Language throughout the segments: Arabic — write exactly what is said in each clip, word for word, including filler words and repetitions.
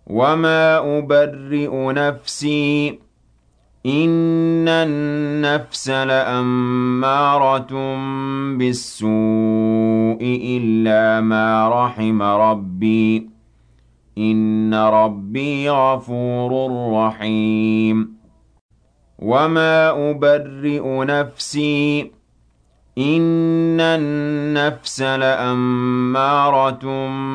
وما أبرئ نفسي إن النفس لأمارة بالسوء إلا ما رحم ربي إن ربي غفور رحيم وما أبرئ نفسي إن النفس لأمارة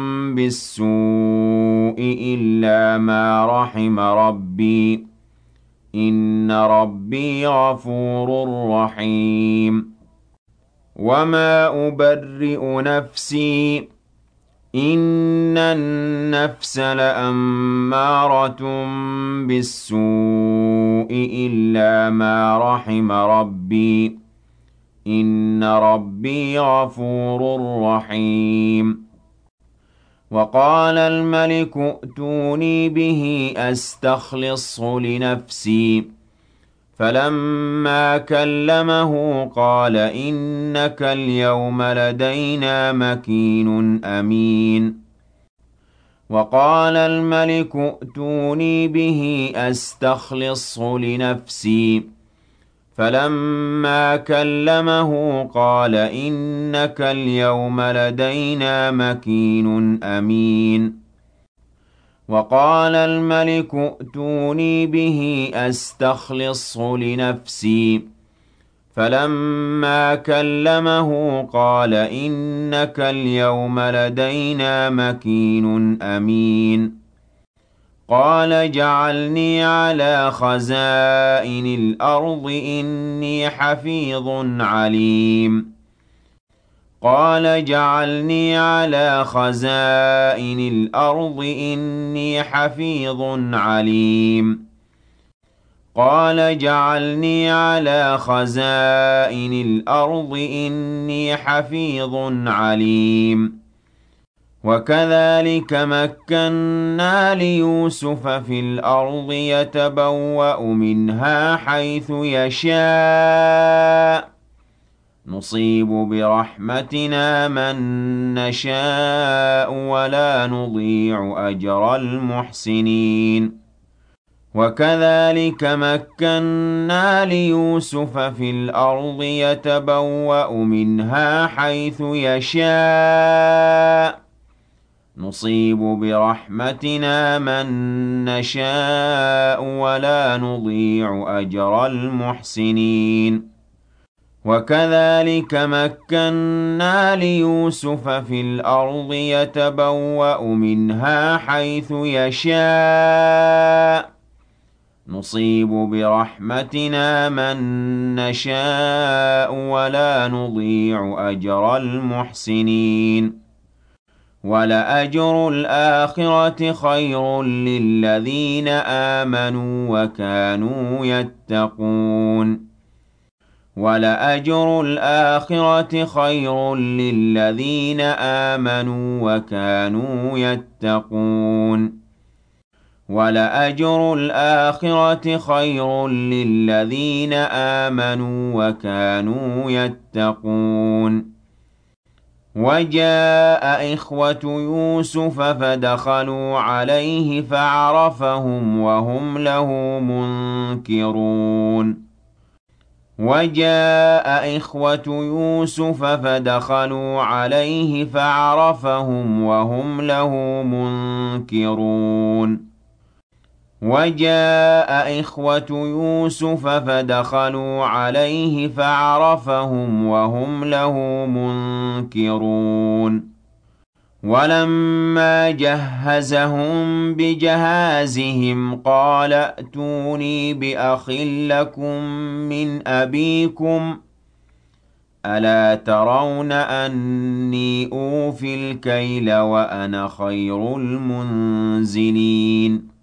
بالسوء إلا ما رحم ربي إن ربي غفور رحيم وما أبرئ نفسي إن النفس لأمارة بالسوء إلا ما رحم ربي إن ربي غفور رحيم وقال الملك ائتوني به أستخلصه لنفسي فلما كلمه قال إنك اليوم لدينا مكين أمين وقال الملك ائتوني به أستخلصه لنفسي فلما كلمه قال إنك اليوم لدينا مكين أمين وقال الملك ائتوني به أستخلصه لنفسي فلما كلمه قال إنك اليوم لدينا مكين أمين قال اجعلني على خزائن الأرض إني حفيظ عليم قال اجعلني على خزائن الأرض إني حفيظ عليم قال اجعلني على خزائن الأرض إني حفيظ عليم وكذلك مكنا ليوسف في الأرض يتبوأ منها حيث يشاء نصيب برحمتنا من نشاء ولا نضيع أجر المحسنين وكذلك مكنا ليوسف في الأرض يتبوأ منها حيث يشاء نصيب برحمتنا من نشاء ولا نضيع أجر المحسنين وكذلك مكنا ليوسف في الأرض يتبوأ منها حيث يشاء نصيب برحمتنا من نشاء ولا نضيع أجر المحسنين ولأجر الآخرة خير للذين آمنوا وكانوا يتقون ولأجر الآخرة خير للذين آمنوا وكانوا يتقون ولأجر الآخرة خير للذين آمنوا وكانوا يتقون وجاء إخوة يوسف فدخلوا عليه فعرفهم وهم له منكرون وجاء إخوة يوسف فدخلوا عليه فعرفهم وهم له منكرون وجاء إخوة يوسف فدخلوا عليه فعرفهم وهم له منكرون ولما جهزهم بجهازهم قال ائتوني بأخ لكم من أبيكم ألا ترون أني أوفي الكيل وأنا خير المنزلين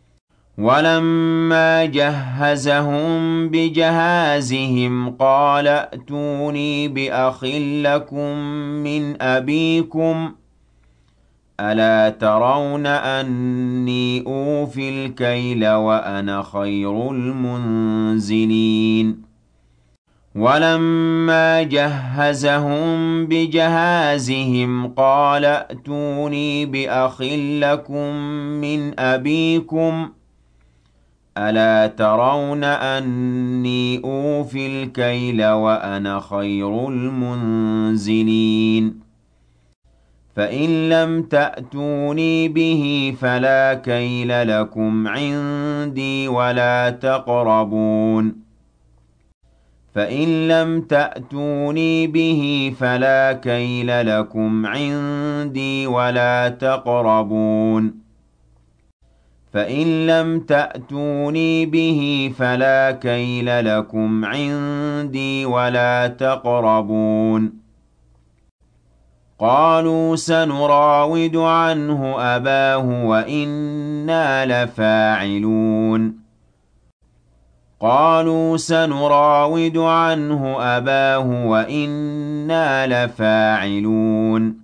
ولما جهزهم بجهازهم قال ائتوني بأخ لكم من أبيكم ألا ترون أني أوفي الكيل وأنا خير المنزلين وَلَمَّا جَهَّزَهُم بِجَهَازِهِمْ قَالَ ائْتُونِي بِأَخٍ لَّكُم مِّنْ أَبِيكُمْ ۚ أَلَا تَرَوْنَ أَنِّي أُوفِي الْكَيْلَ وَأَنَا خَيْرُ الْمُنزِلِينَ فَإِن لَّمْ تَأْتُونِي بِهِ فَلَا كَيْلَ لَكُمْ عِندِي وَلَا تَقْرَبُونِ فَإِن لَّمْ تَأْتُونِي بِهِ فَلَا كَيْلَ لَكُمْ عِندِي وَلَا تَقْرَبُونِ فَإِن لَّمْ تَأْتُونِي بِهِ فَلَا كَيْلَ لَكُمْ عِندِي وَلَا تَقْرَبُونِ قَالُوا سَنُرَاوِدُ عَنْهُ أَبَاهُ وَإِنَّا لَفَاعِلُونَ قَالُوا سَنُرَاوِدُ عَنْهُ أَبَاهُ وَإِنَّا لَفَاعِلُونَ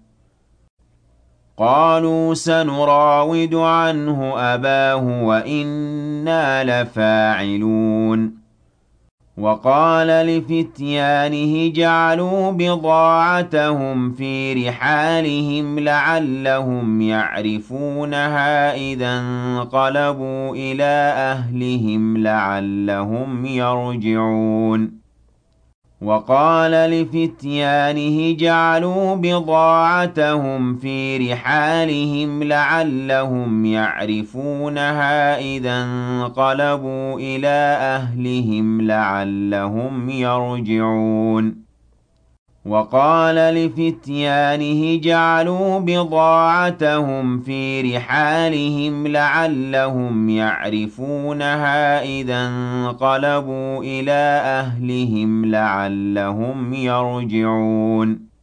قَالُوا سَنُرَاوِدُ عَنْهُ أَبَاهُ وَإِنَّا لَفَاعِلُونَ وَقَالَ لِفِتْيَانِهِ اجْعَلُوا بِضَاعَتَهُمْ فِي رِحَالِهِمْ لَعَلَّهُمْ يَعْرِفُونَهَا إِذَا انقَلَبُوا إِلَىٰ أَهْلِهِمْ لَعَلَّهُمْ يَرْجِعُونَ وَقَالَ لِفِتْيَانِهِ اجْعَلُوا بِضَاعَتَهُمْ فِي رِحَالِهِمْ لَعَلَّهُمْ يَعْرِفُونَهَا إِذَا انقَلَبُوا إِلَىٰ أَهْلِهِمْ لَعَلَّهُمْ يَرْجِعُونَ وَقَالَ لِفِتْيَانِهِ اجْعَلُوا بِضَاعَتَهُمْ فِي رِحَالِهِمْ لَعَلَّهُمْ يَعْرِفُونَهَا إِذَا انقَلَبُوا إِلَىٰ أَهْلِهِمْ لَعَلَّهُمْ يَرْجِعُونَ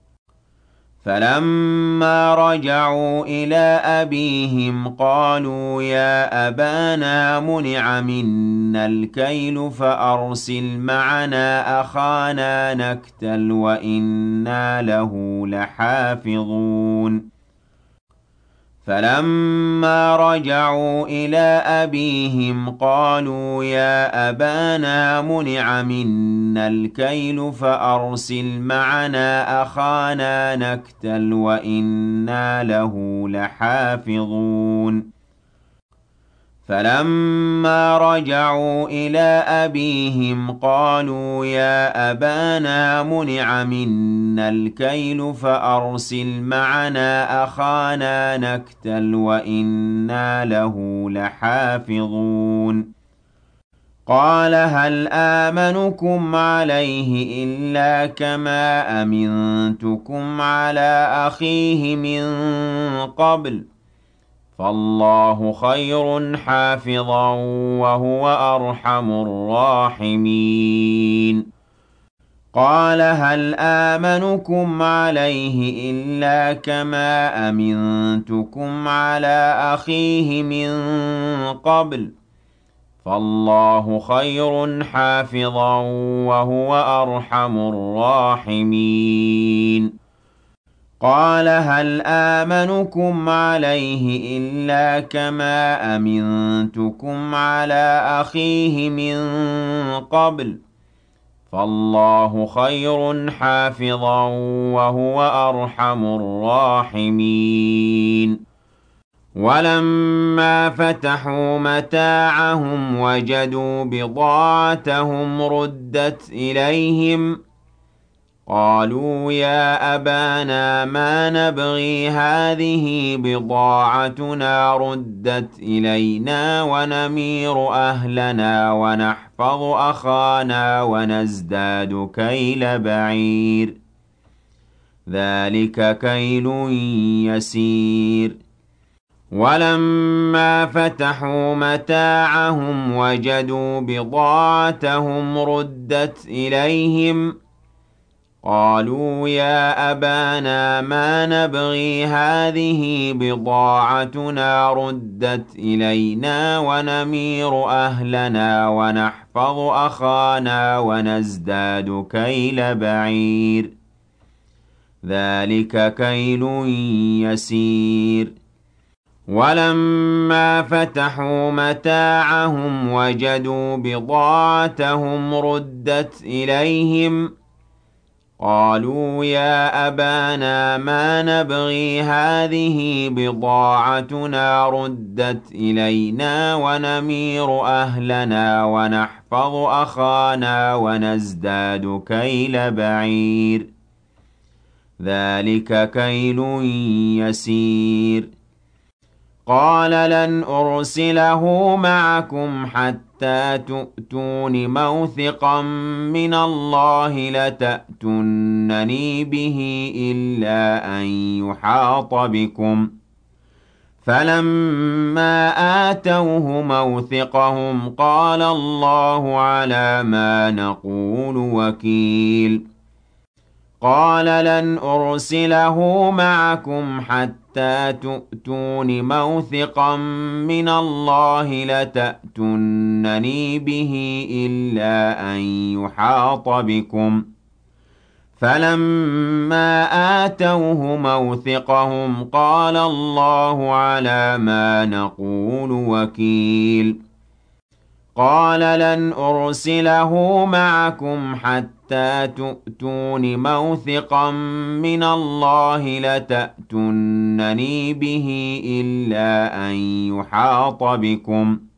فَلَمَّا رَجَعُوا إِلَىٰ أَبِيهِمْ قَالُوا يَا أَبَانَا مُنِعَ مِنَّا الْكَيْلُ فَأَرْسِلْ مَعَنَا أَخَانَا نَكْتَلْ وَإِنَّا لَهُ لَحَافِظُونَ فَلَمَّا رَجَعُوا إِلَىٰ أَبِيهِمْ قَالُوا يَا أَبَانَا مُنِعَ مِنَّا الْكَيْلُ فَأَرْسِلْ مَعَنَا أَخَانَا نَكْتَلْ وَإِنَّا لَهُ لَحَافِظُونَ فَلَمَّا رَجَعُوا إِلَىٰ أَبِيهِمْ قَالُوا يَا أَبَانَا مُنِعَ مِنَّا الْكَيْلُ فَأَرْسِلْ مَعَنَا أَخَانَا نَكْتَلْ وَإِنَّا لَهُ لَحَافِظُونَ قَالَ هَلْ آمَنُكُمْ عَلَيْهِ إِلَّا كَمَا أَمِنتُكُمْ عَلَىٰ أَخِيهِ مِن قَبْلُ ۖ فَاللَّهُ خَيْرٌ حَافِظًا وَهُوَ أَرْحَمُ الرَّاحِمِينَ قَالَ هَلْ آمَنُكُمْ عَلَيْهِ إِلَّا كَمَا أَمِنتُكُمْ عَلَىٰ أَخِيهِ مِن قَبْلُ ۖ فَاللَّهُ خَيْرٌ حَافِظًا وَهُوَ أَرْحَمُ الرَّاحِمِينَ قَالَ هَلْ آمَنُكُمْ عَلَيْهِ إِلَّا كَمَا أَمِنتُكُمْ عَلَىٰ أَخِيهِ مِن قَبْلُ ۖ فَاللَّهُ خَيْرٌ حَافِظًا وَهُوَ أَرْحَمُ الرَّاحِمِينَ وَلَمَّا فَتَحُوا مَتَاعَهُمْ وَجَدُوا بِضَاعَتَهُمْ رُدَّتْ إِلَيْهِمْ قَالُوا يَا أَبَانَا مَا نَبْغِي هَٰذِهِ بِضَاعَتُنَا رُدَّتْ إِلَيْنَا وَنَمِيرُ أَهْلَنَا وَنَحْفَظُ أَخَانَا وَنَزْدَادُ كَيْلَ بَعِيرٍ ۖ ذَٰلِكَ كَيْلٌ يَسِيرٌ وَلَمَّا فَتَحُوا مَتَاعَهُمْ وَجَدُوا بِضَاعَتَهُمْ رُدَّتْ إِلَيْهِمْ قَالُوا يَا أَبَانَا مَا نَبْغِي هَٰذِهِ بِضَاعَتُنَا رُدَّتْ إِلَيْنَا وَنَمِيرُ أَهْلَنَا وَنَحْفَظُ أَخَانَا وَنَزْدَادُ كَيْلَ بَعِيرٍ ۖ ذَٰلِكَ كَيْلٌ يَسِيرٌ وَلَمَّا فَتَحُوا مَتَاعَهُمْ وَجَدُوا بِضَاعَتَهُمْ رُدَّتْ إِلَيْهِمْ قَالُوا يَا أَبَانَا مَا نَبْغِي هَٰذِهِ بِضَاعَتُنَا رُدَّتْ إِلَيْنَا وَنَمِيرُ أَهْلَنَا وَنَحْفَظُ أَخَانَا وَنَزْدَادُ كَيْلَ بَعِيرٍ ۖ ذَٰلِكَ كَيْلٌ يَسِيرٌ. قَالَ لَنْ أُرْسِلَهُ مَعَكُمْ حَتَّىٰ تُؤْتُونِ مَوْثِقًا مِّنَ اللَّهِ لَتَأْتُنَّنِي بِهِ إِلَّا أَن يُحَاطَ بِكُمْ ۖ فَلَمَّا آتَوْهُ مَوْثِقَهُمْ قَالَ اللَّهُ عَلَىٰ مَا نَقُولُ وَكِيلٌ. قَالَ لَنْ أُرْسِلَهُ مَعَكُمْ حَتَّىٰ تُؤْتُونِ مَوْثِقًا مِّنَ اللَّهِ لَتَأْتُنَّنِي بِهِ إِلَّا أَن يُحَاطَ بِكُمْ ۖ فَلَمَّا آتَوْهُ مَوْثِقَهُمْ قَالَ اللَّهُ عَلَىٰ مَا نَقُولُ وَكِيلٌ. قَالَ لَنْ أُرْسِلَهُ مَعَكُمْ حَتَّىٰ تُؤْتُونِ مَوْثِقًا مِّنَ اللَّهِ لَتَأْتُنَّنِي بِهِ إِلَّا أَن يُحَاطَ بِكُمْ ۖ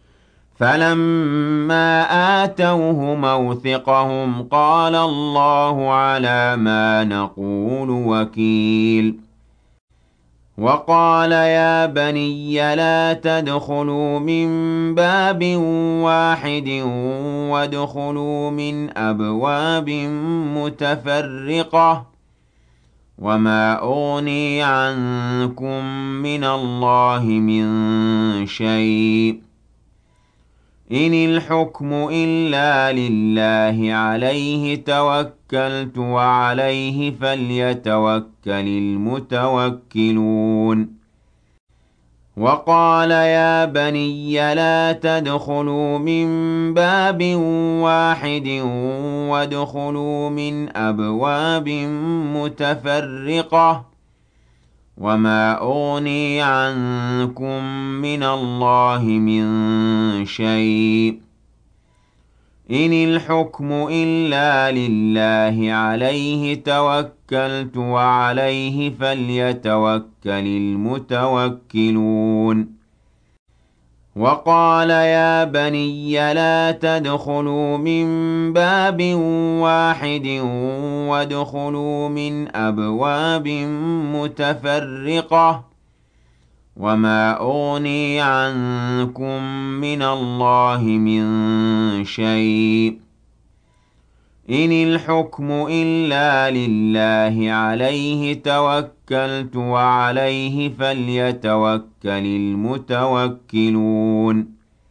فَلَمَّا آتَوْهُ مَوْثِقَهُمْ قَالَ اللَّهُ عَلَىٰ مَا نَقُولُ وَكِيلٌ. وَقَالَ يَا بَنِيَّ لَا تَدْخُلُوا مِن بَابٍ وَاحِدٍ وَادْخُلُوا مِنْ أَبْوَابٍ مُّتَفَرِّقَةٍ ۖ وَمَا أُغْنِي عَنكُم مِّنَ اللَّهِ مِن شَيْءٍ ۖ إِنِ الْحُكْمُ إِلَّا لِلَّهِ عَلَيْهِ تَوَكَّلْتُ وَعَلَيْهِ فَلْيَتَوَكَّلِ الْمُتَوَكِّلُونَ. وَقَالَ يَا بَنِيَّ لَا تَدْخُلُوا مِن بَابٍ وَاحِدٍ وَادْخُلُوا مِنْ أَبْوَابٍ مُّتَفَرِّقَةٍ ۖ وَمَا أُغْنِي عَنكُم مِّنَ اللَّهِ مِن شَيْءٍ ۖ إِنِ الْحُكْمُ إِلَّا لِلَّهِ عَلَيْهِ تَوَكَّلْتُ وَعَلَيْهِ فَلْيَتَوَكَّلِ الْمُتَوَكِّلُونَ. وَقَالَ يَا بَنِيَّ لَا تَدْخُلُوا مِن بَابٍ وَاحِدٍ وَادْخُلُوا مِنْ أَبْوَابٍ مُّتَفَرِّقَةٍ ۖ وَمَا أُغْنِي عَنكُم مِّنَ اللَّهِ مِن شَيْءٍ ۖ إِنِ الْحُكْمُ إِلَّا لِلَّهِ عَلَيْهِ تَوَكَّلْتُ وَعَلَيْهِ فَلْيَتَوَكَّلِ الْمُتَوَكِّلُونَ.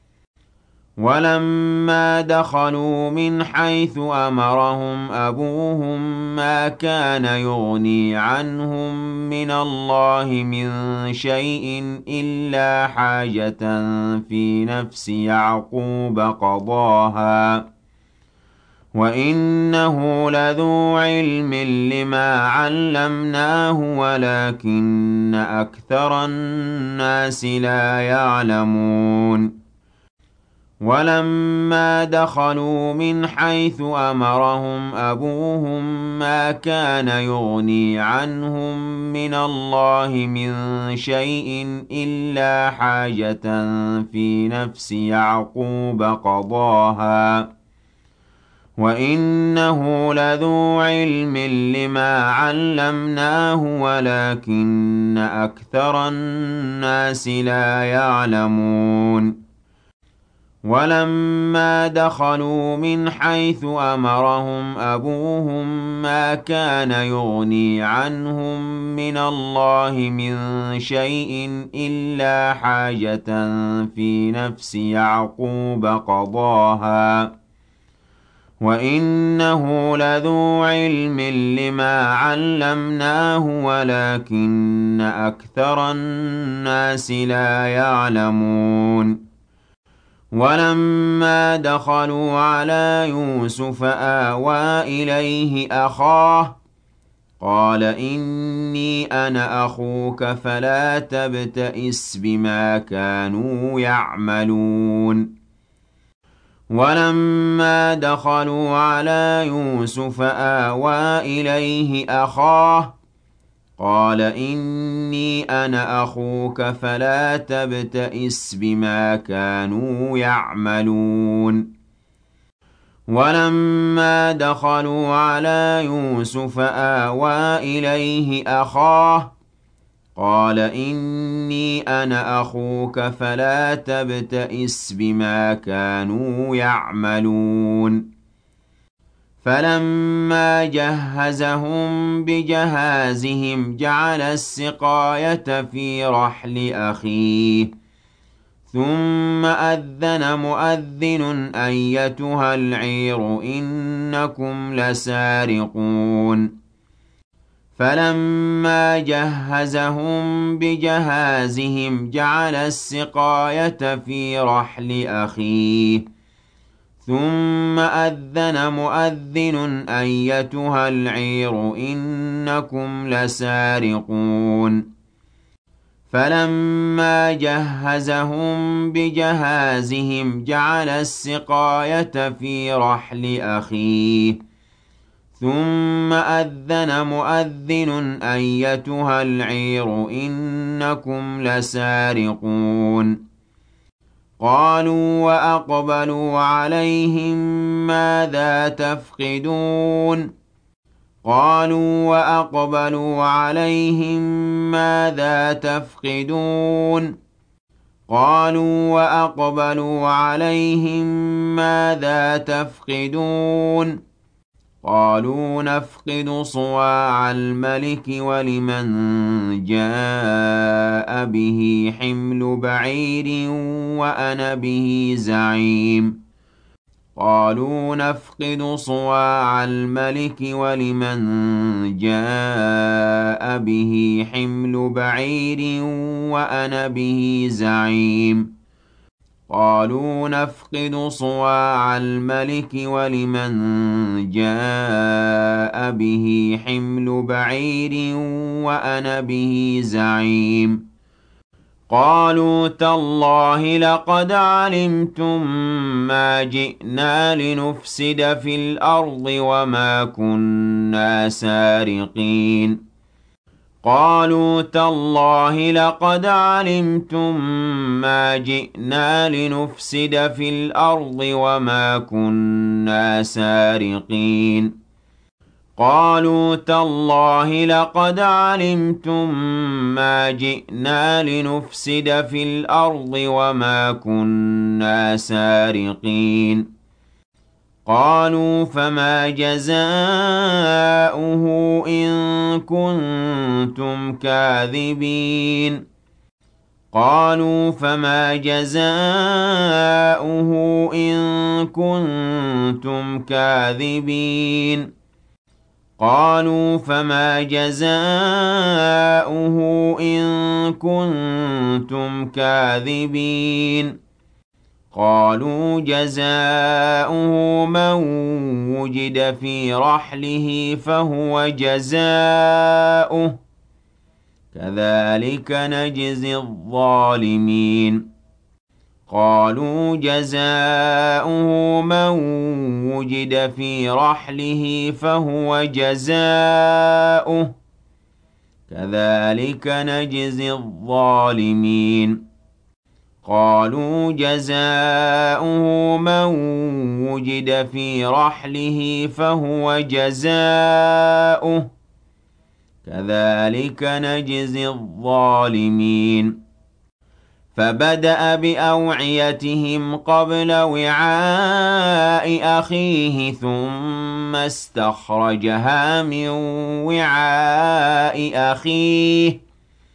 وَلَمَّا دَخَلُوا مِنْ حَيْثُ أَمَرَهُمْ أَبُوهُم مَّا كَانَ يُغْنِي عَنْهُم مِّنَ اللَّهِ مِن شَيْءٍ إِلَّا حَاجَةً فِي نَفْسِ يَعْقُوبَ قَضَاهَا ۚ وَإِنَّهُ لَذُو عِلْمٍ لِّمَا عَلَّمْنَاهُ وَلَٰكِنَّ أَكْثَرَ النَّاسِ لَا يَعْلَمُونَ. وَلَمَّا دَخَلُوا مِنْ حَيْثُ أَمَرَهُمْ أَبُوهُم مَّا كَانَ يُغْنِي عَنْهُم مِّنَ اللَّهِ مِن شَيْءٍ إِلَّا حَاجَةً فِي نَفْسِ يَعْقُوبَ قَضَاهَا ۚ وَإِنَّهُ لَذُو عِلْمٍ لِّمَا عَلَّمْنَاهُ وَلَٰكِنَّ أَكْثَرَ النَّاسِ لَا يَعْلَمُونَ. وَلَمَّا دَخَلُوا مِنْ حَيْثُ أَمَرَهُمْ أَبُوهُم مَّا كَانَ يُغْنِي عَنْهُم مِّنَ اللَّهِ مِن شَيْءٍ إِلَّا حَاجَةً فِي نَفْسِ يَعْقُوبَ قَضَاهَا ۚ وَإِنَّهُ لَذُو عِلْمٍ لِّمَا عَلَّمْنَاهُ وَلَٰكِنَّ أَكْثَرَ النَّاسِ لَا يَعْلَمُونَ. وَلَمَّا دَخَلُوا عَلَىٰ يُوسُفَ آوَىٰ إِلَيْهِ أَخَاهُ قال إني أنا أخوك فلا تبتئس بما كانوا يعملون ولما دخلوا على يوسف آوى إليه أخاه قال إني أنا أخوك فلا تبتئس بما كانوا يعملون ولما دخلوا على يوسف آوى إليه أخاه قال إني أنا أخوك فلا تبتئس بما كانوا يعملون فلما جهزهم بجهازهم جعل السقاية في رحل أخيه ثم أذن مؤذن أيتها العير إنكم لسارقون فلما جهزهم بجهازهم جعل السقاية في رحل أخيه ثم أذن مؤذن أيتها العير إنكم لسارقون فلما جهزهم بجهازهم جعل السقاية في رحل أخيه ثم أذن مؤذن أيتها العير إنكم لسارقون قالوا وأقبلوا عليهم ماذا تفقدون قالوا وأقبلوا عليهم ماذا تفقدون قالوا وأقبلوا عليهم ماذا تفقدون قالوا نفقد صواع الملك ولمن جاء به حمل بعير وأنا به زعيم قالوا نفقد صواع الملك ولمن جاء به حمل بعير وأنا به زعيم قالوا نفقد صواع الملك ولمن جاء به حمل بعير وأنا به زعيم قالوا تالله لقد علمتم ما جئنا لنفسد في الأرض وما كنا سارقين قالوا تالله لقد علمتم ما جئنا لنفسد في الأرض وما كنا سارقين قالوا تالله لقد علمتم ما جئنا لنفسد في الأرض وما كنا سارقين قالوا فما جزاؤه إن كنتم كاذبين قالوا فما جزاؤه إن كنتم كاذبين قالوا فما جزاؤه إن كنتم كاذبين قالوا جزاؤه من وجد في رحله فهو جزاؤه كذلك نجزي الظالمين قالوا جزاؤه من وجد في رحله فهو جزاؤه كذلك نجزي الظالمين قالوا جزاؤه من وجد في رحله فهو جزاؤه كذلك نجزي الظالمين فبدأ بأوعيتهم قبل وعاء أخيه ثم استخرجها من وعاء أخيه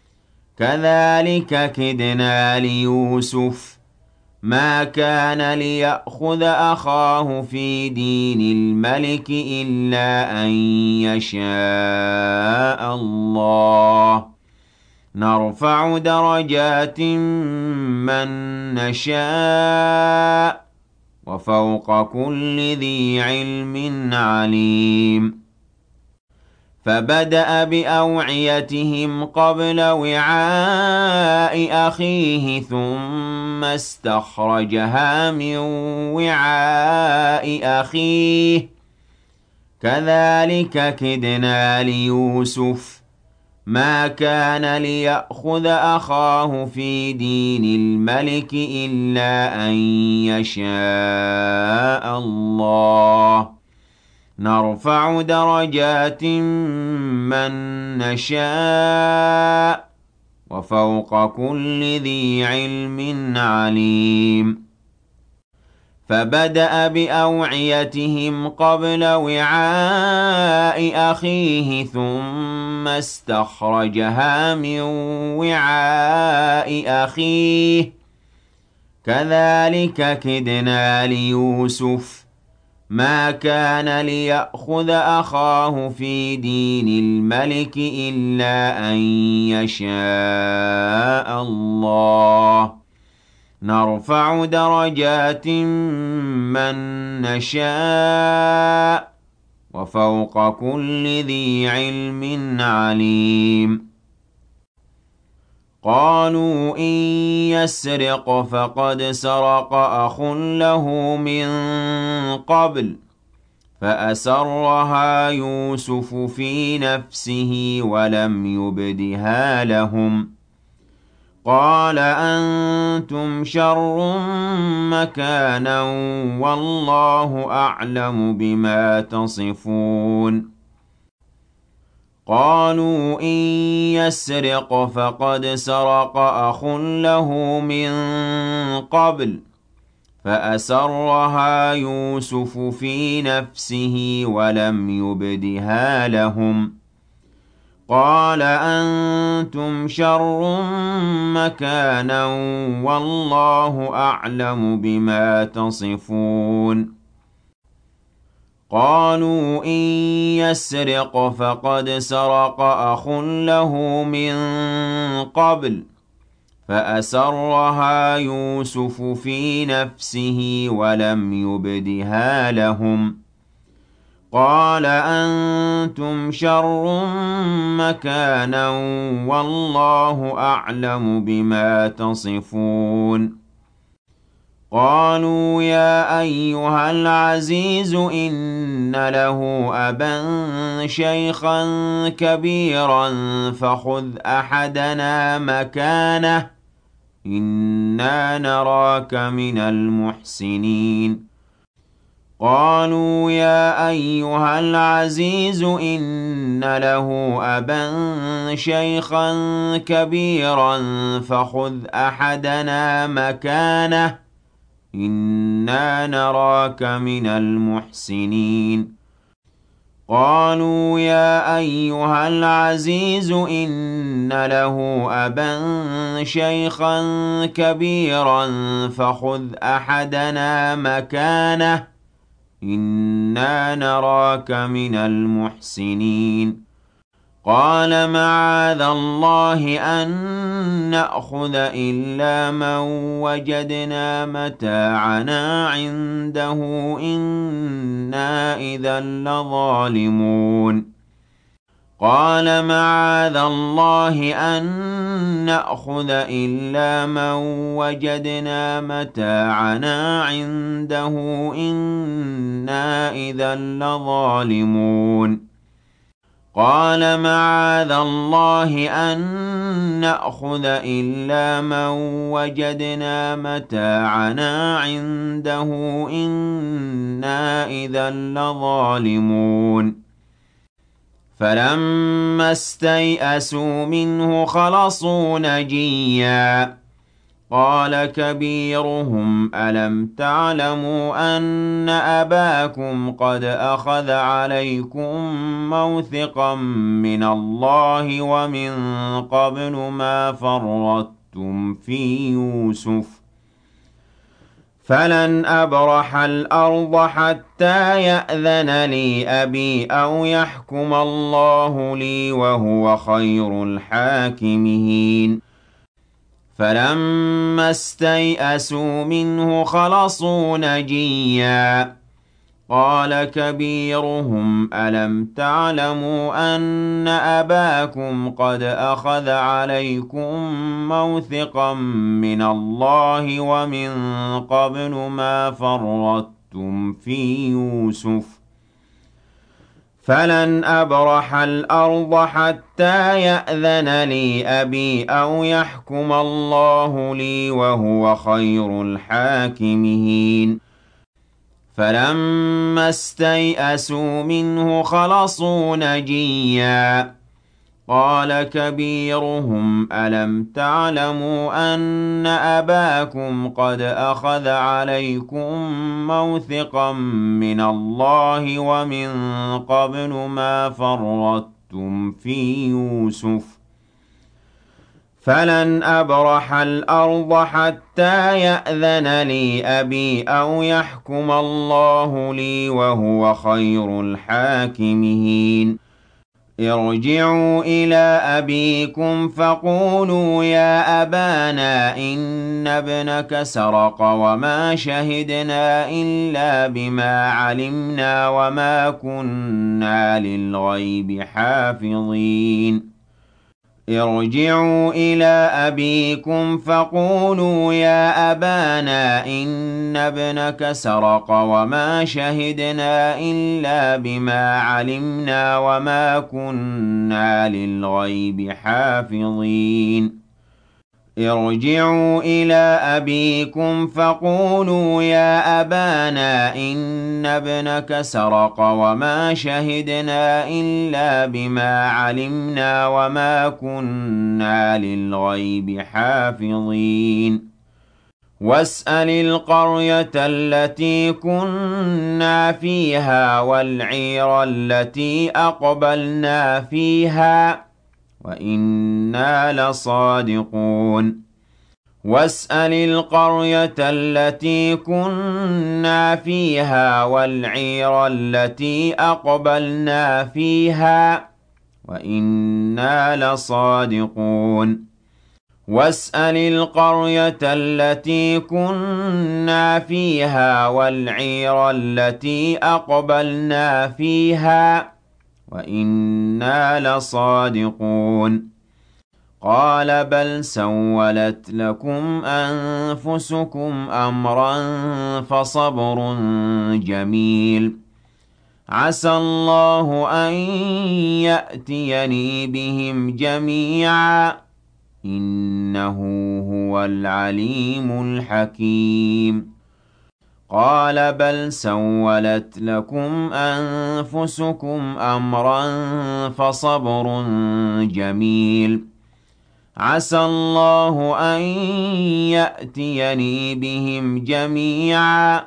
كذلك كدنا ليوسف ما كان ليأخذ أخاه في دين الملك إلا أن يشاء الله نرفع درجات من نشاء وفوق كل ذي علم عليم فبدأ بأوعيتهم قبل وعاء أخيه ثم استخرجها من وعاء أخيه كذلك كدنا ليوسف ما كان ليأخذ أخاه في دين الملك إلا أن يشاء الله نرفع درجات من نشاء وفوق كل ذي علم عليم فبدأ بأوعيتهم قبل وعاء أخيه ثم استخرجها من وعاء أخيه كذلك كدنا ليوسف ما كان ليأخذ أخاه في دين الملك إلا أن يشاء الله نرفع درجات من نشاء وفوق كل ذي علم عليم قالوا إن يسرق فقد سرق أخ له من قبل فأسرها يوسف في نفسه ولم يبدها لهم قال أنتم شر مكانا والله أعلم بما تصفون قالوا إن يسرق فقد سرق أخ له من قبل فأسرها يوسف في نفسه ولم يبدها لهم قال أنتم شر مكانا والله أعلم بما تصفون قالوا إن يسرق فقد سرق أخ له من قبل فأسرها يوسف في نفسه ولم يبدها لهم قال أنتم شر مكانا والله أعلم بما تصفون قالوا يا أيها العزيز إن له أبا شيخا كبيرا فخذ أحدنا مكانه إنا نراك من المحسنين قالوا يا أيها العزيز إن له أبا شيخا كبيرا فخذ أحدنا مكانه إنا نراك من المحسنين قالوا يا أيها العزيز إن له أبا شيخا كبيرا فخذ أحدنا مكانه إنا نراك من المحسنين قال معاذ الله أن نأخذ إلا من وجدنا متاعنا عنده إنا إذا لظالمون قال معاذ الله أن نأخذ إلا من وجدنا متاعنا عنده إنا إذا لظالمون قال معاذ الله أن نأخذ إلا من وجدنا متاعنا عنده إنا إذا لظالمون فلما استيئسوا منه خلصوا نجيا قال كبيرهم ألم تعلموا أن أباكم قد أخذ عليكم موثقا من الله ومن قبل ما فرطتم في يوسف فلن أبرح الأرض حتى يأذن لي أبي أو يحكم الله لي وهو خير الحاكمين فلما استيئسوا منه خلصوا نجيا قال كبيرهم ألم تعلموا أن أباكم قد أخذ عليكم موثقا من الله ومن قبل ما فرطتم في يوسف فلن أبرح الأرض حتى يأذن لي أبي أو يحكم الله لي وهو خير الحاكمين فلما استيئسوا منه خلصوا نجيا قال كبيرهم ألم تعلموا أن أباكم قد أخذ عليكم موثقا من الله ومن قبل ما فرطتم في يوسف فلن أبرح الأرض حتى يأذن لي أبي أو يحكم الله لي وهو خير الحاكمين ارجعوا إلى أبيكم فقولوا يا أبانا إن ابنك سرق وما شهدنا إلا بما علمنا وما كنا للغيب حافظين ارجعوا إلى أبيكم فقولوا يا أبانا إن ابنك سرق وما شهدنا إلا بما علمنا وما كنا للغيب حافظين ارجعوا إلى أبيكم فقولوا يا أبانا إن ابنك سرق وما شهدنا إلا بما علمنا وما كنا للغيب حافظين واسأل القرية التي كنا فيها والعير التي أقبلنا فيها وإنا لصادقون واسأل القرية التي كنا فيها والعير التي أقبلنا فيها وإنا لصادقون واسأل القرية التي كنا فيها والعير التي أقبلنا فيها وإنا لصادقون قال بل سولت لكم أنفسكم أمرا فصبر جميل عسى الله أن يأتيني بهم جميعا إنه هو العليم الحكيم قال بل سولت لكم أنفسكم أمرا فصبر جميل عسى الله أن يأتيني بهم جميعا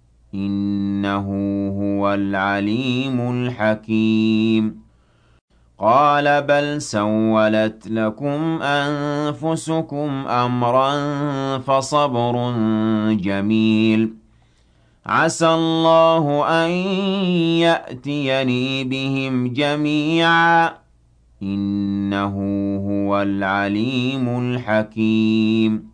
إنه هو العليم الحكيم قال بل سولت لكم أنفسكم أمرا فصبر جميل عسى الله أن يأتيني بهم جميعا إنه هو العليم الحكيم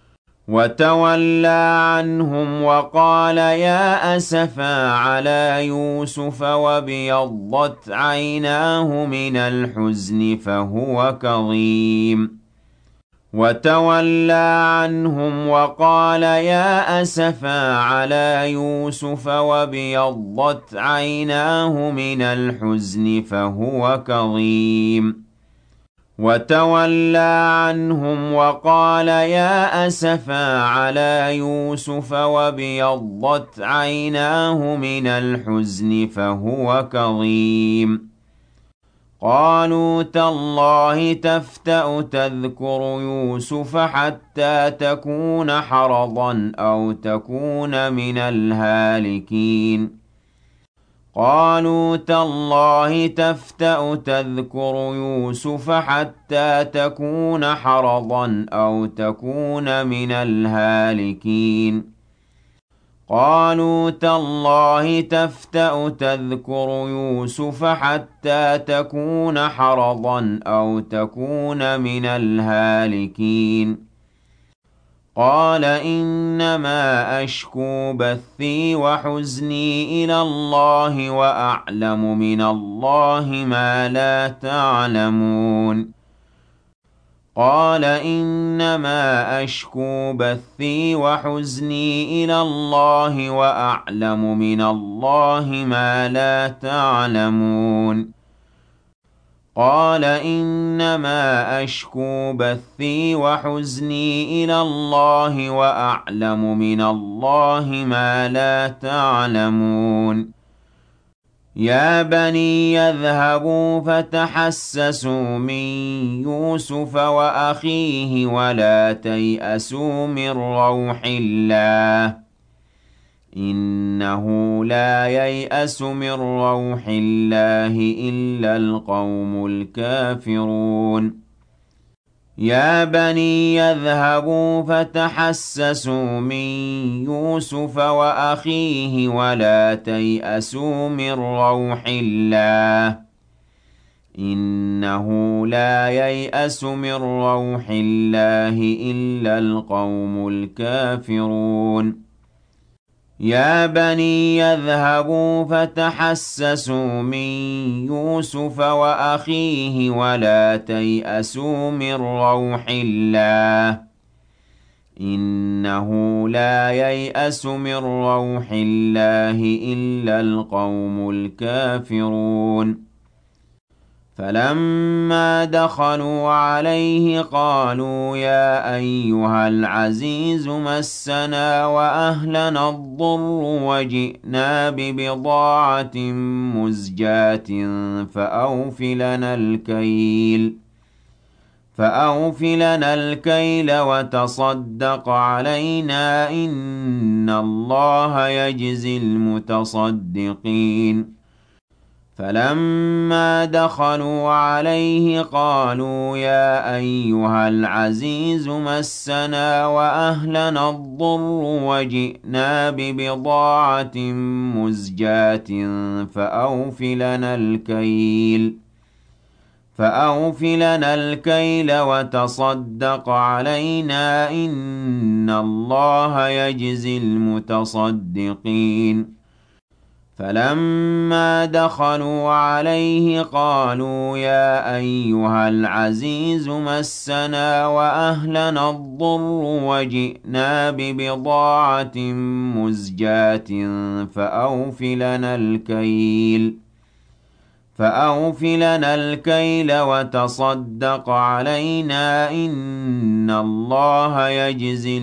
وتولى عنهم وقال يا أسفا على يوسف وابيضت عيناه من الحزن فهو كظيم وتولى عنهم وقال يا أسفا على يوسف وابيضت عيناه من الحزن فهو كظيم وتولى عنهم وقال يا أسفا على يوسف وابيضت عيناه من الحزن فهو كظيم قالوا تالله تفتأ تذكر يوسف حتى تكون حرضا أو تكون من الهالكين قالوا تالله تفتأ تذكر يوسف حتى تكون حرضا أو تكون من الهالكين قالوا تالله تفتأ تذكر يوسف حتى تكون حرضا أو تكون من الهالكين قال إنما أشكو بثي وحزني إلى الله وأعلم من الله ما لا تعلمون قال إنما أشكو بثي وحزني إلى الله وأعلم من الله ما لا تعلمون قال إنما أشكو بثي وحزني إلى الله وأعلم من الله ما لا تعلمون يا بني اذهبوا فتحسسوا من يوسف وأخيه ولا تيأسوا من روح الله إنه لا ييأس من روح الله إلا القوم الكافرون يا بني اذهبوا فتحسسوا من يوسف وأخيه ولا تيأسوا من روح الله إنه لا ييأس من روح الله إلا القوم الكافرون يا بني اذهبوا فتحسسوا من يوسف وأخيه ولا تيأسوا من روح الله إنه لا ييأس من روح الله إلا القوم الكافرون فلما دخلوا عليه قالوا يا أيها العزيز مسنا وأهلنا الضر وجئنا ببضاعة مزجاة فأوف لنا الكيل فأوف لنا الكيل وتصدق علينا إن الله يجزي المتصدقين فلما دخلوا عليه قالوا يا أيها العزيز مسنا وأهلنا الضر وجئنا ببضاعة مزجاة فأوف لنا الكيل فأوف لنا الكيل وتصدق علينا إن الله يجزي المتصدقين فلما دخلوا عليه قالوا يا أيها العزيز مسنا وأهلنا الضر وجئنا ببضاعة مزجاة فأوف لنا الكيل فأوف لنا الكيل وتصدق علينا إن الله يجزي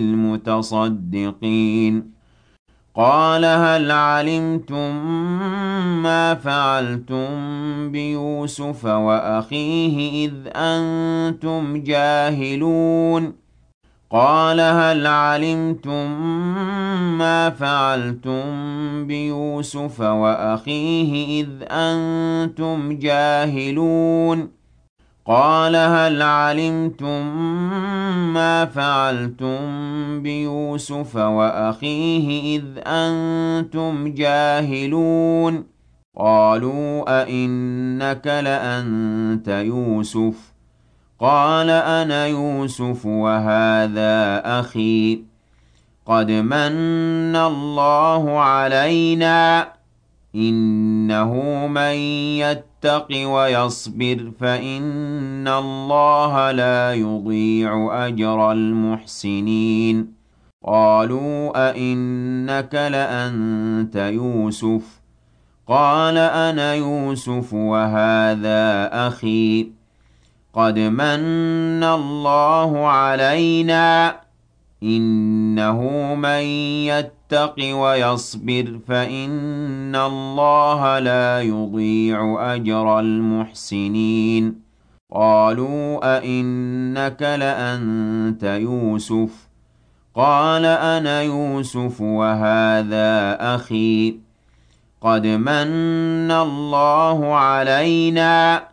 المتصدقين قال هل علمتم ما فعلتم بيوسف وأخيه إذ أنتم جاهلون قال هل علمتم ما فعلتم بيوسف وأخيه إذ أنتم جاهلون قال هل علمتم ما فعلتم بيوسف وأخيه إذ أنتم جاهلون قالوا أئنك لأنت يوسف قال أنا يوسف وهذا أخي قد من الله علينا إنه من يتق ويصبر فإن الله لا يضيع أجر المحسنين قالوا أئنك لأنت يوسف قال أنا يوسف وهذا أخي قد من الله علينا إنه من يتق ويصبر فإن الله لا يضيع أجر المحسنين قالوا أئنك لأنت يوسف قال أنا يوسف وهذا أخي قد من الله علينا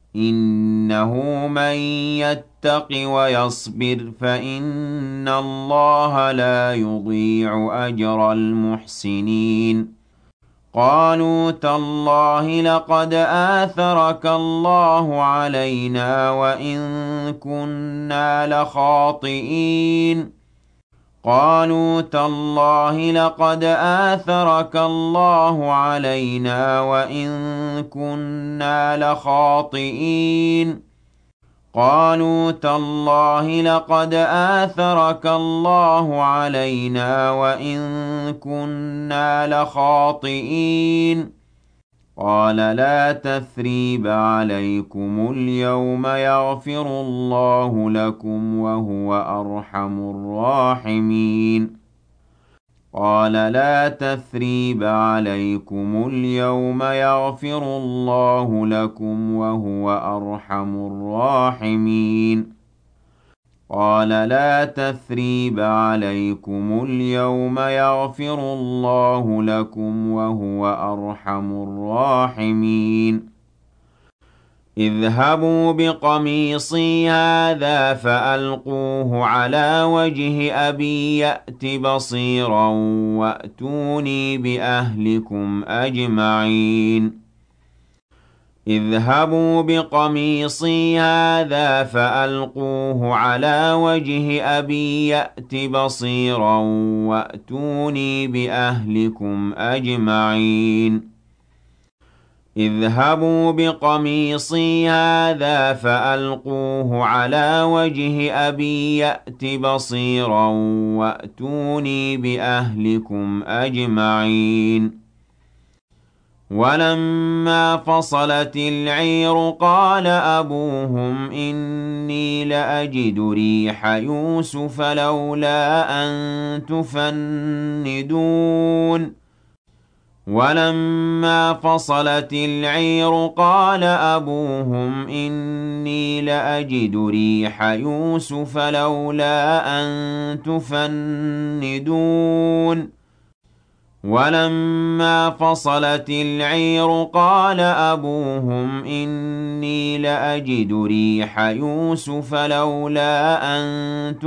إنه من يتق ويصبر فإن الله لا يضيع أجر المحسنين قالوا تالله لقد آثرك الله علينا وإن كنا لخاطئين قالوا تالله لقد آثرك الله علينا وإن كنا لخاطئين قالوا تالله لقد آثرك الله علينا وإن كنا لخاطئين قال لا تثريب عليكم اليوم يغفر الله لكم وهو أرحم الراحمين قال لا تثريب عليكم اليوم يغفر الله لكم وهو أرحم الراحمين قال لا تثريب عليكم اليوم يغفر الله لكم وهو أرحم الراحمين اذهبوا بقميصي هذا فألقوه على وجه أبي يأت بصيرا وأتوني بأهلكم أجمعين اذهبوا بقميصي هذا فألقوه على وجه أبي يأت بصيرا وأتوني بأهلكم أجمعين اذهبوا بقميصي هذا فألقوه على وجه أبي يأت بصيرا وأتوني بأهلكم أجمعين ولما فصلت العير قال أبوهم إني لأجد ريح يوسف لولا أن تفندون ولما فصلت العير قال أبوهم إني لأجد ريح يوسف لولا أن تفندون ولما فصلت العير قال أبوهم إني لأجد ريح يوسف لولا أن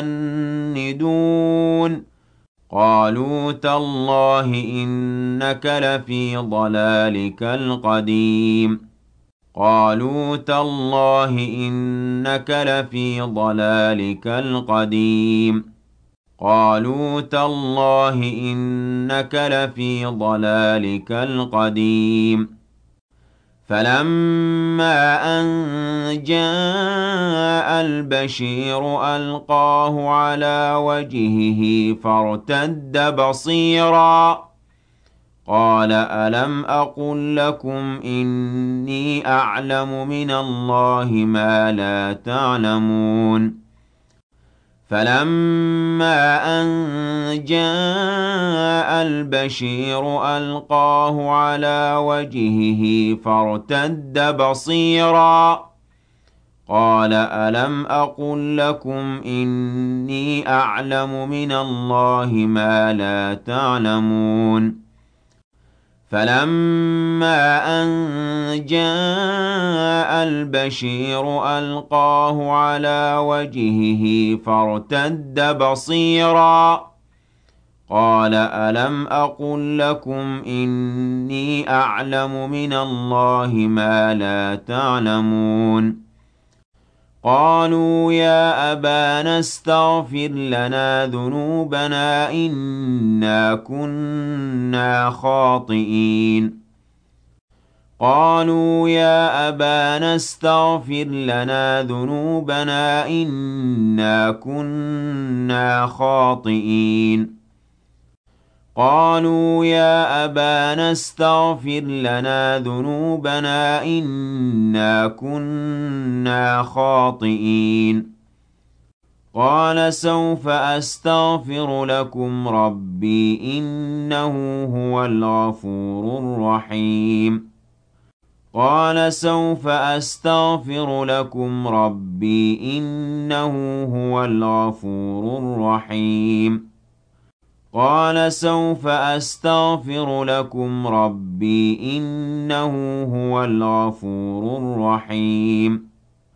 تفندون قالوا تالله إنك لفي ضلالك القديم قالوا تالله إنك لفي ضلالك القديم قالوا تالله إنك لفي ضلالك القديم فلما أن جاء البشير ألقاه على وجهه فارتد بصيرا قال ألم أقل لكم إني أعلم من الله ما لا تعلمون فلما أن جاء البشير ألقاه على وجهه فارتد بصيرا قال ألم أقل لكم إني أعلم من الله ما لا تعلمون فلما أن جاء البشير ألقاه على وجهه فارتد بصيرا قال ألم أقل لكم إني أعلم من الله ما لا تعلمون قالوا يا أبانا استغفر لنا ذنوبنا إنا كنا خاطئين قالوا يا أبانا استغفر لنا ذنوبنا إنا كنا خاطئين قالوا يا أبانا استغفر لنا ذنوبنا إنا كنا خاطئين قال سوف أستغفر لكم ربي إنه هو الغفور الرحيم قال سوف أستغفر لكم ربي إنه هو الغفور الرحيم قال سوف أستغفر لكم ربي إنه هو الغفور الرحيم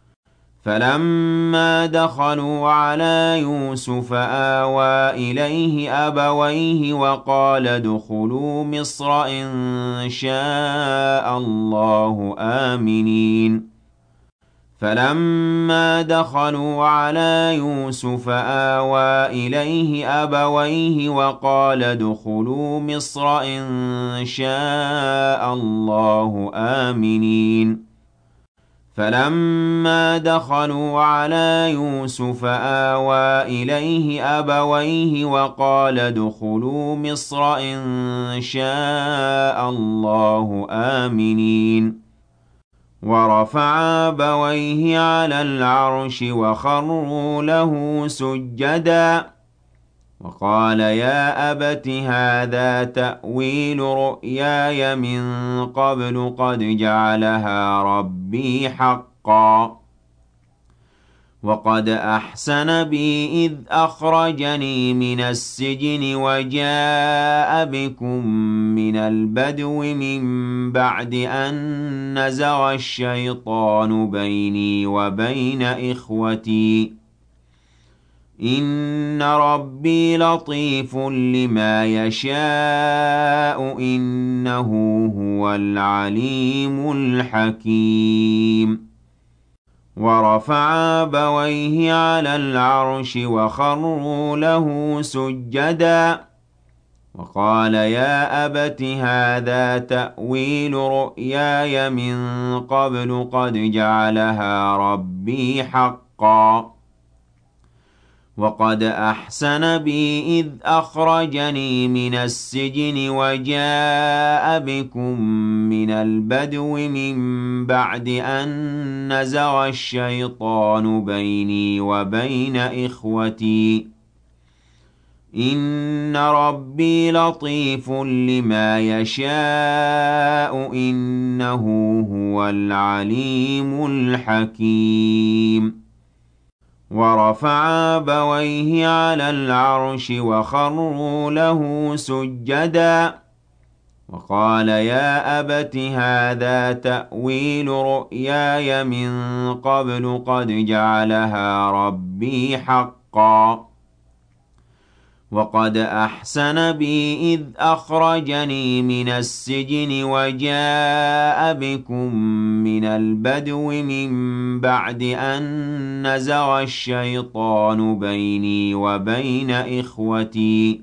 فلما دخلوا على يوسف آوى إليه أبويه وقال ادخلوا مصر إن شاء الله آمنين فَلَمَّا دَخَلُوا عَلَىٰ يُوسُفَ آوَىٰ إِلَيْهِ أَبَوَيْهِ وَقَالَ ادْخُلُوا مِصْرَ إِن شَاءَ اللَّهُ آمِنِينَ فَلَمَّا دَخَلُوا عَلَىٰ يُوسُفَ آوَىٰ إِلَيْهِ أَبَوَيْهِ وَقَالَ ادْخُلُوا مِصْرَ إِن شَاءَ اللَّهُ آمِنِينَ وَرَفَعَ أَبَوَيْهِ عَلَى الْعَرْشِ وَخَرُّوا لَهُ سُجَّدًا وَقَالَ يَا أَبَتِ هَٰذَا تَأْوِيلُ رُؤْيَايَ مِن قَبْلُ قَدْ جَعَلَهَا رَبِّي حَقًّا وَقَدْ أَحْسَنَ بِي إِذْ أَخْرَجَنِي مِنَ السِّجْنِ وَجَاءَ بِكُم مِّنَ الْبَدْوِ مِن بَعْدِ أَن نَّزَغَ الشَّيْطَانُ بَيْنِي وَبَيْنَ إِخْوَتِي إِنَّ رَبِّي لَطِيفٌ لِّمَا يَشَاءُ إِنَّهُ هُوَ الْعَلِيمُ الْحَكِيمُ وَرَفَعَ أَبَوَيْهِ عَلَى الْعَرْشِ وَخَرُّوا لَهُ سُجَّدًا وَقَالَ يَا أَبَتِ هَٰذَا تَأْوِيلُ رُؤْيَايَ مِن قَبْلُ قَدْ جَعَلَهَا رَبِّي حَقًّا وَقَدْ أَحْسَنَ بِي إِذْ أَخْرَجَنِي مِنَ السِّجْنِ وَجَاءَ بِكُم مِّنَ الْبَدْوِ مِن بَعْدِ أَن نَّزَغَ الشَّيْطَانُ بَيْنِي وَبَيْنَ إِخْوَتِي إِنَّ رَبِّي لَطِيفٌ لِّمَا يَشَاءُ إِنَّهُ هُوَ الْعَلِيمُ الْحَكِيمُ وَرَفَعَ أَبَوَيْهِ عَلَى الْعَرْشِ وَخَرُّوا لَهُ سُجَّدًا وَقَالَ يَا أَبَتِ هَٰذَا تَأْوِيلُ رُؤْيَايَ مِن قَبْلُ قَدْ جَعَلَهَا رَبِّي حَقًّا وَقَدْ أَحْسَنَ بِي إِذْ أَخْرَجَنِي مِنَ السِّجْنِ وَجَاءَ بِكُم مِّنَ الْبَدْوِ مِن بَعْدِ أَن نَّزَغَ الشَّيْطَانُ بَيْنِي وَبَيْنَ إِخْوَتِي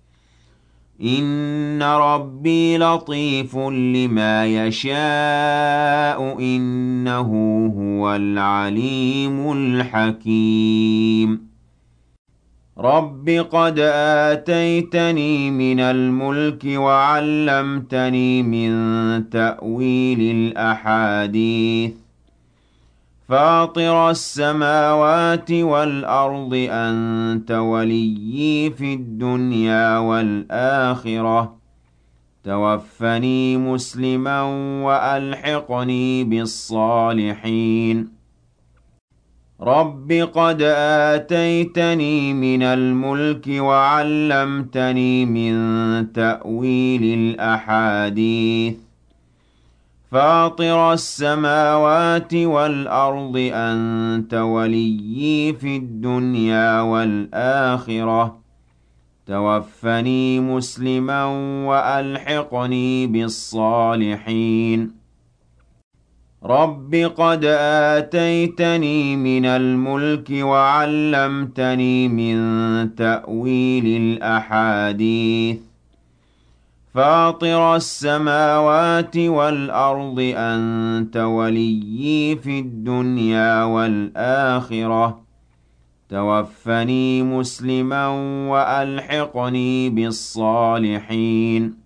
إِنَّ رَبِّي لَطِيفٌ لِّمَا يَشَاءُ إِنَّهُ هُوَ الْعَلِيمُ الْحَكِيمُ رَبِّ قَدْ آتَيْتَنِي مِنَ الْمُلْكِ وَعَلَّمْتَنِي مِن تَأْوِيلِ الْأَحَادِيثِ فَاطِرَ السَّمَاوَاتِ وَالْأَرْضِ أَنتَ وَلِيِّي فِي الدُّنْيَا وَالْآخِرَةِ تَوَفَّنِي مُسْلِمًا وَأَلْحِقْنِي بِالصَّالِحِينَ رَبِّ قَدْ آتَيْتَنِي مِنَ الْمُلْكِ وَعَلَّمْتَنِي مِن تَأْوِيلِ الْأَحَادِيثِ فَاطِرَ السَّمَاوَاتِ وَالْأَرْضِ أَنتَ وَلِيِّي فِي الدُّنْيَا وَالْآخِرَةِ تَوَفَّنِي مُسْلِمًا وَأَلْحِقْنِي بِالصَّالِحِينَ رَبِّ قَدْ آتَيْتَنِي مِنَ الْمُلْكِ وَعَلَّمْتَنِي مِن تَأْوِيلِ الْأَحَادِيثِ فَاطِرَ السَّمَاوَاتِ وَالْأَرْضِ أَنتَ وَلِيِّي فِي الدُّنْيَا وَالْآخِرَةِ تَوَفَّنِي مُسْلِمًا وَأَلْحِقْنِي بِالصَّالِحِينَ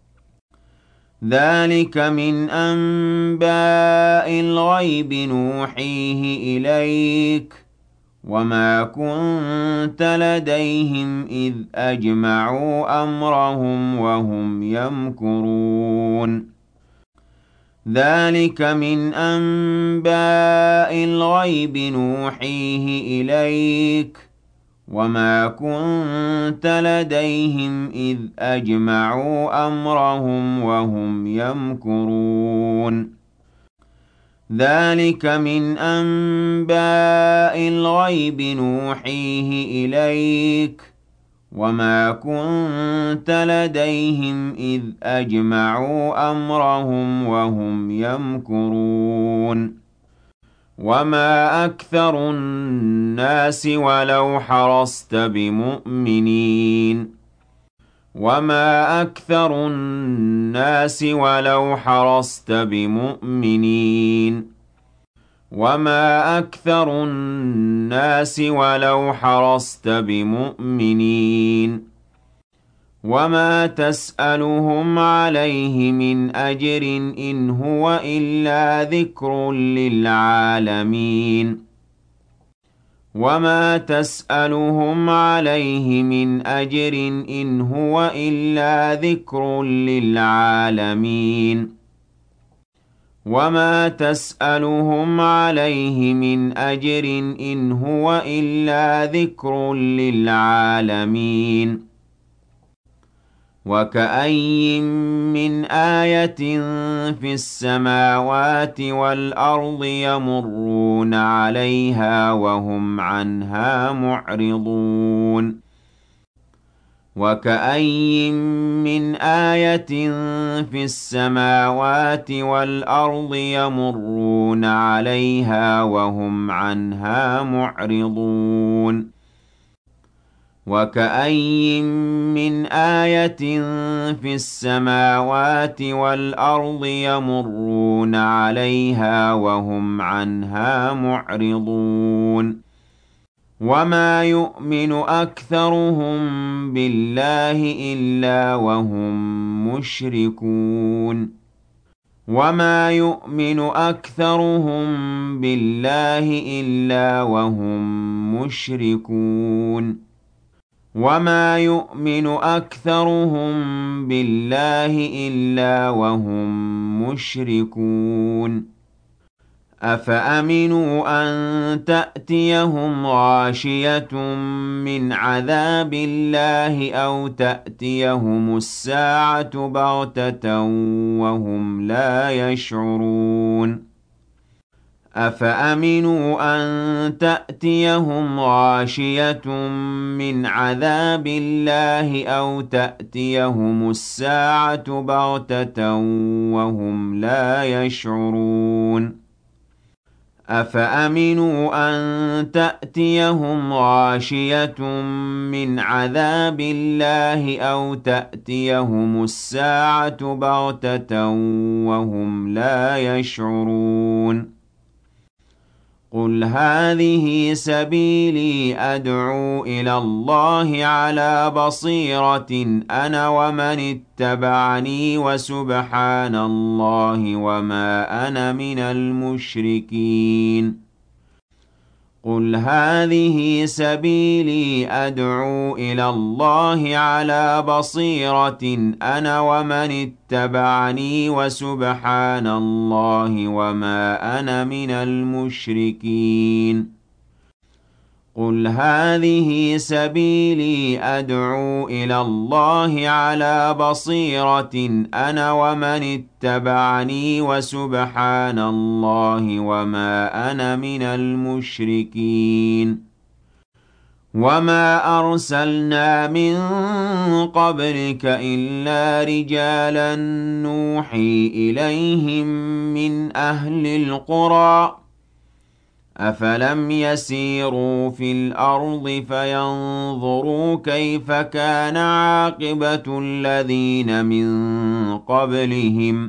ذَلِكَ مِنْ أَنبَاءِ الْغَيْبِ نُوحِيهِ إِلَيْكَ ۖ وَمَا كُنتَ لَدَيْهِمْ إِذْ أَجْمَعُوا أَمْرَهُمْ وَهُمْ يَمْكُرُونَ ذَلِكَ مِنْ أَنبَاءِ الْغَيْبِ نُوحِيهِ إِلَيْكَ ۖ وَمَا كُنتَ لَدَيْهِمْ إِذْ أَجْمَعُوا أَمْرَهُمْ وَهُمْ يَمْكُرُونَ ذَلِكَ مِنْ أَنبَاءِ الْغَيْبِ نُوحِيهِ إِلَيْكَ ۖ وَمَا كُنتَ لَدَيْهِمْ إِذْ أَجْمَعُوا أَمْرَهُمْ وَهُمْ يَمْكُرُونَ وَمَا أَكْثَرُ النَّاسِ وَلَوْ حَرَصْتَ بِمُؤْمِنِينَ وَمَا أَكْثَرُ النَّاسِ وَلَوْ حَرَصْتَ بِمُؤْمِنِينَ وَمَا أَكْثَرُ النَّاسِ وَلَوْ حَرَصْتَ بِمُؤْمِنِينَ وَمَا تَسْأَلُهُمْ عَلَيْهِ مِنْ أَجْرٍ إِنْ هُوَ إِلَّا ذِكْرٌ لِّلْعَالَمِينَ وَمَا تَسْأَلُهُمْ عَلَيْهِ مِنْ أَجْرٍ إِنْ هُوَ إِلَّا ذِكْرٌ لِّلْعَالَمِينَ وَمَا تَسْأَلُهُمْ عَلَيْهِ مِنْ أَجْرٍ إِنْ هُوَ إِلَّا ذِكْرٌ لِّلْعَالَمِينَ وَكَأَيِّن مِّنْ آيَةٍ فِي السَّمَاوَاتِ وَالْأَرْضِ يَمُرُّونَ عَلَيْهَا وَهُمْ عَنْهَا مُعْرِضُونَ وَكَأَيِّن مِّنْ آيَةٍ فِي السَّمَاوَاتِ وَالْأَرْضِ يَمُرُّونَ عَلَيْهَا وَهُمْ عَنْهَا مُعْرِضُونَ وَكَأَيِّن مِّنْ آيَةٍ فِي السَّمَاوَاتِ وَالْأَرْضِ يَمُرُّونَ عَلَيْهَا وَهُمْ عَنْهَا مُعْرِضُونَ وَمَا يُؤْمِنُ أَكْثَرُهُم بِاللَّهِ إِلَّا وَهُم مُّشْرِكُونَ وَمَا يُؤْمِنُ أَكْثَرُهُم بِاللَّهِ إِلَّا وَهُم مُّشْرِكُونَ وَمَا يُؤْمِنُ أَكْثَرُهُم بِاللَّهِ إِلَّا وَهُم مُّشْرِكُونَ أَفَأَمِنُوا أَن تَأْتِيَهُمْ غَاشِيَةٌ مِّنْ عَذَابِ اللَّهِ أَوْ تَأْتِيَهُمُ السَّاعَةُ بَغْتَةً وَهُمْ لَا يَشْعُرُونَ أَفَأَمِنُوا أَن تَأْتِيَهُمْ غَاشِيَةٌ مِّنْ عَذَابِ اللَّهِ أَوْ تَأْتِيَهُمُ السَّاعَةُ بَغْتَةً وَهُمْ لَا يَشْعُرُونَ أَفَأَمِنُوا أَن تَأْتِيَهُمْ غَاشِيَةٌ مِّنْ عَذَابِ اللَّهِ أَوْ تَأْتِيَهُمُ السَّاعَةُ بَغْتَةً وَهُمْ لَا يَشْعُرُونَ قُلْ هَٰذِهِ سَبِيلِي أَدْعُو إِلَى اللَّهِ عَلَىٰ بَصِيرَةٍ أَنَا وَمَنِ اتَّبَعَنِي وَسُبْحَانَ اللَّهِ وَمَا أَنَا مِنَ الْمُشْرِكِينَ قُلْ هَٰذِهِ سَبِيلِي أَدْعُو إِلَى اللَّهِ عَلَىٰ بَصِيرَةٍ أَنَا وَمَنِ اتَّبَعَنِي وَسُبْحَانَ اللَّهِ وَمَا أَنَا مِنَ الْمُشْرِكِينَ قُلْ هَٰذِهِ سَبِيلِي أَدْعُو إِلَى اللَّهِ عَلَىٰ بَصِيرَةٍ أَنَا وَمَنِ اتَّبَعَنِي وَسُبْحَانَ اللَّهِ وَمَا أَنَا مِنَ الْمُشْرِكِينَ وَمَا أَرْسَلْنَا مِن قَبْلِكَ إِلَّا رِجَالًا نُّوحِي إِلَيْهِم مِّنْ أَهْلِ الْقُرَىٰ أَفَلَمْ يَسِيرُوا فِي الْأَرْضِ فَيَنظُرُوا كَيْفَ كَانَ عَاقِبَةُ الَّذِينَ مِن قَبْلِهِمْ ۚ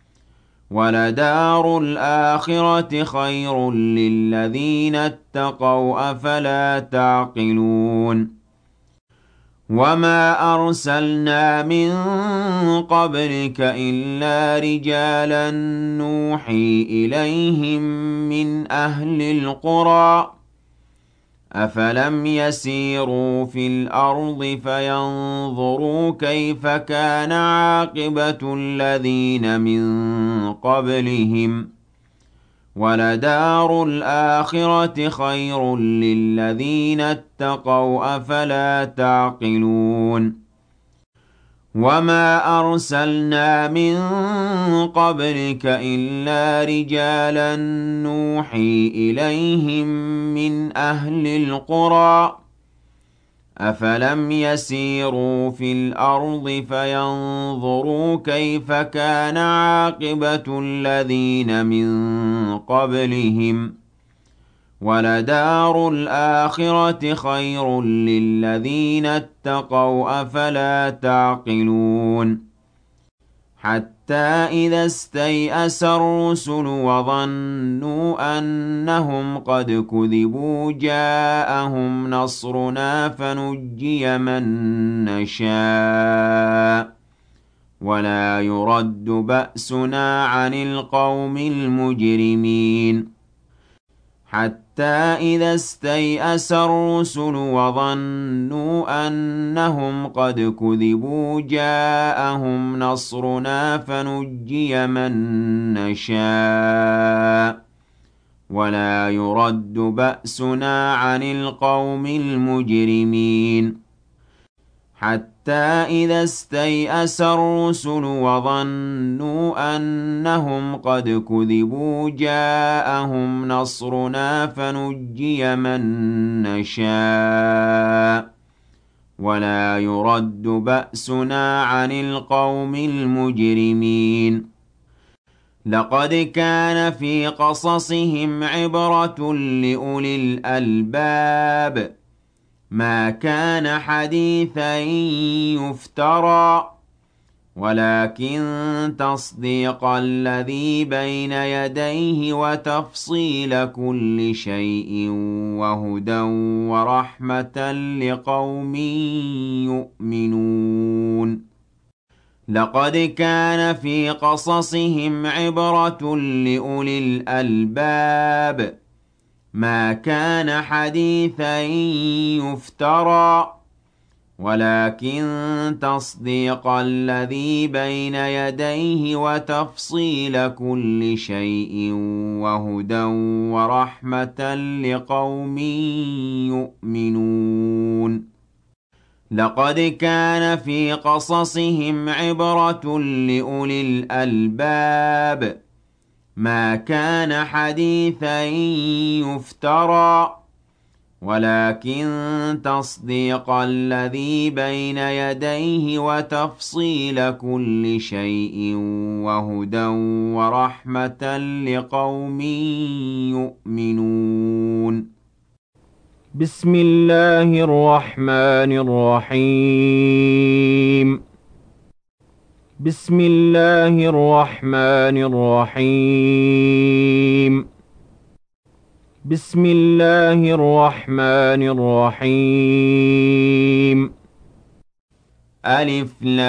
وَلَدَارُ الْآخِرَةِ خَيْرٌ لِّلَّذِينَ اتَّقَوْا ۗ أَفَلَا تَعْقِلُونَ وَمَا أَرْسَلْنَا مِن قَبْلِكَ إِلَّا رِجَالًا نُّوحِي إِلَيْهِم مِّنْ أَهْلِ الْقُرَىٰ أَفَلَمْ يَسِيرُوا فِي الْأَرْضِ فَيَنظُرُوا كَيْفَ كَانَ عَاقِبَةُ الَّذِينَ مِن قَبْلِهِمْ ۚ وَلَدَارُ الْآخِرَةِ خَيْرٌ لِّلَّذِينَ اتَّقَوْا ۗ أَفَلَا تَعْقِلُونَ وَمَا أَرْسَلْنَا مِن قَبْلِكَ إِلَّا رِجَالًا نُّوحِي إِلَيْهِم مِّنْ أَهْلِ الْقُرَىٰ أَفَلَمْ يَسِيرُوا فِي الْأَرْضِ فَيَنظُرُوا كَيْفَ كَانَ عَاقِبَةُ الَّذِينَ مِن قَبْلِهِمْ ۚ وَلَدَارُ الْآخِرَةِ خَيْرٌ لِّلَّذِينَ اتَّقَوْا ۗ أَفَلَا تَعْقِلُونَ حَتَّىٰ إِذَا اسْتَيْأَسَ الرُّسُلُ وَظَنُّوا أَنَّهُمْ قَدْ كُذِبُوا جَاءَهُمْ نَصْرُنَا فَنُجِّيَ مَن نَّشَاءُ وَلَا يُرَدُّ بَأْسُنَا عَنِ الْقَوْمِ الْمُجْرِمِينَ حَتَّىٰ إِذَا اسْتَيْأَسَ الرُّسُلُ وَظَنُّوا أَنَّهُمْ قَدْ كُذِبُوا جَاءَهُمْ نَصْرُنَا فَنُجِّيَ مَن نَّشَاءُ وَلَا يُرَدُّ بَأْسُنَا عَنِ الْقَوْمِ الْمُجْرِمِينَ حَتَّىٰ إِذَا اسْتَيْأَسَ الرُّسُلُ وَظَنُّوا أَنَّهُمْ قَدْ كُذِبُوا جَاءَهُمْ نَصْرُنَا فَنُجِّيَ مَن نَّشَاءُ وَلَا يُرَدُّ بَأْسُنَا عَنِ الْقَوْمِ الْمُجْرِمِينَ لَقَدْ كَانَ فِي قَصَصِهِمْ عِبْرَةٌ لِّأُولِي الْأَلْبَابِ مَا كَانَ حَدِيثًا يُفْتَرَىٰ وَلَٰكِن تَصْدِيقَ الَّذِي بَيْنَ يَدَيْهِ وَتَفْصِيلَ كُلِّ شَيْءٍ وَهُدًى وَرَحْمَةً لِّقَوْمٍ يُؤْمِنُونَ لَقَدْ كَانَ فِي قَصَصِهِمْ عِبْرَةٌ لِّأُولِي الْأَلْبَابِ مَا كَانَ حَدِيثًا يُفْتَرَىٰ وَلَٰكِن تَصْدِيقَ الَّذِي بَيْنَ يَدَيْهِ وَتَفْصِيلَ كُلِّ شَيْءٍ وَهُدًى وَرَحْمَةً لِّقَوْمٍ يُؤْمِنُونَ لَقَدْ كَانَ فِي قَصَصِهِمْ عِبْرَةٌ لِّأُولِي الْأَلْبَابِ مَا كَانَ حَدِيثًا يُفْتَرَىٰ وَلَٰكِن تَصْدِيقَ الَّذِي بَيْنَ يَدَيْهِ وَتَفْصِيلَ كُلِّ شَيْءٍ وَهُدًى وَرَحْمَةً لِّقَوْمٍ يُؤْمِنُونَ بِسْمِ اللَّهِ الرَّحْمَٰنِ الرَّحِيمِ بِسْمِ اللَّهِ الرَّحْمَٰنِ الرَّحِيمِ بِسْمِ اللَّهِ الرَّحْمَٰنِ الرَّحِيمِ أَلِفْ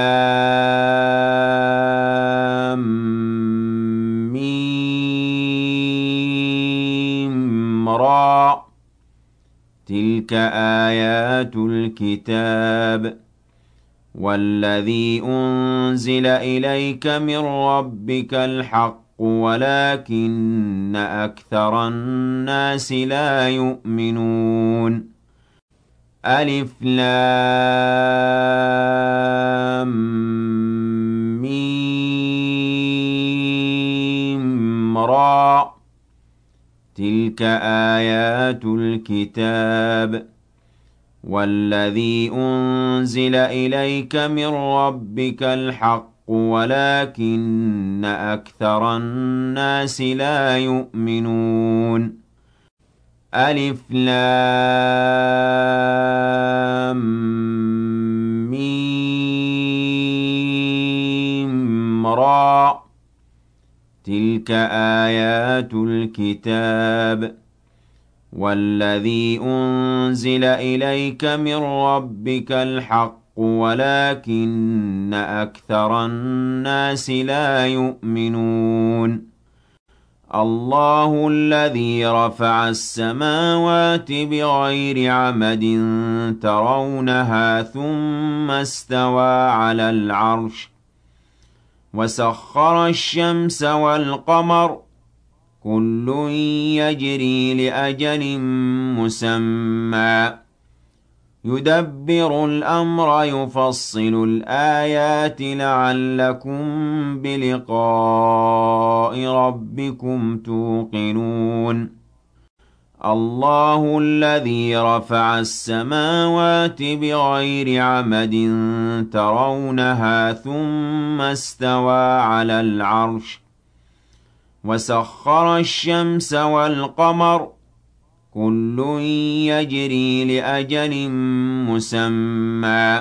لَامْ مِيم رَاءٌ تِلْكَ آيَاتُ الْكِتَابِ وَالَّذِي أُنزِلَ إِلَيْكَ مِن رَّبِّكَ الْحَقُّ وَلَٰكِنَّ أَكْثَرَ النَّاسِ لَا يُؤْمِنُونَ أَلِفْ لَامْ مِيم رَاءٌ تِلْكَ آيَاتُ الْكِتَابِ وَالَّذِي أُنزِلَ إِلَيْكَ مِن رَّبِّكَ الْحَقُّ وَلَٰكِنَّ أَكْثَرَ النَّاسِ لَا يُؤْمِنُونَ أَلِفْ لَامْ مِيم رَاءٌ تِلْكَ آيَاتُ الْكِتَابِ وَالَّذِي أُنزِلَ إِلَيْكَ مِن رَّبِّكَ الْحَقُّ وَلَٰكِنَّ أَكْثَرَ النَّاسِ لَا يُؤْمِنُونَ اللَّهُ الَّذِي رَفَعَ السَّمَاوَاتِ بِغَيْرِ عَمَدٍ تَرَوْنَهَا ثُمَّ اسْتَوَىٰ عَلَى الْعَرْشِ وَسَخَّرَ الشَّمْسَ وَالْقَمَرَ كُلٌّ يَجْرِي لِأَجَلٍ مُّسَمًّى يُدَبِّرُ الْأَمْرَ يُفَصِّلُ الْآيَاتِ لَعَلَّكُم بِلِقَاءِ رَبِّكُمْ تُوقِنُونَ اللَّهُ الَّذِي رَفَعَ السَّمَاوَاتِ بِغَيْرِ عَمَدٍ تَرَوْنَهَا ثُمَّ اسْتَوَىٰ عَلَى الْعَرْشِ وَسَخَّرَ الشَّمْسَ وَالْقَمَرَ كل يجري لأجل مسمى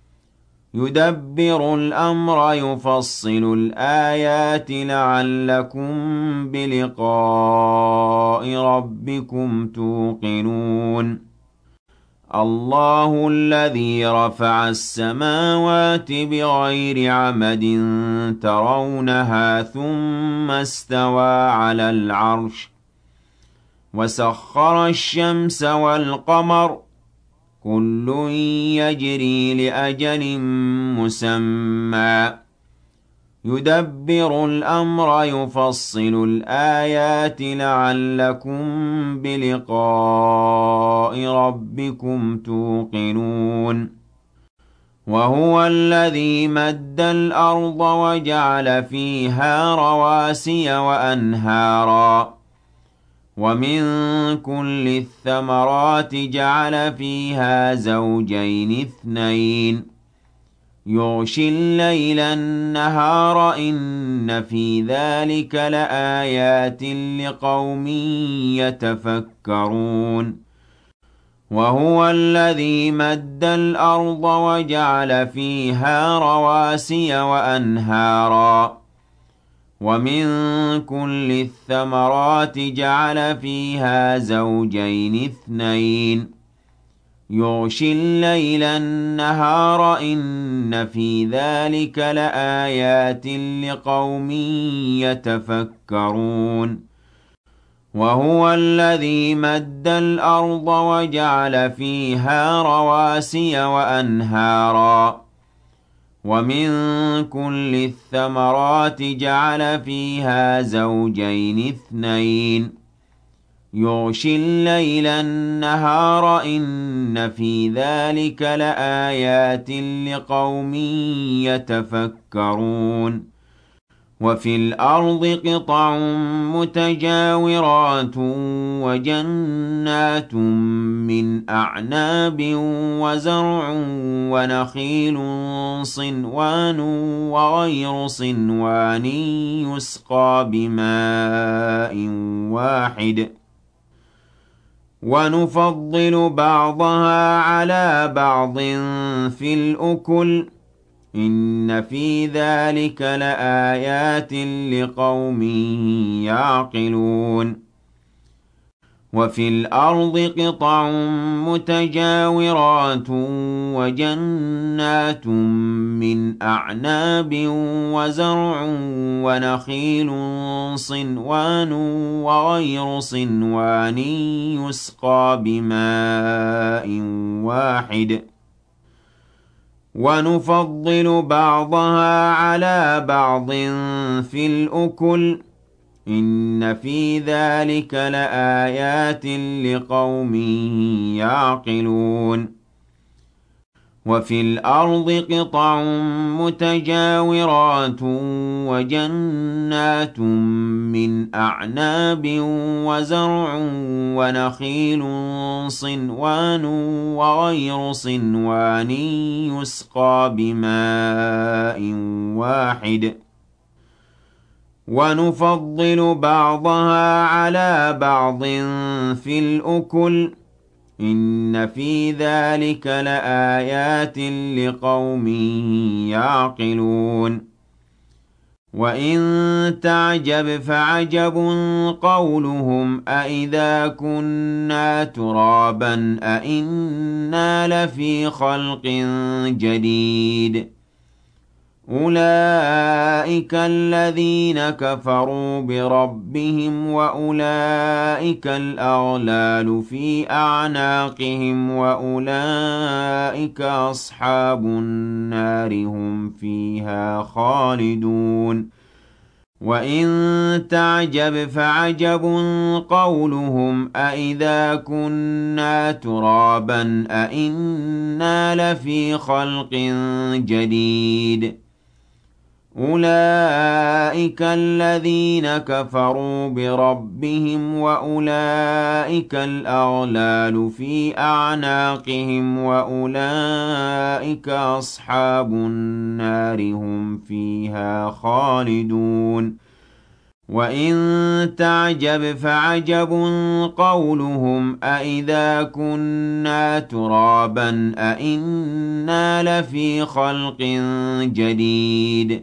يدبر الأمر يفصل الآيات لعلكم بلقاء ربكم توقنون الله الذي رفع السماوات بغير عمد ترونها ثم استوى على العرش وسخر الشمس والقمر كل يجري لأجل مسمى يدبر الأمر يفصل الآيات لعلكم بلقاء ربكم توقنون وهو الذي مد الأرض وجعل فيها رواسي وأنهارا ومن كل الثمرات جعل فيها زوجين اثنين يغشي الليل النهار إن في ذلك لآيات لقوم يتفكرون وهو الذي مد الأرض وجعل فيها رواسي وأنهارا ومن كل الثمرات جعل فيها زوجين اثنين يغشي الليل النهار إن في ذلك لآيات لقوم يتفكرون وهو الذي مد الأرض وجعل فيها رواسي وأنهارا ومن كل الثمرات جعل فيها زوجين اثنين يغشي الليل النهار إن في ذلك لآيات لقوم يتفكرون وفي الأرض قطع متجاورات وجنات من أعناب وزرع ونخيل صنوان وغير صنوان يسقى بماء واحد ونفضل بعضها على بعض في الأكل إن في ذلك لآيات لقوم يعقلون وفي الأرض قطع متجاورات وجنات من أعناب وزرع ونخيل صنوان وغير صنوان يسقى بماء واحد ونفضل بعضها على بعض في الأكل إن في ذلك لآيات لقوم يعقلون وفي الأرض قطع متجاورات وجنات من أعناب وزرع ونخيل صنوان وغير صنوان يسقى بماء واحد ونفضل بعضها على بعض في الأكل إن في ذلك لآيات لقوم يعقلون وإن تعجب فعجب قولهم أإذا كنا ترابا أإنا لفي خلق جديد أولئك الذين كفروا بربهم وأولئك الأغلال في أعناقهم وأولئك أصحاب النار هم فيها خالدون وإن تعجب فعجب قولهم أإذا كنا ترابا أإنا لفي خلق جديد أولئك الذين كفروا بربهم وأولئك الأغلال في أعناقهم وأولئك أصحاب النار هم فيها خالدون وَإِن تَعْجَبْ فَعَجَبٌ قَوْلُهُمْ أَإِذَا كُنَّا تُرَابًا أَإِنَّا لَفِي خَلْقٍ جَدِيدٍ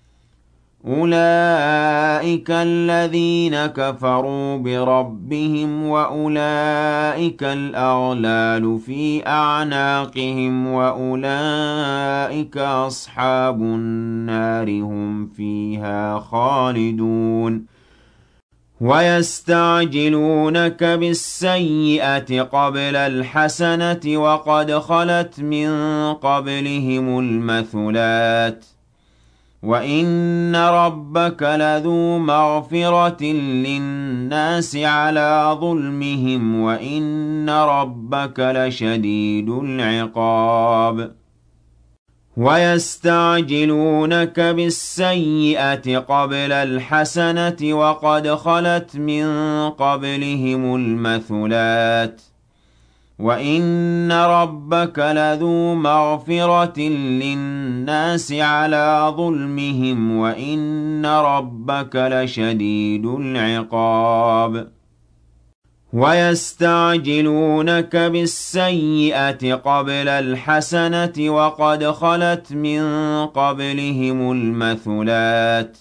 أُولَئِكَ الَّذِينَ كَفَرُوا بِرَبِّهِمْ وَأُولَئِكَ الْأَغْلَالُ فِي أَعْنَاقِهِمْ وَأُولَئِكَ أَصْحَابُ النَّارِ هُمْ فِيهَا خَالِدُونَ وَيَسْتَعْجِلُونَكَ بِالسَّيِّئَةِ قَبْلَ الْحَسَنَةِ وَقَدْ خَلَتْ مِن قَبْلِهِمُ الْمَثُلَاتُ وَإِنَّ رَبَّكَ لَذُو مَغْفِرَةٍ لِّلنَّاسِ عَلَىٰ ظُلْمِهِمْ وَإِنَّ رَبَّكَ لَشَدِيدُ الْعِقَابِ وَيَسْتَعْجِلُونَكَ بِالسَّيِّئَةِ قَبْلَ الْحَسَنَةِ وَقَدْ خَلَتْ مِن قَبْلِهِمُ الْمَثُلَاتُ وَإِنَّ رَبَّكَ لَذُو مَغْفِرَةٍ لِّلنَّاسِ عَلَىٰ ظُلْمِهِمْ وَإِنَّ رَبَّكَ لَشَدِيدُ الْعِقَابِ وَيَسْتَعْجِلُونَكَ بِالسَّيِّئَةِ قَبْلَ الْحَسَنَةِ وَقَدْ خَلَتْ مِن قَبْلِهِمُ الْمَثُلَاتُ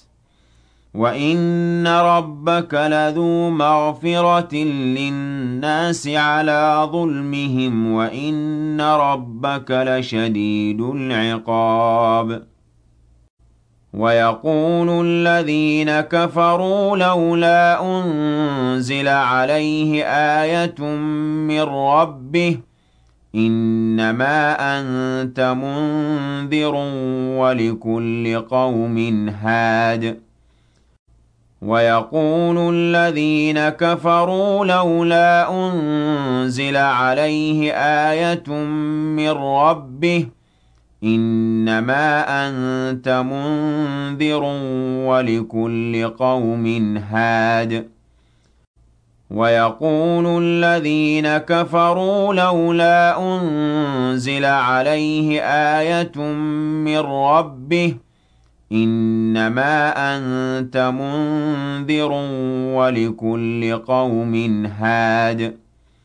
وَإِنَّ رَبَّكَ لَذُو مَغْفِرَةٍ لِّلنَّاسِ عَلَىٰ ظُلْمِهِمْ وَإِنَّ رَبَّكَ لَشَدِيدُ الْعِقَابِ وَيَقُولُ الَّذِينَ كَفَرُوا لَوْلَا أُنزِلَ عَلَيْهِ آيَةٌ مِّن رَّبِّهِ إِنَّمَا أَنتَ مُنذِرٌ وَلِكُلِّ قَوْمٍ هَادٍ وَيَقُولُ الَّذِينَ كَفَرُوا لَوْلَا أُنزِلَ عَلَيْهِ آيَةٌ مِّن رَّبِّهِ إِنَّمَا أَنتَ مُنذِرٌ وَلِكُلِّ قَوْمٍ هَادٍ وَيَقُولُ الَّذِينَ كَفَرُوا لَوْلَا أُنزِلَ عَلَيْهِ آيَةٌ مِّن رَّبِّهِ إِنَّمَا أَنتَ مُنذِرٌ وَلِكُلِّ قَوْمٍ هَادٍ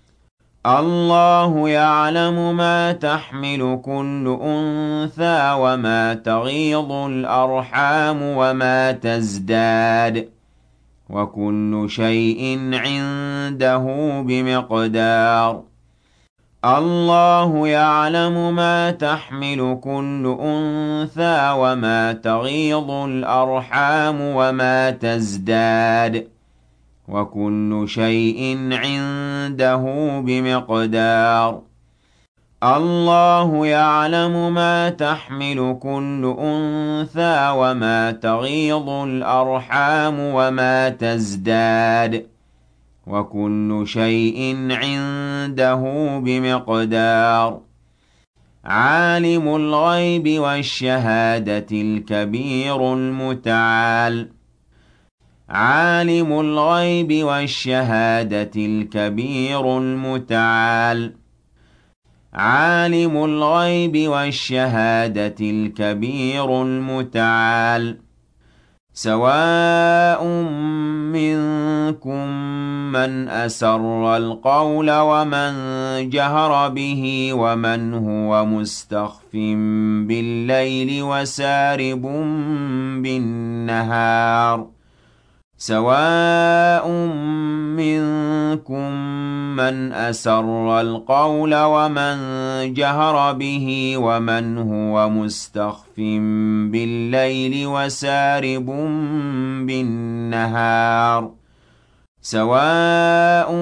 اللَّهُ يَعْلَمُ مَا تَحْمِلُ كُلُّ أُنثَىٰ وَمَا تَغِيضُ الْأَرْحَامُ وَمَا تَزْدَادُ وَكُلُّ شَيْءٍ عِندَهُ بِمِقْدَارٍ اللَّهُ يَعْلَمُ مَا تَحْمِلُ كُلُّ أُنثَىٰ وَمَا تَغِيضُ الْأَرْحَامُ وَمَا تَزْدَادُ وَكُلُّ شَيْءٍ عِندَهُ بِمِقْدَارٍ اللَّهُ يَعْلَمُ مَا تَحْمِلُ كُلُّ أُنثَىٰ وَمَا تَغِيضُ الْأَرْحَامُ وَمَا تَزْدَادُ وَكُلُّ شَيْءٍ عِندَهُ بِمِقْدَارٍ عَالِمُ الْغَيْبِ وَالشَّهَادَةِ الْكَبِيرُ الْمُتَعَالِ عَالِمُ الْغَيْبِ وَالشَّهَادَةِ الْكَبِيرُ الْمُتَعَالِ عَالِمُ الْغَيْبِ وَالشَّهَادَةِ الْكَبِيرُ الْمُتَعَالِ سَوَاءٌ مِّنكُم مَّنْ أَسَرَّ الْقَوْلَ وَمَن جَهَرَ بِهِ وَمَنْ هُوَ مُسْتَخْفٍ بِاللَّيْلِ وَسَارِبٌ بِالنَّهَارِ سَوَاءٌ مِّنكُم مَّنْ أَسَرَّ الْقَوْلَ وَمَن جَهَرَ بِهِ وَمَنْ هُوَ مُسْتَخْفٍ بِاللَّيْلِ وَسَارِبٌ بِالنَّهَارِ سَوَاءٌ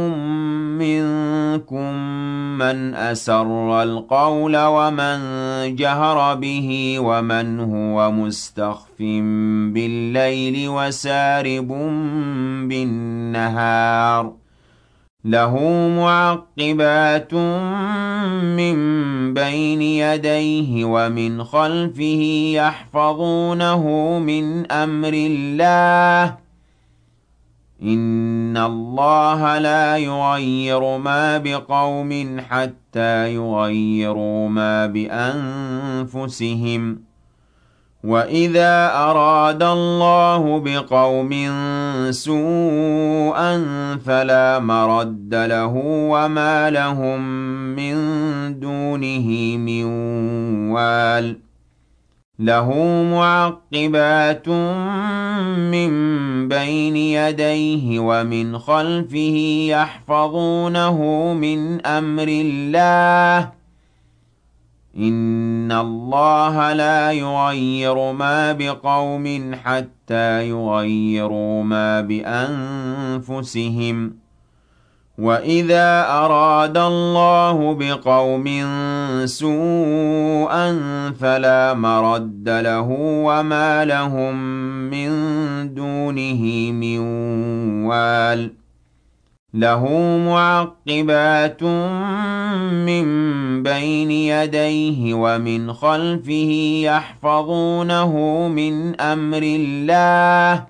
مِّنكُم مَّنْ أَسَرَّ الْقَوْلَ وَمَن جَهَرَ بِهِ وَمَنْ هُوَ مُسْتَخْفٍ بِاللَّيْلِ وَسَارِبٌ بِالنَّهَارِ لَهُ مُعَقِّبَاتٌ مِّن بَيْنِ يَدَيْهِ وَمِنْ خَلْفِهِ يَحْفَظُونَهُ مِنْ أَمْرِ اللَّهِ إِنَّ اللَّهَ لَا يُغَيِّرُ مَا بِقَوْمٍ حَتَّىٰ يُغَيِّرُوا مَا بِأَنفُسِهِمْ وَإِذَا أَرَادَ اللَّهُ بِقَوْمٍ سُوءًا فَلَا مَرَدَّ لَهُ وَمَا لَهُم مِّن دُونِهِ مِن وَالٍ لَّهُ مُعَقِّبَاتٌ مِّن بَيْنِ يَدَيْهِ وَمِنْ خَلْفِهِ يَحْفَظُونَهُ مِنْ أَمْرِ اللَّهِ ۗ إِنَّ اللَّهَ لَا يُغَيِّرُ مَا بِقَوْمٍ حَتَّىٰ يُغَيِّرُوا مَا بِأَنفُسِهِمْ ۗ وَإِذَا أَرَادَ اللَّهُ بِقَوْمٍ سُوءًا فَلَا مَرَدَّ لَهُ وَمَا لَهُم مِّن دُونِهِ مِن وَالٍ لَّهُ مُعَقِّبَاتٌ مِّن بَيْنِ يَدَيْهِ وَمِنْ خَلْفِهِ يَحْفَظُونَهُ مِنْ أَمْرِ اللَّهِ ۗ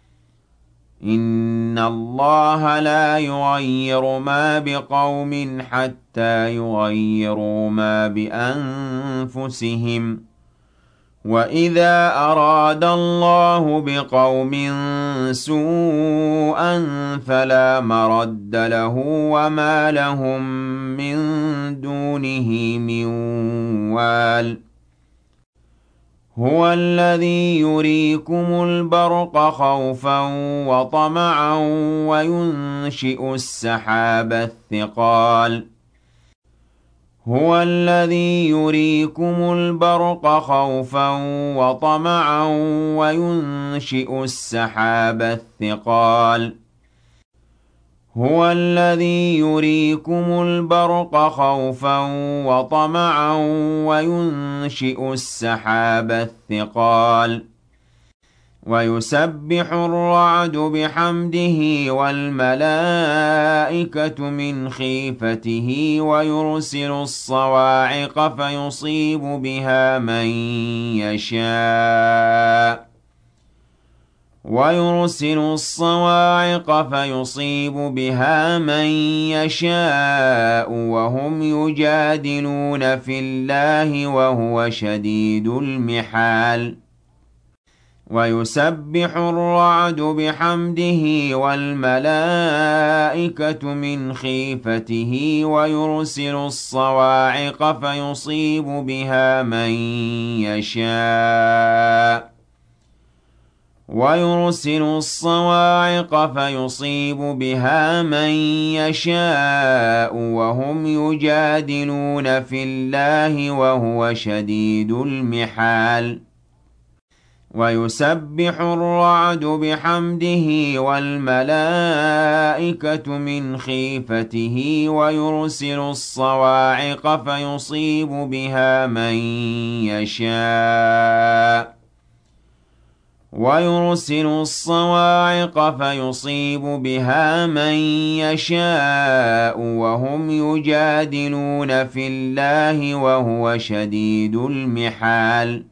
إِنَّ اللَّهَ لَا يُغَيِّرُ مَا بِقَوْمٍ حَتَّىٰ يُغَيِّرُوا مَا بِأَنفُسِهِمْ ۗ وَإِذَا أَرَادَ اللَّهُ بِقَوْمٍ سُوءًا فَلَا مَرَدَّ لَهُ وَمَا لَهُم مِّن دُونِهِ مِن وَالٍ هُوَ الَّذِي يُرِيكُمُ الْبَرْقَ خَوْفًا وَطَمَعًا وَيُنشِئُ السَّحَابَ الثِّقَالَ هُوَ الَّذِي يُرِيكُمُ الْبَرْقَ خَوْفًا وَطَمَعًا وَيُنشِئُ السَّحَابَ الثِّقَالَ هُوَ الَّذِي يُرِيكُمُ الْبَرْقَ خَوْفًا وَطَمَعًا وَيُنشِئُ السَّحَابَ الثِّقَالَ وَيُسَبِّحُ الرَّعْدُ بِحَمْدِهِ وَالْمَلَائِكَةُ مِنْ خِيفَتِهِ وَيُرْسِلُ الصَّوَاعِقَ فَيُصِيبُ بِهَا مَن يَشَاءُ وَيُرْسِلُ الصَّوَاعِقَ فَيُصِيبُ بِهَا مَن يَشَاءُ وَهُمْ يُجَادِلُونَ فِي اللَّهِ وَهُوَ شَدِيدُ الْمِحَالِ وَيُسَبِّحُ الرَّعْدُ بِحَمْدِهِ وَالْمَلَائِكَةُ مِنْ خِيفَتِهِ وَيُرْسِلُ الصَّوَاعِقَ فَيُصِيبُ بِهَا مَن يَشَاءُ وَيُرْسِلُ الصَّوَاعِقَ فَيُصِيبُ بِهَا مَن يَشَاءُ وَهُمْ يُجَادِلُونَ فِي اللَّهِ وَهُوَ شَدِيدُ الْمِحَالِ وَيُسَبِّحُ الرَّعْدُ بِحَمْدِهِ وَالْمَلَائِكَةُ مِنْ خِيفَتِهِ وَيُرْسِلُ الصَّوَاعِقَ فَيُصِيبُ بِهَا مَن يَشَاءُ وَيُرْسِلُ الصَّوَاعِقَ فَيُصِيبُ بِهَا مَن يَشَاءُ وَهُمْ يُجَادِلُونَ فِي اللَّهِ وَهُوَ شَدِيدُ الْمِحَالِ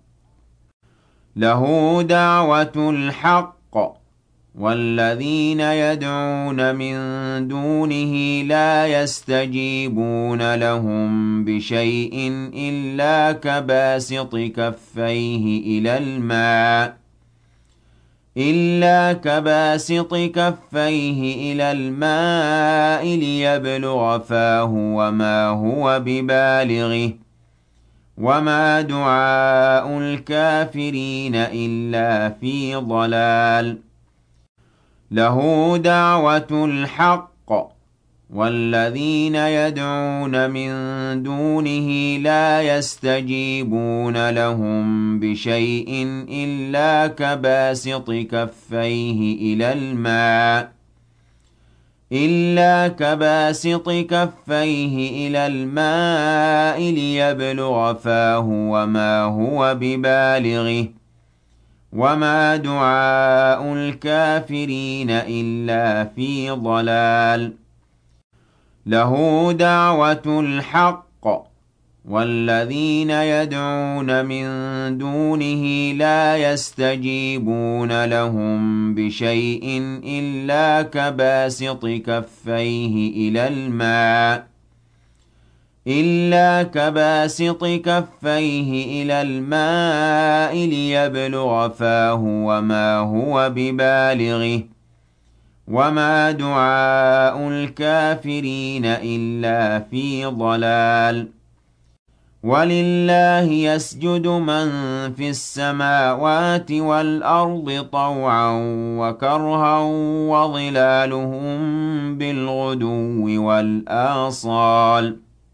لَهُ دَعْوَةُ الْحَقِّ وَالَّذِينَ يَدْعُونَ مِن دُونِهِ لَا يَسْتَجِيبُونَ لَهُم بِشَيْءٍ إِلَّا كَبَاسِطِ كَفَّيْهِ إِلَى الْمَاءِ إِلَّا كَبَاسِطِ كَفَّيْهِ إِلَى الْمَاءِ لِيَبْلُغَ فَاهُ وَمَا هُوَ بِبَالِغِهِ وَمَا دُعَاءُ الْكَافِرِينَ إِلَّا فِي ضَلَالٍ لَهُ دَعْوَةُ الْحَقِّ وَالَّذِينَ يَدْعُونَ مِن دُونِهِ لَا يَسْتَجِيبُونَ لَهُم بِشَيْءٍ إِلَّا كَبَاسِطِ كَفَّيْهِ إِلَى الْمَاءِ إِلَّا كَبَاسِطِ كَفَّيْهِ إِلَى الْمَاءِ لِيَبْلُغَ فَاهُ وَمَا هُوَ بِبَالِغِهِ وَمَا دُعَاءُ الْكَافِرِينَ إِلَّا فِي ضَلَالٍ لَهُ دَعْوَةُ الْحَقِّ وَالَّذِينَ يَدْعُونَ مِن دُونِهِ لَا يَسْتَجِيبُونَ لَهُم بِشَيْءٍ إِلَّا كَبَاسِطِ كَفَّيْهِ إِلَى الْمَاءِ إِلَّا كَبَاسِطِ كَفَّيْهِ إِلَى الْمَاءِ لِيَبْلُغَ فَاهُ وَمَا هُوَ بِبَالِغِهِ ۚ وَمَا دُعَاءُ الْكَافِرِينَ إِلَّا فِي ضَلَالٍ وَلِلَّهِ يَسْجُدُ مَن فِي السَّمَاوَاتِ وَالْأَرْضِ طَوْعًا وَكَرْهًا وَظِلَالُهُم بِالْغُدُوِّ وَالْآصَالِ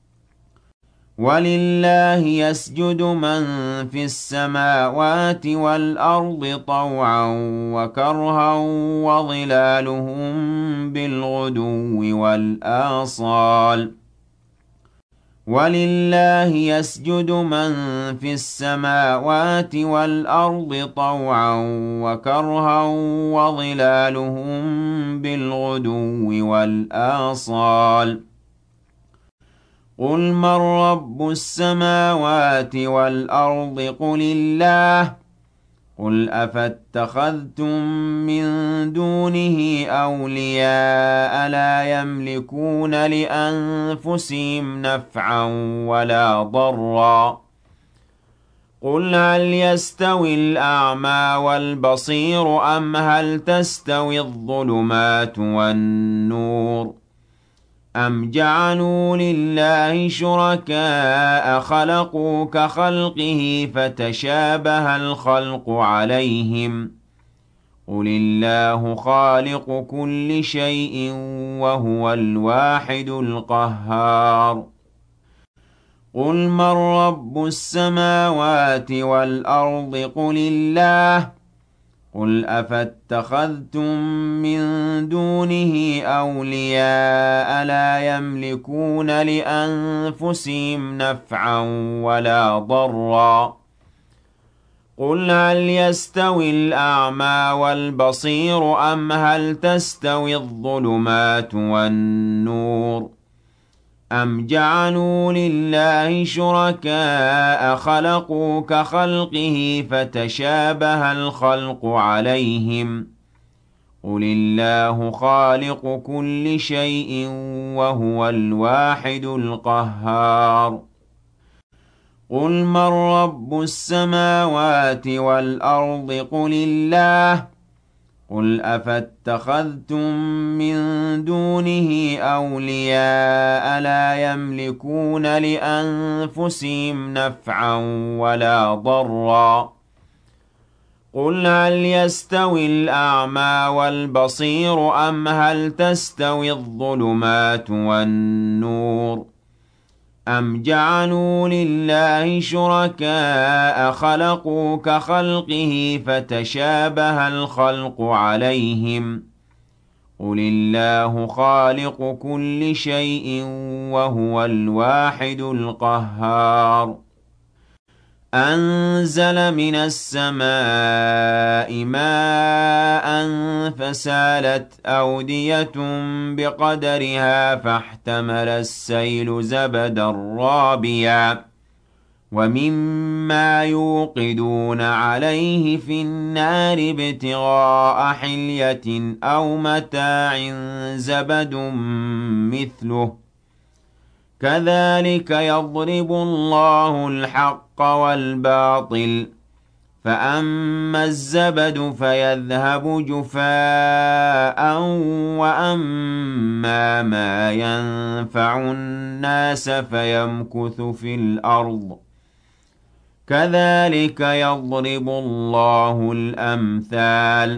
وَلِلَّهِ يَسْجُدُ مَن فِي السَّمَاوَاتِ وَالْأَرْضِ طَوْعًا وَكَرْهًا وَظِلَالُهُم بِالْغُدُوِّ وَالْآصَالِ وَلِلَّهِ يَسْجُدُ مَن فِي السَّمَاوَاتِ وَالْأَرْضِ طَوْعًا وَكَرْهًا وَظِلَالُهُم بِالْغُدُوِّ وَالْآصَالِ قُلْ مَن رَّبُّ السَّمَاوَاتِ وَالْأَرْضِ قُلِ اللَّهُ قُلْ أَفَاتَّخَذْتُم مِّن دُونِهِ أَوْلِيَاءَ لَا يَمْلِكُونَ لِأَنفُسِهِمْ نَفْعًا وَلَا ضَرًّا قُلْ هَلْ يَسْتَوِي الْأَعْمَىٰ وَالْبَصِيرُ أَمْ هَلْ تَسْتَوِي الظُّلُمَاتُ وَالنُّورُ أَمْ جَعَلُوا لِلَّهِ شُرَكَاءَ خَلَقُوا كَخَلْقِهِ فَتَشَابَهَ الْخَلْقُ عَلَيْهِمْ ۚ قُلِ اللَّهُ خَالِقُ كُلِّ شَيْءٍ وَهُوَ الْوَاحِدُ الْقَهَّارُ قُلْ مَن رَّبُّ السَّمَاوَاتِ وَالْأَرْضِ قُلِ اللَّهُ قُلْ أَفَاتَّخَذْتُم مِّن دُونِهِ أَوْلِيَاءَ لَا يَمْلِكُونَ لِأَنفُسِهِمْ نَفْعًا وَلَا ضَرًّا قُلْ هَلْ يَسْتَوِي الْأَعْمَىٰ وَالْبَصِيرُ أَمْ هَلْ تَسْتَوِي الظُّلُمَاتُ وَالنُّورُ أَمْ جَعَلُوا لِلَّهِ شُرَكَاءَ خَلَقُوا كَخَلْقِهِ فَتَشَابَهَ الْخَلْقُ عَلَيْهِمْ ۚ قُلِ اللَّهُ خَالِقُ كُلِّ شَيْءٍ وَهُوَ الْوَاحِدُ الْقَهَّارُ قُلْ مَن رَّبُّ السَّمَاوَاتِ وَالْأَرْضِ قُلِ اللَّهُ قُلْ أَفَاتَّخَذْتُم مِّن دُونِهِ أَوْلِيَاءَ لَا يَمْلِكُونَ لِأَنفُسِهِمْ نَفْعًا وَلَا ضَرًّا قُلْ هَلْ يَسْتَوِي الْأَعْمَىٰ وَالْبَصِيرُ أَمْ هَلْ تَسْتَوِي الظُّلُمَاتُ وَالنُّورُ أَمْ جَعَلُوا لِلَّهِ شُرَكَاءَ خَلَقُوا كَخَلْقِهِ فَتَشَابَهَ الْخَلْقُ عَلَيْهِمْ ۚ قُلِ اللَّهُ خَالِقُ كُلِّ شَيْءٍ وَهُوَ الْوَاحِدُ الْقَهَّارُ أَنزَلَ مِنَ السَّمَاءِ مَاءً فَسَالَتْ أَوْدِيَةٌ بِقَدَرِهَا فَاحْتَمَلَ السَّيْلُ زَبَدًا رَّابِيًا وَمِمَّا يُوقِدُونَ عَلَيْهِ فِي النَّارِ ابْتِغَاءَ حِلْيَةٍ أَوْ مَتَاعٍ زَبَدٌ مِّثْلُهُ كَذَٰلِكَ يَضْرِبُ اللَّهُ الْحَقَّ وَالْبَاطِلَ ۚ فَأَمَّا الزَّبَدُ فَيَذْهَبُ جُفَاءً وَأَمَّا مَا يَنفَعُ النَّاسَ فَيَمْكُثُ فِي الْأَرْضِ كَذَٰلِكَ يَضْرِبُ اللَّهُ الْأَمْثَالَ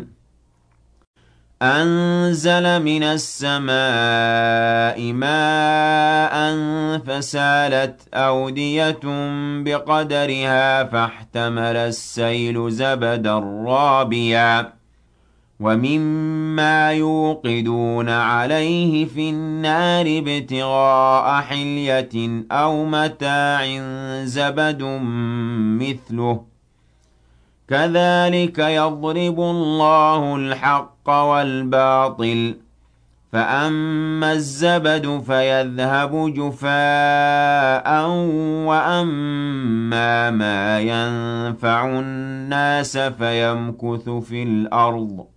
أَنزَلَ مِنَ السَّمَاءِ مَاءً فَسَالَتْ أَوْدِيَةٌ بِقَدَرِهَا فَاحْتَمَلَ السَّيْلُ زَبَدًا رَّابِيًا وَمِمَّا يُوقِدُونَ عَلَيْهِ فِي النَّارِ ابْتِغَاءَ حِلْيَةٍ أَوْ مَتَاعٍ زَبَدٌ مِّثْلُهُ كَذَٰلِكَ يَضْرِبُ اللَّهُ الْحَقَّ وَالْبَاطِلَ ۚ فَأَمَّا الزَّبَدُ فَيَذْهَبُ جُفَاءً وَأَمَّا مَا يَنفَعُ النَّاسَ فَيَمْكُثُ فِي الْأَرْضِ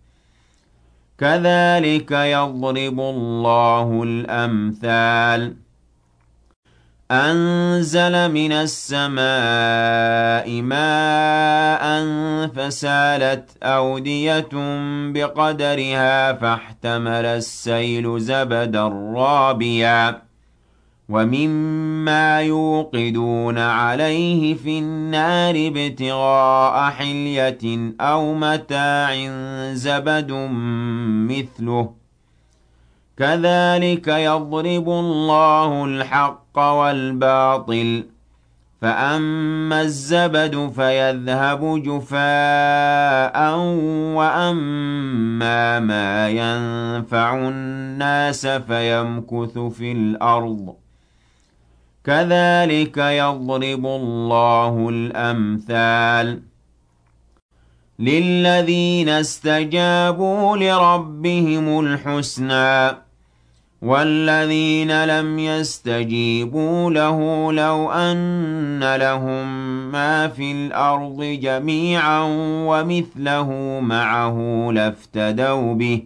كَذَٰلِكَ يَضْرِبُ اللَّهُ الْأَمْثَالَ أنزل من السماء ماء فسالت أودية بقدرها فاحتمل السيل زبدا رابيا ومما يوقدون عليه في النار ابتغاء حلية أو متاع زبد مثله كذلك يضرب الله الحق والباطل فأما الزبد فيذهب جفاء وأما ما ينفع الناس فيمكث في الأرض كذلك يضرب الله الأمثال للذين استجابوا لربهم الحسنى والذين لم يستجيبوا له لو أن لهم ما في الأرض جميعا ومثله معه لافتدوا به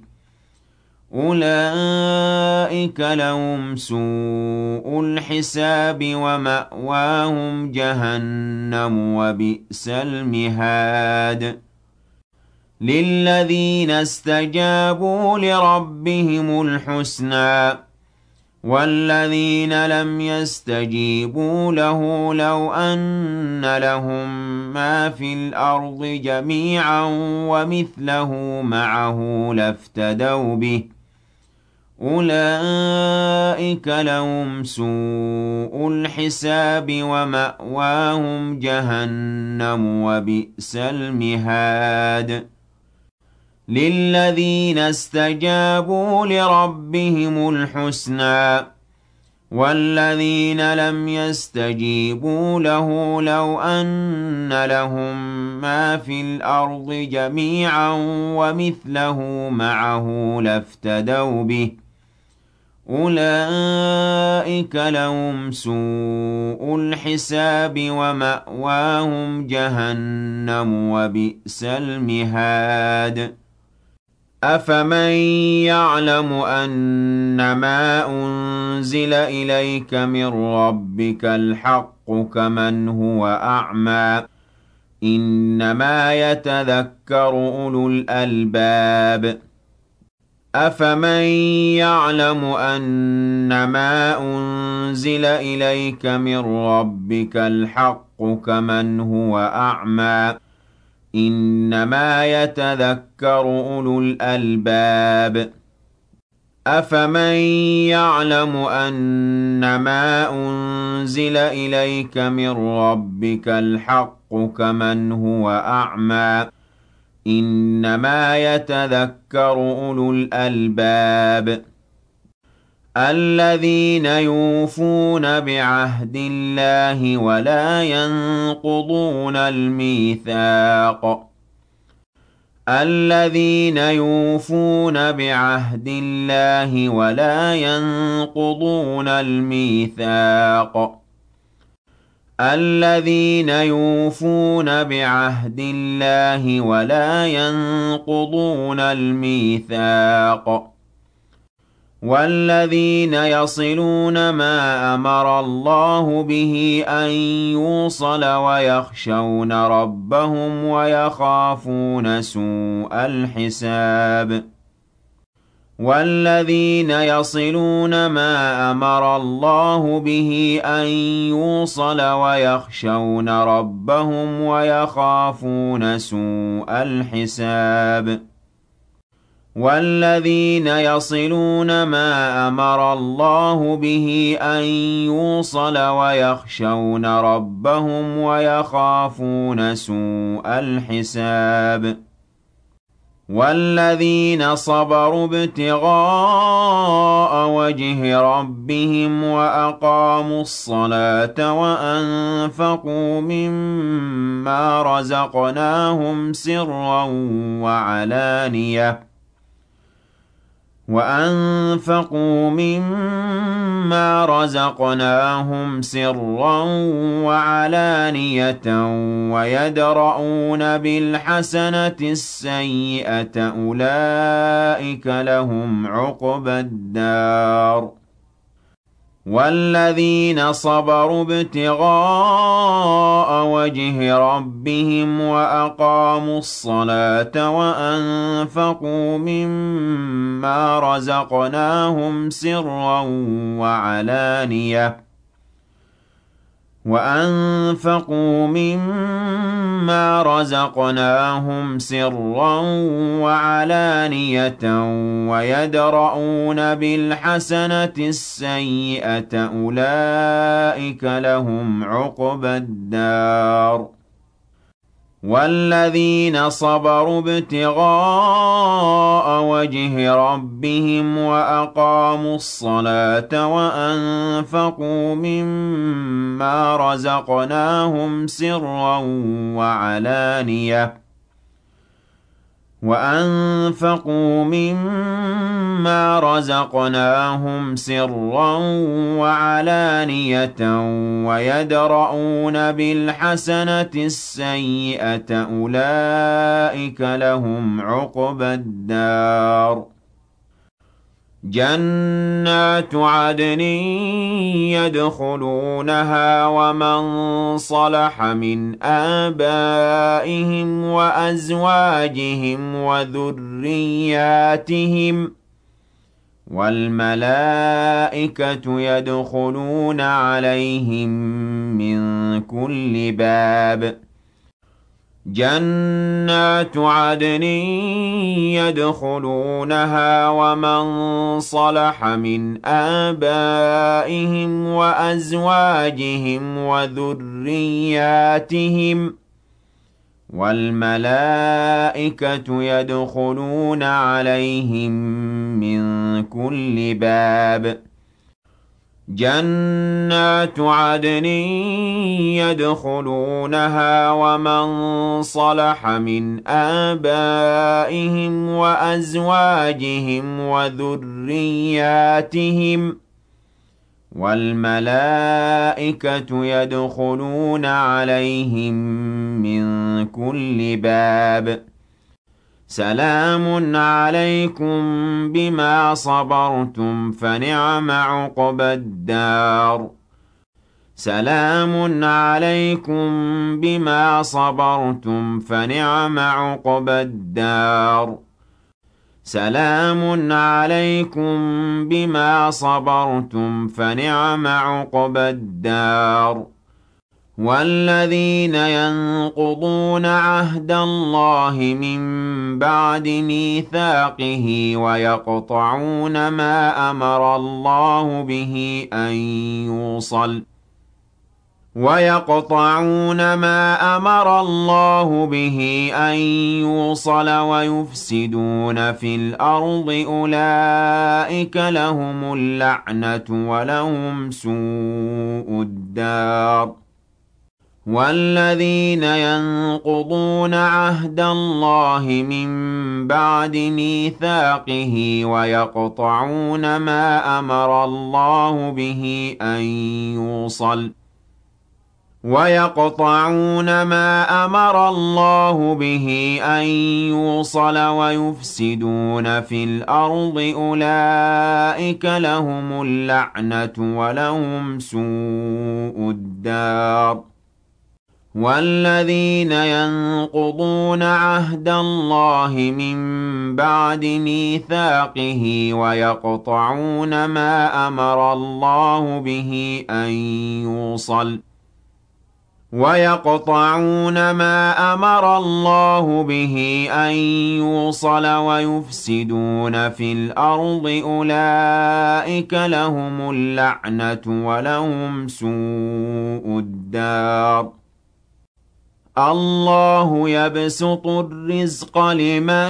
أولئك لهم سوء الحساب ومأواهم جهنم وبئس المهاد للذين استجابوا لربهم الحسنى والذين لم يستجيبوا له لو أن لهم ما في الأرض جميعا ومثله معه لافتدوا به أولئك لهم سوء الحساب ومأواهم جهنم وبئس المهاد للذين استجابوا لربهم الحسنى والذين لم يستجيبوا له لو أن لهم ما في الأرض جميعا ومثله معه لافتدوا به أولئك لهم سوء الحساب ومأواهم جهنم وبئس المهاد أفمن يعلم أنما أنزل إليك من ربك الحق كمن هو أعمى إنما يتذكر أولو الألباب أفمن يعلم أنما أنزل إليك من ربك الحق كمن هو أعمى إنما يتذكر أولو الألباب أفمن يعلم أنما أنزل إليك من ربك الحق كمن هو أعمى إنما يتذكر أولو الألباب الذين يوفون بعهد الله ولا ينقضون الميثاق الذين يوفون بعهد الله ولا ينقضون الميثاق الذين يوفون بعهد الله ولا ينقضون الميثاق والذين يصلون ما أمر الله به أن يوصل ويخشون ربهم ويخافون سوء الحساب والذين يصلون ما أمر الله به أن يوصل ويخشون ربهم ويخافون سوء الحساب والذين يصلون ما أمر الله به أن يوصل ويخشون ربهم ويخافون سوء الحساب والذين صبروا ابتغاء وجه ربهم وأقاموا الصلاة وأنفقوا مما رزقناهم سرا وعلانية وأنفقوا مما رزقناهم سرا وعلانية ويدرؤون بالحسنة السيئة أولئك لهم عقبى الدار وَالَّذِينَ صَبَرُوا ابْتِغَاءَ وَجْهِ رَبِّهِمْ وَأَقَامُوا الصَّلَاةَ وَأَنفَقُوا مِمَّا رَزَقْنَاهُمْ سِرًّا وَعَلَانِيَةً وَأَنفَقُوا مِمَّا رَزَقْنَاهُمْ سِرًّا وَعَلَانِيَةً وَيَدْرَءُونَ بِالْحَسَنَةِ السَّيِّئَةَ أُولَٰئِكَ لَهُمْ عُقْبَى الدَّارِ وَالَّذِينَ صَبَرُوا ابْتِغَاءَ وَجْهِ رَبِّهِمْ وَأَقَامُوا الصَّلَاةَ وَأَنفَقُوا مِمَّا رَزَقْنَاهُمْ سِرًّا وَعَلَانِيَةً وَأَنفَقُوا مِمَّا رَزَقْنَاهُمْ سِرًّا وَعَلَانِيَةً وَيَدْرَءُونَ بِالْحَسَنَةِ السَّيِّئَةَ أُولَٰئِكَ لَهُمْ عُقْبَى الدَّارِ جَنَّاتُ عَدْنٍ يَدْخُلُونَهَا وَمَن صَلَحَ مِنْ آبَائِهِمْ وَأَزْوَاجِهِمْ وَذُرِّيَّاتِهِمْ ۖ وَالْمَلَائِكَةُ يَدْخُلُونَ عَلَيْهِم مِّن كُلِّ بَابٍ جَنَّاتُ عَدْنٍ يَدْخُلُونَهَا وَمَن صَلَحَ مِنْ آبَائِهِمْ وَأَزْوَاجِهِمْ وَذُرِّيَّاتِهِمْ ۖ وَالْمَلَائِكَةُ يَدْخُلُونَ عَلَيْهِم مِّن كُلِّ بَابٍ جَنَّاتُ عَدْنٍ يَدْخُلُونَهَا وَمَن صَلَحَ مِنْ آبَائِهِمْ وَأَزْوَاجِهِمْ وَذُرِّيَّاتِهِمْ ۖ وَالْمَلَائِكَةُ يَدْخُلُونَ عَلَيْهِم مِّن كُلِّ بَابٍ سَلَامٌ عَلَيْكُمْ بِمَا صَبَرْتُمْ فَنِعْمَ عُقْبَى الدَّارِ سَلَامٌ عَلَيْكُمْ بِمَا صَبَرْتُمْ فَنِعْمَ عُقْبَى الدَّارِ سَلَامٌ عَلَيْكُمْ بِمَا صَبَرْتُمْ فَنِعْمَ عُقْبَى الدَّارِ وَالَّذِينَ يَنقُضُونَ عَهْدَ اللَّهِ مِن بَعْدِ مِيثَاقِهِ وَيَقْطَعُونَ مَا أَمَرَ اللَّهُ بِهِ أَن يُوصَلَ وَيَقْطَعُونَ مَا أَمَرَ اللَّهُ بِهِ أَن يُوصَلَ وَيُفْسِدُونَ فِي الْأَرْضِ أُولَٰئِكَ لَهُمُ اللَّعْنَةُ وَلَهُمْ سُوءُ الدَّارِ وَالَّذِينَ يَنقُضُونَ عَهْدَ اللَّهِ مِن بَعْدِ مِيثَاقِهِ وَيَقْطَعُونَ مَا أَمَرَ اللَّهُ بِهِ أَن يُوصَلَ وَيَقْطَعُونَ مَا أَمَرَ اللَّهُ بِهِ أَن يُوصَلَ وَيُفْسِدُونَ فِي الْأَرْضِ أُولَٰئِكَ لَهُمُ اللَّعْنَةُ وَلَهُمْ سُوءُ الدَّارِ وَالَّذِينَ يَنقُضُونَ عَهْدَ اللَّهِ مِن بَعْدِ مِيثَاقِهِ وَيَقْطَعُونَ مَا أَمَرَ اللَّهُ بِهِ أَن يُوصَلَ وَيَقْطَعُونَ مَا أَمَرَ اللَّهُ بِهِ أَن يُوصَلَ وَيُفْسِدُونَ فِي الْأَرْضِ أُولَٰئِكَ لَهُمُ اللَّعْنَةُ وَلَهُمْ سُوءُ الدَّارِ اللَّهُ يَبْسُطُ الرِّزْقَ لِمَن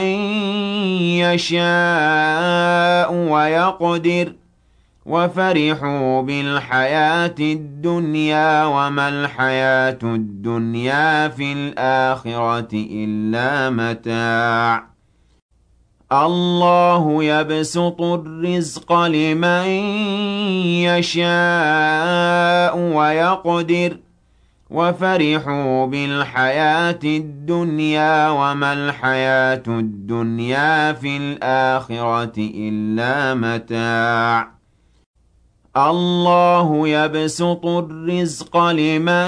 يَشَاءُ وَيَقْدِرُ ۚ وَفَرِحُوا بِالْحَيَاةِ الدُّنْيَا وَمَا الْحَيَاةُ الدُّنْيَا فِي الْآخِرَةِ إِلَّا مَتَاعٌ اللَّهُ يَبْسُطُ الرِّزْقَ لِمَن يَشَاءُ وَيَقْدِرُ ۚ وَفَرِحُوا بِالْحَيَاةِ الدُّنْيَا وَمَا الْحَيَاةُ الدُّنْيَا فِي الْآخِرَةِ إِلَّا مَتَاعٌ الله يبسط الرزق لمن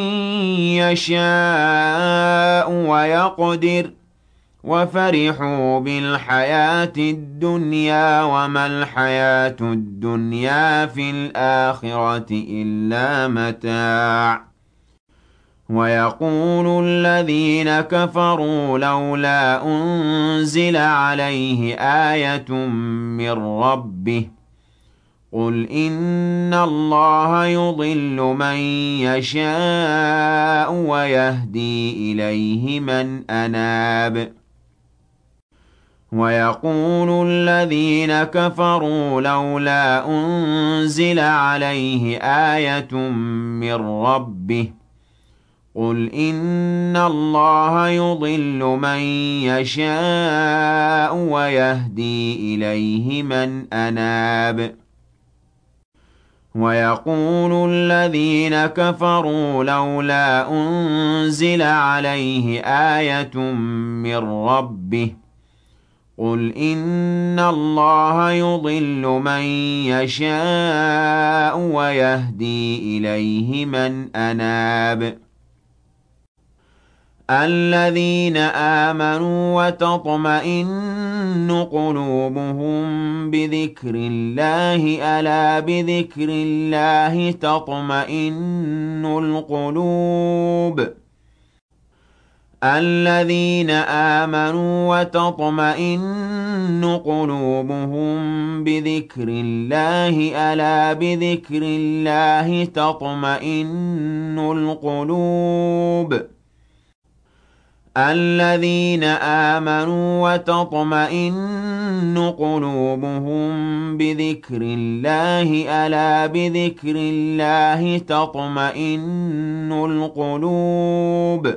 يشاء ويقدر وفرحوا بالحياة الدنيا وما الحياة الدنيا في الآخرة إلا متاع ويقول الذين كفروا لولا أنزل عليه آية من ربه قل إن الله يضل من يشاء ويهدي إليه من أناب ويقول الذين كفروا لولا أنزل عليه آية من ربه قل إن الله يضل من يشاء ويهدي إليه من أناب ويقول الذين كفروا لولا أنزل عليه آية من ربه قل إن الله يضل من يشاء ويهدي إليه من أناب الذين آمنوا وتطمئن قلوبهم بذكر الله ألا بذكر الله تطمئن القلوب الذين آمنوا وتطمئن قلوبهم بذكر الله ألا بذكر الله تطمئن القلوب الذين آمنوا وتطمئن قلوبهم بذكر الله ألا بذكر الله تطمئن القلوب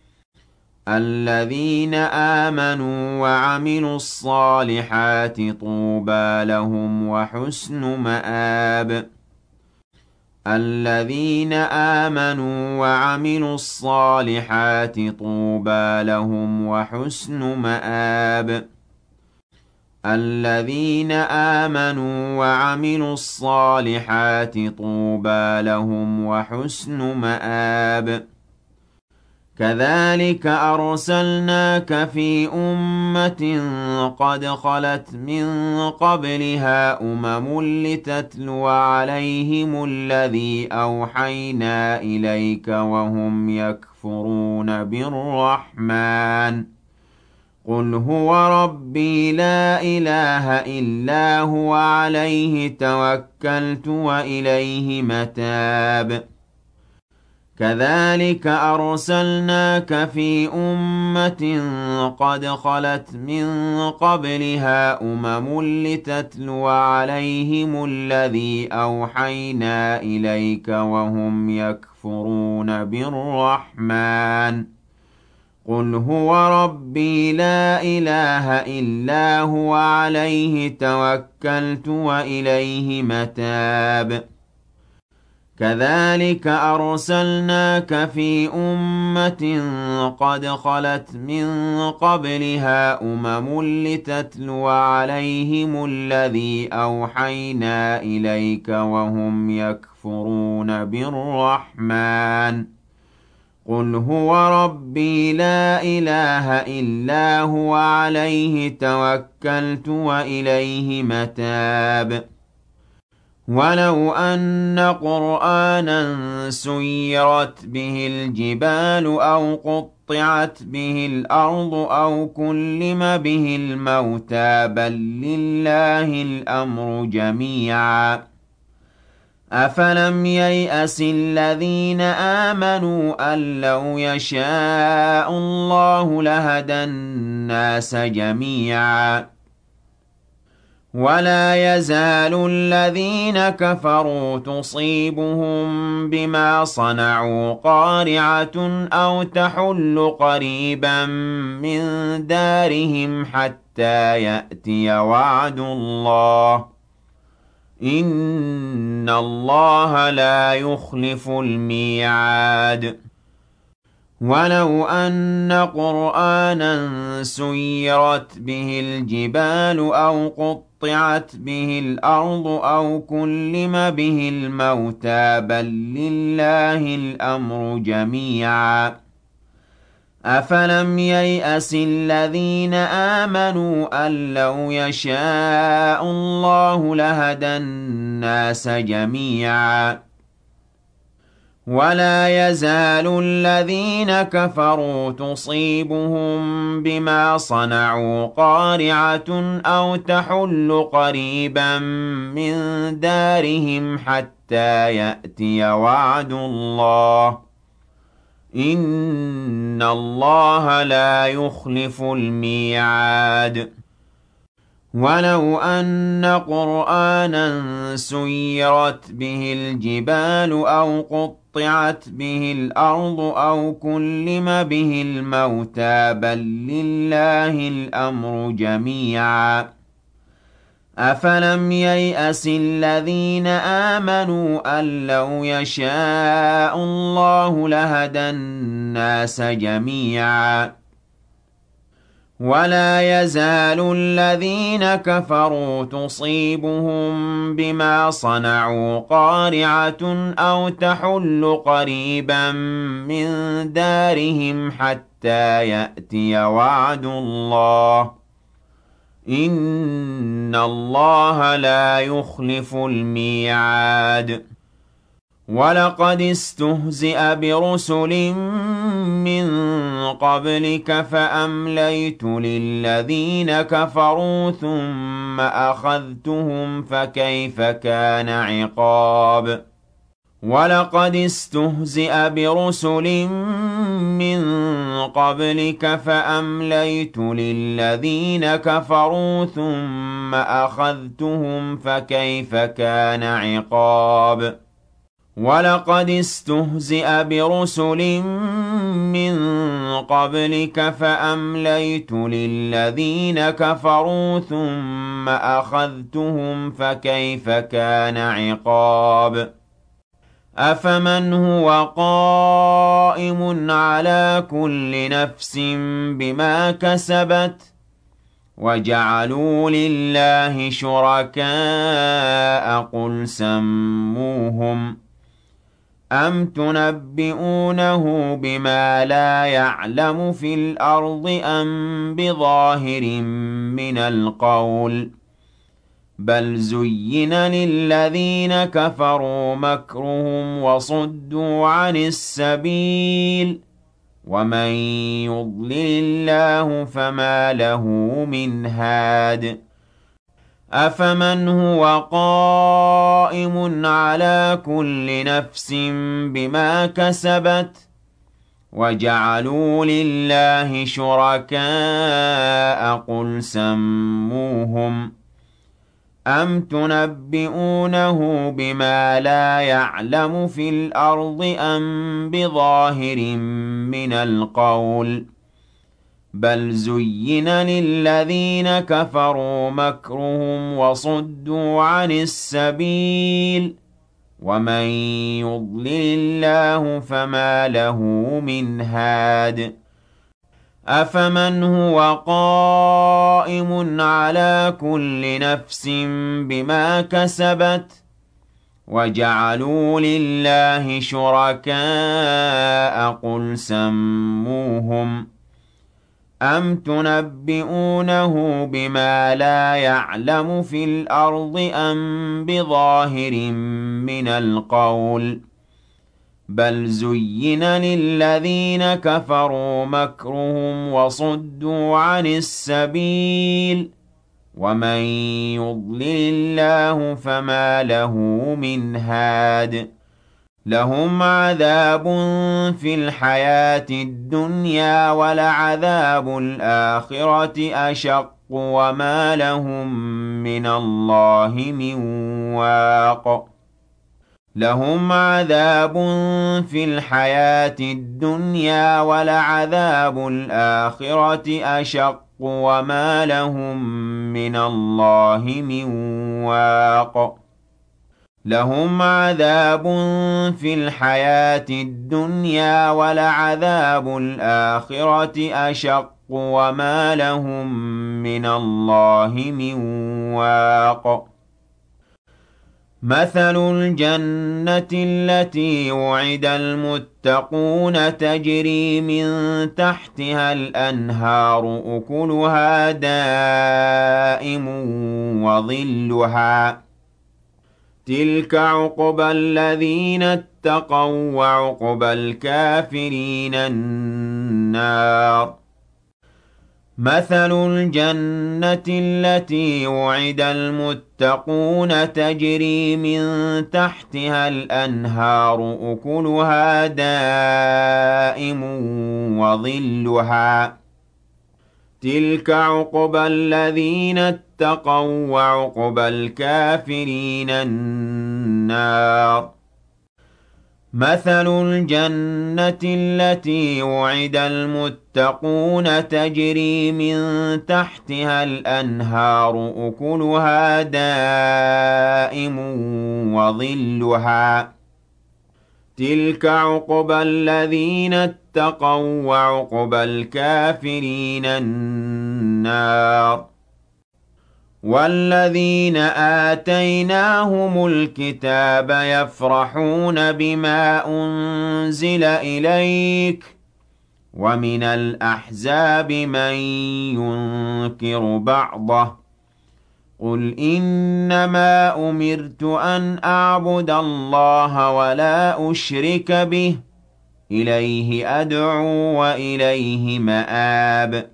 الذين آمنوا وعملوا الصالحات طوبى لهم وحسن مآب الذين آمنوا وعملوا الصالحات طوبى لهم وحسن مآب الذين آمنوا وعملوا الصالحات طوبى لهم وحسن مآب كذلك أرسلناك في أمة قد خلت من قبلها أمم لتتلو عليهم الذي أوحينا إليك وهم يكفرون بالرحمن قل هو ربي لا إله إلا هو عليه توكلت وإليه متاب كذلك أرسلناك في أمة قد خلت من قبلها أمم لتتلو عليهم الذي أوحينا إليك وهم يكفرون بالرحمن قل هو ربي لا إله إلا هو عليه توكلت وإليه متاب كذلك أرسلناك في أمة قد خلت من قبلها أمم لتتلو عليهم الذي أوحينا إليك وهم يكفرون بالرحمن قل هو ربي لا إله إلا هو عليه توكلت وإليه متاب ولو أن قرآنا سيرت به الجبال أو قطعت به الأرض أو كلم به الموتى بل لله الأمر جميعا أفلم ييأس الذين آمنوا أن لو يشاء الله لهدى الناس جميعا ولا يزال الذين كفروا تصيبهم بما صنعوا قارعة أو تحل قريبا من دارهم حتى يأتي وعد الله إن الله لا يخلف الميعاد وَلَوْ أَنَّ قُرْآنًا سُيِّرَتْ بِهِ الْجِبَالُ أَوْ قُطِّعَتْ بِهِ الْأَرْضُ أَوْ كُلِّمَ بِهِ الْمَوْتَىٰ بَل لِّلَّهِ الْأَمْرُ جَمِيعًا ۗ أَفَلَمْ يَيْأَسِ الَّذِينَ آمَنُوا أَن لَّوْ يَشَاءُ اللَّهُ لَهَدَى النَّاسَ جَمِيعًا. وَلَا يَزَالُ الَّذِينَ كَفَرُوا تُصِيبُهُم بِمَا صَنَعُوا قَارِعَةٌ أَوْ تَحُلُّ قَرِيبًا مِّن دَارِهِمْ حَتَّىٰ يَأْتِيَ وَعْدُ اللَّهِ ۚ إِنَّ اللَّهَ لَا يُخْلِفُ الْمِيعَادَ. وَلَوْ أَنَّ قُرْآنًا سُيِّرَتْ بِهِ الْجِبَالُ أَوْ قُطِّعَتْ بِهِ الْأَرْضُ أَوْ كُلِّمَ بِهِ الْمَوْتَىٰ بَل لِّلَّهِ الْأَمْرُ جَمِيعًا ۗ أَفَلَمْ يَيْأَسِ الَّذِينَ آمَنُوا أَن لَّوْ يَشَاءُ اللَّهُ لَهَدَى النَّاسَ جَمِيعًا. وَلَا يَزَالُ الَّذِينَ كَفَرُوا تُصِيبُهُم بِمَا صَنَعُوا قَارِعَةٌ أَوْ تَحُلُّ قَرِيبًا مِّن دَارِهِمْ حَتَّىٰ يَأْتِيَ وَعْدُ اللَّهِ ۚ إِنَّ اللَّهَ لَا يُخْلِفُ الْمِيعَادَ. وَلَقَدِ اسْتُهْزِئَ بِرُسُلٍ مِّن قَبْلِكَ فَأَمْلَيْتُ لِلَّذِينَ كَفَرُوا ثُمَّ أَخَذْتُهُمْ فَكَيْفَ كَانَ عِقَابِ. وَلَقَدِ اسْتُهْزِئَ بِرُسُلٍ مِّن قَبْلِكَ فَأَمْلَيْتُ لِلَّذِينَ كَفَرُوا ثُمَّ أَخَذْتُهُمْ فَكَيْفَ كَانَ عِقَابِ. وَلَقَدِ اسْتُهْزِئَ بِرُسُلٍ مِّن قَبْلِكَ فَأَمْلَيْتُ لِلَّذِينَ كَفَرُوا ثُمَّ أَخَذْتُهُمْ فَكَيْفَ كَانَ عِقَابِ. أَفَمَنْ هُوَ قَائِمٌ عَلَىٰ كُلِّ نَفْسٍ بِمَا كَسَبَتْ وَجَعَلُوا لِلَّهِ شُرَكَاءَ قُلْ سَمُّوهُمْ أَمْ تُنَبِّئُونَهُ بِمَا لَا يَعْلَمُ فِي الْأَرْضِ أَم بِظَاهِرٍ مِّنَ الْقَوْلِ ۗ بَلْ زُيِّنَ لِلَّذِينَ كَفَرُوا مَكْرُهُمْ وَصُدُّوا عَنِ السَّبِيلِ ۗ وَمَن يُضْلِلِ اللَّهُ فَمَا لَهُ مِنْ هَادٍ. أَفَمَنْ هُوَ قَائِمٌ عَلَىٰ كُلِّ نَفْسٍ بِمَا كَسَبَتْ وَجَعَلُوا لِلَّهِ شُرَكَاءَ قُلْ سَمُّوهُمْ أَمْ تُنَبِّئُونَهُ بِمَا لَا يَعْلَمُ فِي الْأَرْضِ أَم بِظَاهِرٍ مِّنَ الْقَوْلِ ۗ بَلْ زُيِّنَ لِلَّذِينَ كَفَرُوا مَكْرُهُمْ وَصُدُّوا عَنِ السَّبِيلِ ۗ وَمَن يُضْلِلِ اللَّهُ فَمَا لَهُ مِنْ هَادٍ. أَفَمَنْ هُوَ قَائِمٌ عَلَىٰ كُلِّ نَفْسٍ بِمَا كَسَبَتْ وَجَعَلُوا لِلَّهِ شُرَكَاءَ قُلْ سَمُّوهُمْ أَمْ تُنَبِّئُونَهُ بِمَا لَا يَعْلَمُ فِي الْأَرْضِ أَم بِظَاهِرٍ مِّنَ الْقَوْلِ ۗ بَلْ زُيِّنَ لِلَّذِينَ كَفَرُوا مَكْرُهُمْ وَصُدُّوا عَنِ السَّبِيلِ ۗ وَمَن يُضْلِلِ اللَّهُ فَمَا لَهُ مِنْ هَادٍ. لَهُمْ عَذَابٌ فِي الْحَيَاةِ الدُّنْيَا وَلَعَذَابُ الْآخِرَةِ أَشَقُّ وَمَا لَهُم مِّنَ اللَّهِ مِن وَاقٍ. لَهُمْ عَذَابٌ فِي الْحَيَاةِ الدُّنْيَا وَلَعَذَابُ الْآخِرَةِ أَشَقُّ وَمَا لَهُم مِّنَ اللَّهِ مِن وَاقٍ. لهم عذاب في الحياة الدنيا ولعذاب الآخرة أشق وما لهم من الله من واق مثل الجنة التي وعد المتقون تجري من تحتها الأنهار أكلها دائم وظلها تلك عقبى الذين اتقوا وعقبى الكافرين النار مثل الجنة التي وعد المتقون تجري من تحتها الأنهار أكلها دائم وظلها تلك عقبى الذين اتقوا وعقبى الكافرين النار مثل الجنة التي وعد المتقون تجري من تحتها الأنهار أكلها دائم وظلها تلك عقبى الذين اتقوا وعقبى الكافرين النار والذين آتيناهم الكتاب يفرحون بما أنزل إليك ومن الأحزاب من ينكر بعضه قل إنما أمرت أن أعبد الله ولا أشرك به إليه أدعو وإليه مآب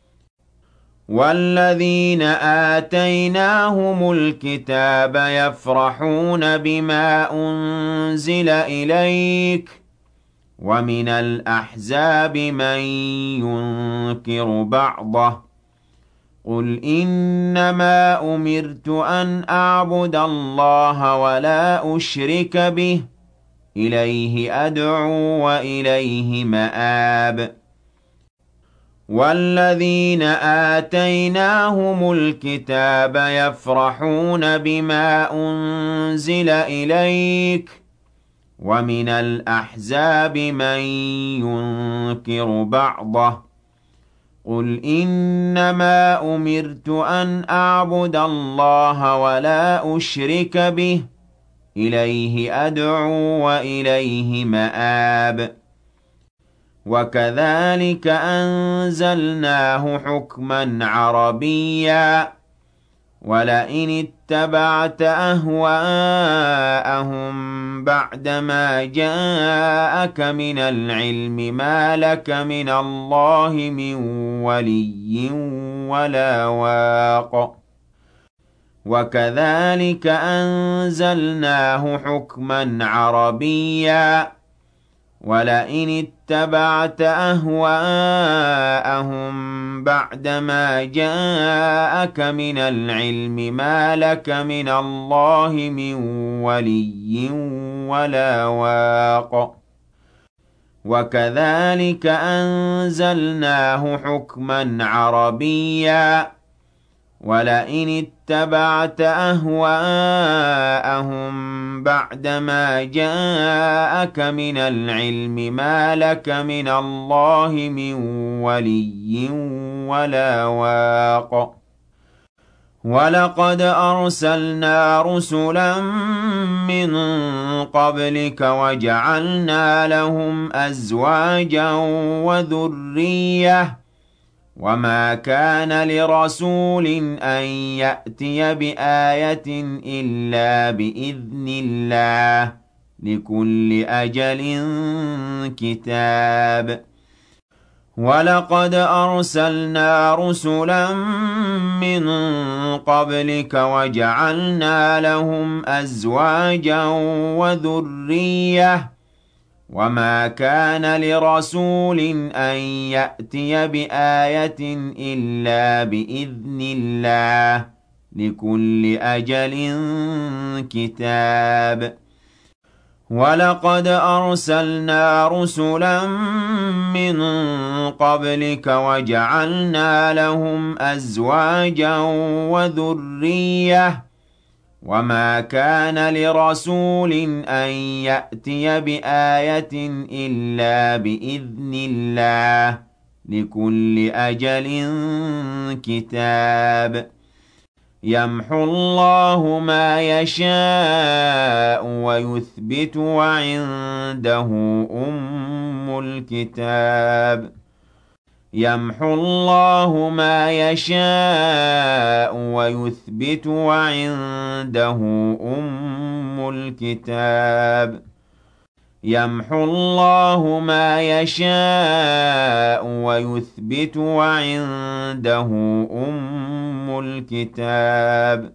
والذين آتيناهم الكتاب يفرحون بما أنزل إليك ومن الأحزاب من ينكر بعضه قل إنما أمرت أن أعبد الله ولا أشرك به إليه أدعو وإليه مآب والذين آتيناهم الكتاب يفرحون بما أنزل إليك ومن الأحزاب من ينكر بعضه قل إنما أمرت أن أعبد الله ولا أشرك به إليه أدعو وإليه مآب وكذلك أنزلناه حكما عربيا ولئن اتبعت أهواءهم بعدما جاءك من العلم ما لك من الله من ولي ولا واق وكذلك أنزلناه حكما عربيا ولئن اتبعت أهواءهم بعدما جاءك من العلم ما لك من الله من ولي ولا واق وكذلك أنزلناه حكما عربيا ولئن اتبعت أهواءهم بعدما جاءك من العلم ما لك من الله من ولي ولا واق ولقد أرسلنا رسلا من قبلك وجعلنا لهم أزواجا وذرية وما كان لرسول أن يأتي بآية إلا بإذن الله لكل أجل كتاب ولقد أرسلنا رسلا من قبلك وجعلنا لهم أزواجا وذرية وما كان لرسول أن يأتي بآية إلا بإذن الله لكل أجل كتاب ولقد أرسلنا رسلا من قبلك وجعلنا لهم أزواجا وذرية وَمَا كَانَ لِرَسُولٍ أَن يَأْتِيَ بِآيَةٍ إِلَّا بِإِذْنِ اللَّهِ ۗ لِكُلِّ أَجَلٍ كِتَابٌ يَمْحُو اللَّهُ مَا يَشَاءُ وَيُثْبِتُ وَعِندَهُ أُمُّ الْكِتَابِ يَمْحُو اللَّهُ مَا يَشَاءُ وَيُثْبِتُ وَعِندَهُ أُمُّ الْكِتَابِ يَمْحُو اللَّهُ مَا يَشَاءُ وَيُثْبِتُ وَعِندَهُ أُمُّ الْكِتَابِ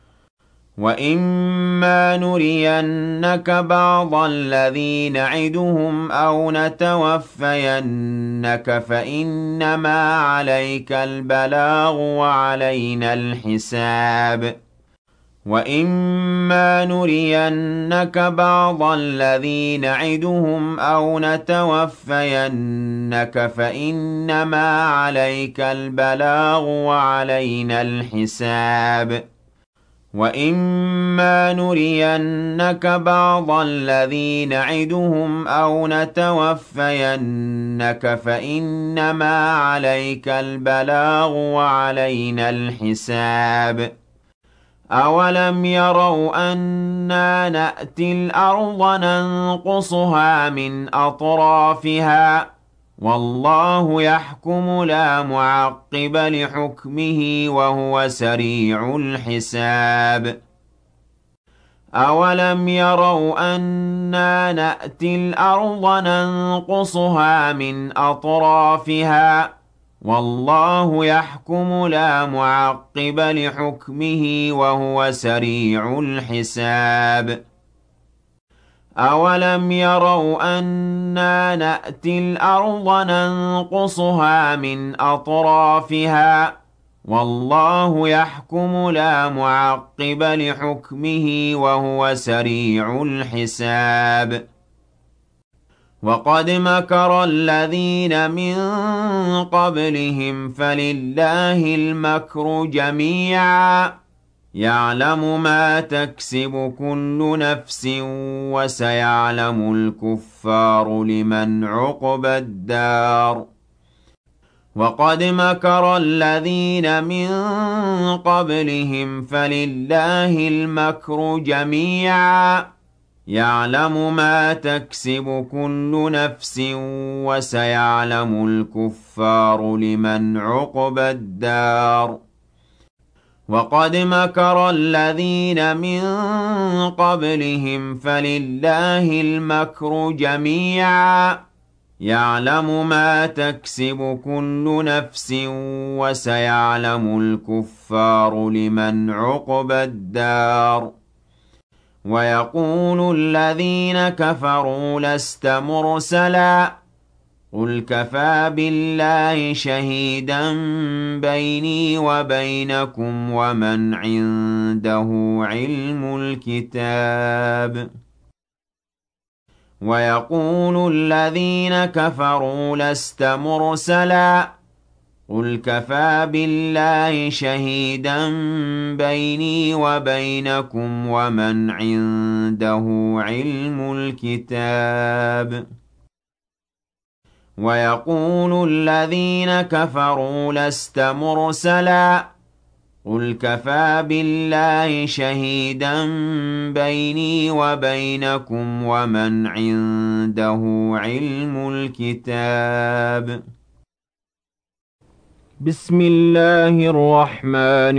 وَإِمَّا نُرِيَنَّكَ بَعْضَ الَّذِي نَعِدُهُمْ أَوْ نَتَوَفَّيَنَّكَ فَإِنَّمَا عَلَيْكَ الْبَلَاغُ وَعَلَيْنَا الْحِسَابُ وَإِمَّا نُرِيَنَّكَ بَعْضَ الَّذِي نَعِدُهُمْ أَوْ نَتَوَفَّيَنَّكَ فَإِنَّمَا عَلَيْكَ الْبَلَاغُ وَعَلَيْنَا الْحِسَابُ وَإِمَّا نُرِيَنَّكَ بَعْضَ الَّذِي نَعِدُهُمْ أَوْ نَتَوَفَّيَنَّكَ فَإِنَّمَا عَلَيْكَ الْبَلَاغُ وَعَلَيْنَا الْحِسَابُ أَوَلَمْ يَرَوْا أَنَّا نَأْتِي الْأَرْضَ نَنقُصُهَا مِنْ أَطْرَافِهَا ۚ وَاللَّهُ يَحْكُمُ لَا مُعَقِّبَ لِحُكْمِهِ وَهُوَ سَرِيعُ الْحِسَابِ أَوَلَمْ يَرَوْا أَنَّا نَأْتِي الْأَرْضَ نَنقُصُهَا مِنْ أَطْرَافِهَا ۚ وَاللَّهُ يَحْكُمُ لَا مُعَقِّبَ لِحُكْمِهِ وَهُوَ سَرِيعُ الْحِسَابِ أَوَلَمْ يَرَوْا أَنَّا نَأْتِي الْأَرْضَ نَنقُصُهَا مِنْ أَطْرَافِهَا ۚ وَاللَّهُ يَحْكُمُ لَا مُعَقِّبَ لِحُكْمِهِ وَهُوَ سَرِيعُ الْحِسَابِ وَقَدْ مَكَرَ الَّذِينَ مِن قَبْلِهِمْ فَلِلَّهِ الْمَكْرُ جَمِيعًا يَعْلَمُ مَا تَكْسِبُ كُلُّ نَفْسٍ وَسَيَعْلَمُ الْكُفَّارُ لِمَنْ عُقْبَى الدَّارِ وَقَدْ مَكَرَ الَّذِينَ مِن قَبْلِهِمْ فَلِلَّهِ الْمَكْرُ جَمِيعًا يَعْلَمُ مَا تَكْسِبُ كُلُّ نَفْسٍ وَسَيَعْلَمُ الْكُفَّارُ لِمَنْ عُقْبَى الدَّارِ وَقَدْ مَكَرَ الَّذِينَ مِن قَبْلِهِمْ فَلِلَّهِ الْمَكْرُ جَمِيعًا يَعْلَمُ مَا تَكْسِبُ كُلُّ نَفْسٍ وَسَيَعْلَمُ الْكُفَّارُ لِمَنْ عُقْبَى الدَّارِ وَيَقُولُ الَّذِينَ كَفَرُوا لَسْتَ مُرْسَلًا ۚ قُلْ كَفَىٰ بِاللَّهِ شَهِيدًا بَيْنِي وَبَيْنَكُمْ وَمَنْ عِندَهُ عِلْمُ الْكِتَابِ وَيَقُولُ الَّذِينَ كَفَرُوا لَسْتَ مُرْسَلًا ۚ قُلْ كَفَىٰ بِاللَّهِ شَهِيدًا بَيْنِي وَبَيْنَكُمْ وَمَنْ عِندَهُ عِلْمُ الْكِتَابِ وَيَقُولُ الَّذِينَ كَفَرُوا لَسْتَ مُرْسَلًا ۚ قُلْ كَفَىٰ بِاللَّهِ شَهِيدًا بَيْنِي وَبَيْنَكُمْ وَمَنْ عِندَهُ عِلْمُ الْكِتَابِ بسم الله الرحمن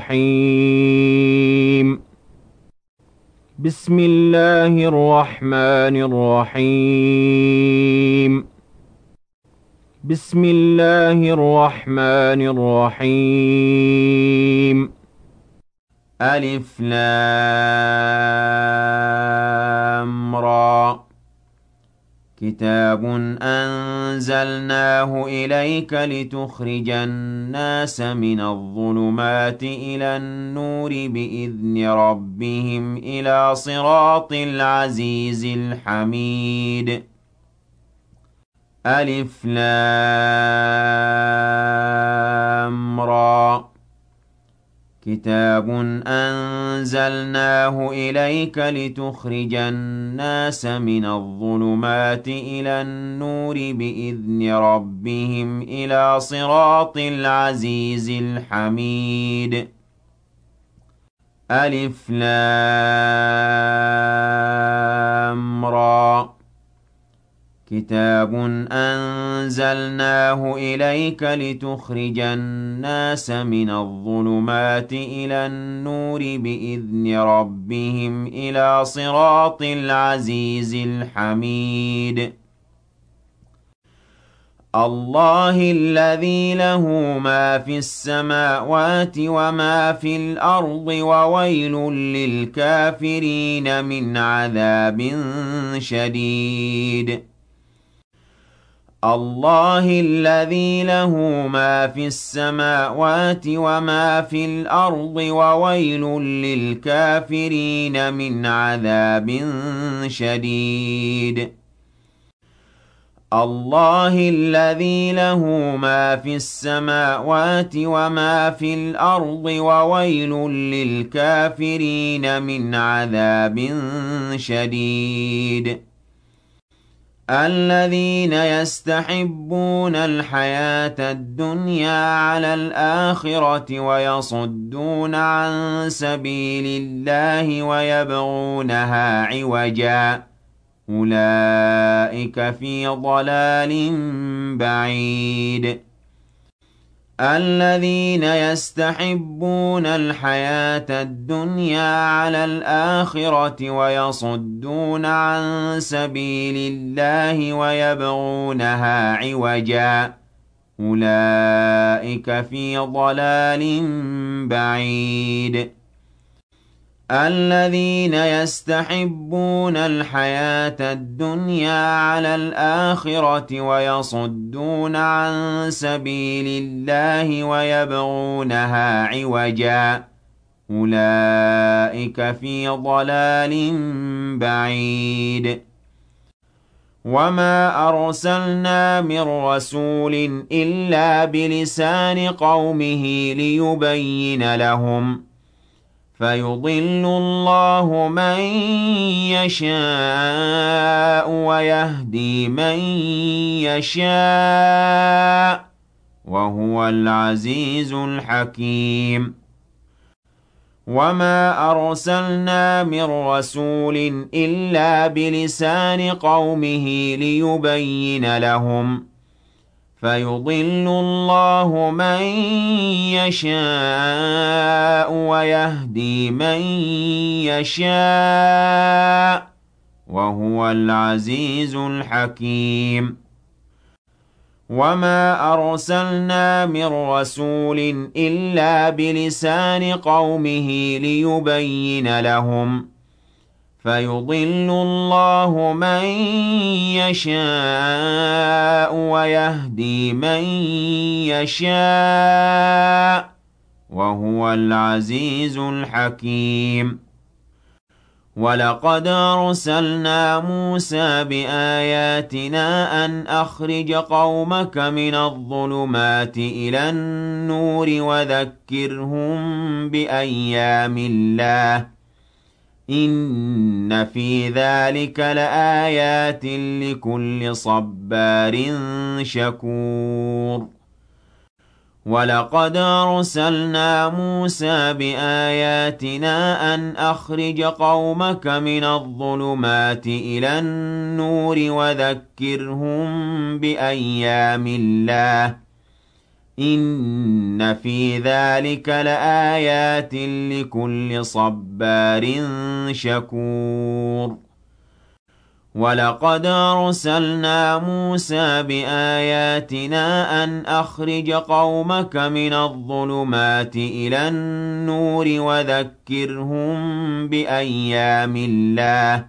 الرحيم بسم الله الرحمن الرحيم بسم الله الرحمن الرحيم ألف لام را كتاب أنزلناه إليك لتخرج الناس من الظلمات إلى النور بإذن ربهم إلى صراط العزيز الحميد ألف لام را كتاب أنزلناه إليك لتخرج الناس من الظلمات إلى النور بإذن ربهم إلى صراط العزيز الحميد ألف لام را كتاب أنزلناه إليك لتخرج الناس من الظلمات إلى النور بإذن ربهم إلى صراط العزيز الحميد الله الذي له ما في السماوات وما في الأرض وويل للكافرين من عذاب شديد الله الذي له ما في السماوات وما في الأرض وويل للكافرين من عذاب شديد الله الذي له ما في السماوات وما في الأرض وويل للكافرين من عذاب شديد الذين يستحبون الحياة الدنيا على الآخرة ويصدون عن سبيل الله ويبغونها عوجا أولئك في ضلال بعيد الذين يستحبون الحياة الدنيا على الآخرة ويصدون عن سبيل الله ويبغونها عوجا أولئك في ضلال بعيد الذين يستحبون الحياة الدنيا على الآخرة ويصدون عن سبيل الله ويبغونها عوجا أولئك في ضلال بعيد وما أرسلنا من رسول إلا بلسان قومه ليبين لهم فيضل الله من يشاء ويهدي من يشاء وهو العزيز الحكيم وما أرسلنا من رسول إلا بلسان قومه ليبين لهم فيضل الله من يشاء ويهدي من يشاء وهو العزيز الحكيم وما أرسلنا من رسول إلا بلسان قومه ليبين لهم فيضل الله من يشاء ويهدي من يشاء وهو العزيز الحكيم ولقد أرسلنا موسى بآياتنا أن أخرج قومك من الظلمات إلى النور وذكرهم بأيام الله إن في ذلك لآيات لكل صبار شكور ولقد أرسلنا موسى بآياتنا أن أخرج قومك من الظلمات إلى النور وذكرهم بأيام الله إن في ذلك لآيات لكل صبار شكور ولقد أرسلنا موسى بآياتنا أن أخرج قومك من الظلمات إلى النور وذكرهم بأيام الله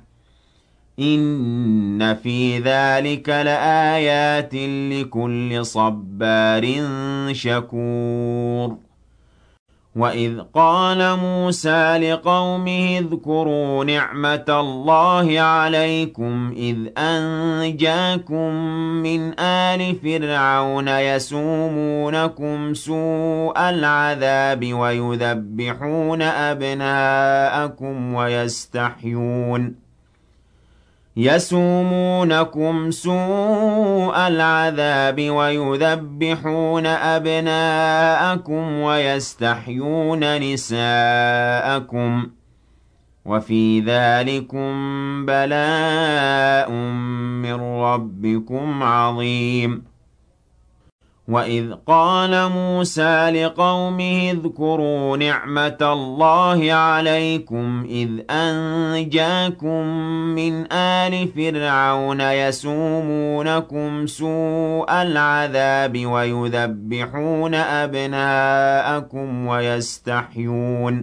إن في ذلك لآيات لكل صبار شكور وَإِذْ قَالَ مُوسَىٰ لِقَوْمِهِ اذْكُرُوا نِعْمَةَ اللَّهِ عَلَيْكُمْ إِذْ أَنجَاكُم مِّنْ آلِ فِرْعَوْنَ يَسُومُونَكُمْ سُوءَ الْعَذَابِ وَيُذَبِّحُونَ أَبْنَاءَكُمْ وَيَسْتَحْيُونَ يَسُومُونَكُمْ سُوءَ الْعَذَابِ وَيُذَبِّحُونَ أَبْنَاءَكُمْ وَيَسْتَحْيُونَ نِسَاءَكُمْ ۚ وَفِي ذَٰلِكُم بَلَاءٌ مِّن رَّبِّكُمْ عَظِيمٌ وَإِذْ قَالَ مُوسَىٰ لِقَوْمِهِ اذْكُرُوا نِعْمَةَ اللَّهِ عَلَيْكُمْ إِذْ أَنجَاكُم مِّنْ آلِ فِرْعَوْنَ يَسُومُونَكُمْ سُوءَ الْعَذَابِ وَيُذَبِّحُونَ أَبْنَاءَكُمْ وَيَسْتَحْيُونَ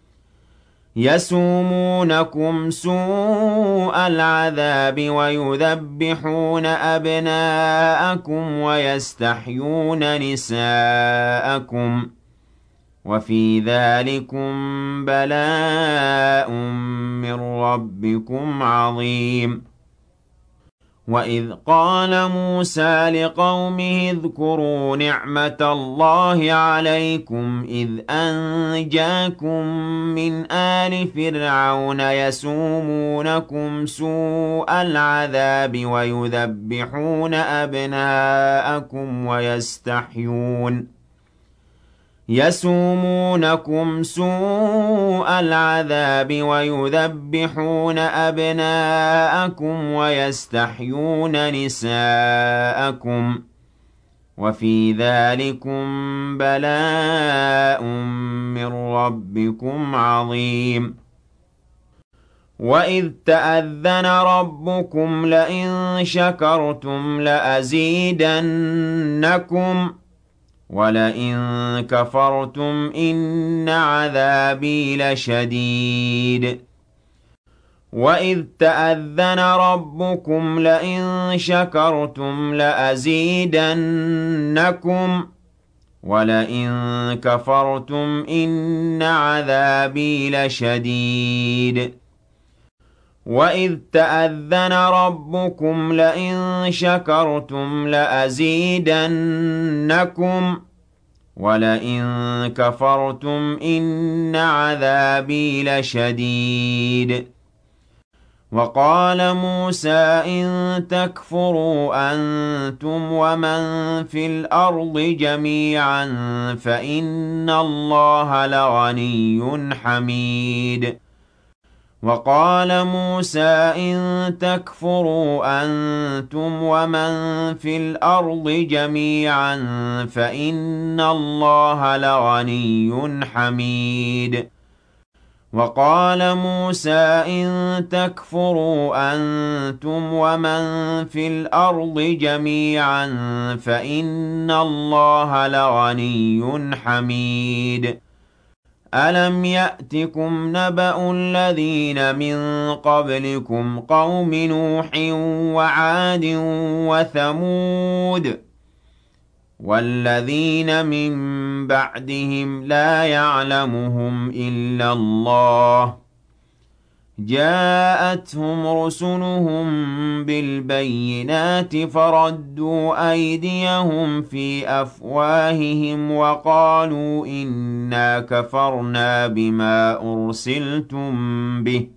يَسُومُونَكُمْ سُوءَ الْعَذَابِ وَيُذَبِّحُونَ أَبْنَاءَكُمْ وَيَسْتَحْيُونَ نِسَاءَكُمْ ۚ وَفِي ذَٰلِكُم بَلَاءٌ مِّن رَّبِّكُمْ عَظِيمٌ وَإِذْ قَالَ مُوسَىٰ لِقَوْمِهِ اذْكُرُوا نِعْمَةَ اللَّهِ عَلَيْكُمْ إِذْ أَنجَاكُم مِّنْ آلِ فِرْعَوْنَ يَسُومُونَكُمْ سُوءَ الْعَذَابِ وَيُذَبِّحُونَ أَبْنَاءَكُمْ وَيَسْتَحْيُونَ يَسُومُونَكُمْ سُوءَ الْعَذَابِ وَيُذَبِّحُونَ أَبْنَاءَكُمْ وَيَسْتَحْيُونَ نِسَاءَكُمْ ۚ وَفِي ذَٰلِكُم بَلَاءٌ مِّن رَّبِّكُمْ عَظِيمٌ وَإِذْ تَأَذَّنَ رَبُّكُمْ لَئِن شَكَرْتُمْ لَأَزِيدَنَّكُمْ ۖ وَلَئِن كَفَرْتُمْ إِنَّ عَذَابِي لَشَدِيدٌ وَإِذْ تَأَذَّنَ رَبُّكُمْ لَئِن شَكَرْتُمْ لَأَزِيدَنَّكُمْ ۖ وَلَئِن كَفَرْتُمْ إِنَّ عَذَابِي لَشَدِيدٌ وَإِذْ تَأَذَّنَ رَبُّكُمْ لَئِن شَكَرْتُمْ لَأَزِيدَنَّكُمْ ۖ وَلَئِن كَفَرْتُمْ إِنَّ عَذَابِي لَشَدِيدٌ وَقَالَ مُوسَىٰ إِن تَكْفُرُوا أَنتُمْ وَمَن فِي الْأَرْضِ جَمِيعًا فَإِنَّ اللَّهَ لَغَنِيٌّ حَمِيدٌ وَقَالَ مُوسَىٰ إِن تَكْفُرُوا أَنتُمْ وَمَن فِي الْأَرْضِ جَمِيعًا فَإِنَّ اللَّهَ لَغَنِيٌّ حَمِيدٌ وَقَالَ مُوسَىٰ إِن تَكْفُرُوا أَنتُمْ وَمَن فِي الْأَرْضِ جَمِيعًا فَإِنَّ اللَّهَ لَغَنِيٌّ حَمِيدٌ أَلَمْ يَأْتِكُمْ نَبَأُ الَّذِينَ مِن قَبْلِكُمْ قَوْمِ نُوحٍ وَعَادٍ وَثَمُودَ وَالَّذِينَ مِن بَعْدِهِمْ لَا يَعْلَمُهُمْ إِلَّا اللَّهُ جَاءَتْهُمْ رُسُلُهُم بِالْبَيِّنَاتِ فَرَدُّوا أَيْدِيَهُمْ فِي أَفْوَاهِهِمْ وَقَالُوا إِنَّا كَفَرْنَا بِمَا أُرْسِلْتُم بِهِ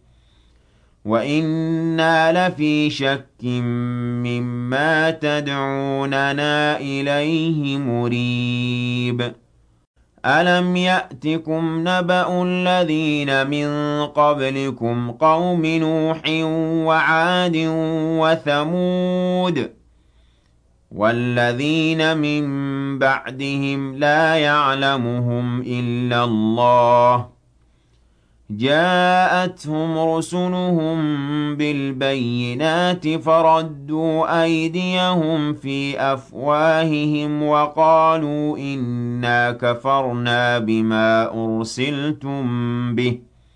وَإِنَّا لَفِي شَكٍّ مِّمَّا تَدْعُونَنَا إِلَيْهِ مُرِيبٍ أَلَمْ يَأْتِكُمْ نَبَأُ الَّذِينَ مِن قَبْلِكُمْ قَوْمِ نُوحٍ وَعَادٍ وَثَمُودَ وَالَّذِينَ مِن بَعْدِهِمْ لَا يَعْلَمُهُمْ إِلَّا اللَّهُ جَاءَتْهُمْ رُسُلُهُم بِالْبَيِّنَاتِ فَرَدُّوا أَيْدِيَهُمْ فِي أَفْوَاهِهِمْ وَقَالُوا إِنَّا كَفَرْنَا بِمَا أُرْسِلْتُم بِهِ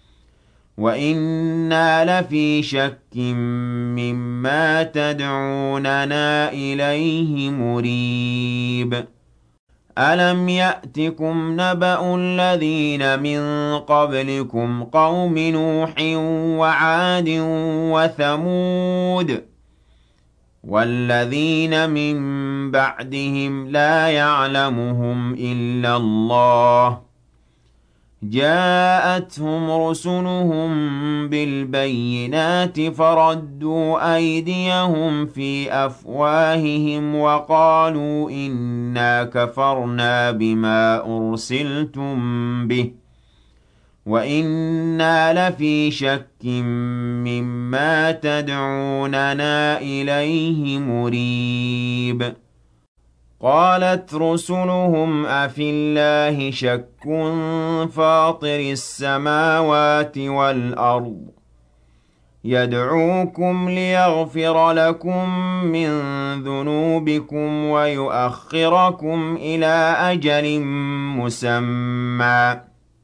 وَإِنَّا لَفِي شَكٍّ مِّمَّا تَدْعُونَنَا إِلَيْهِ مُرِيبٍ أَلَمْ يَأْتِكُمْ نَبَأُ الَّذِينَ مِن قَبْلِكُمْ قَوْمِ نُوحٍ وَعَادٍ وَثَمُودَ وَالَّذِينَ مِن بَعْدِهِمْ لَا يَعْلَمُهُمْ إِلَّا اللَّهُ جاءتهم رسلهم بالبينات فردوا أيديهم في أفواههم وقالوا إنا كفرنا بما أرسلتم به وإنا لفي شك مما تدعوننا إليه مريب قالت رسلهم أفي الله شك فاطر السماوات والأرض يدعوكم ليغفر لكم من ذنوبكم ويؤخركم إلى أجل مسمى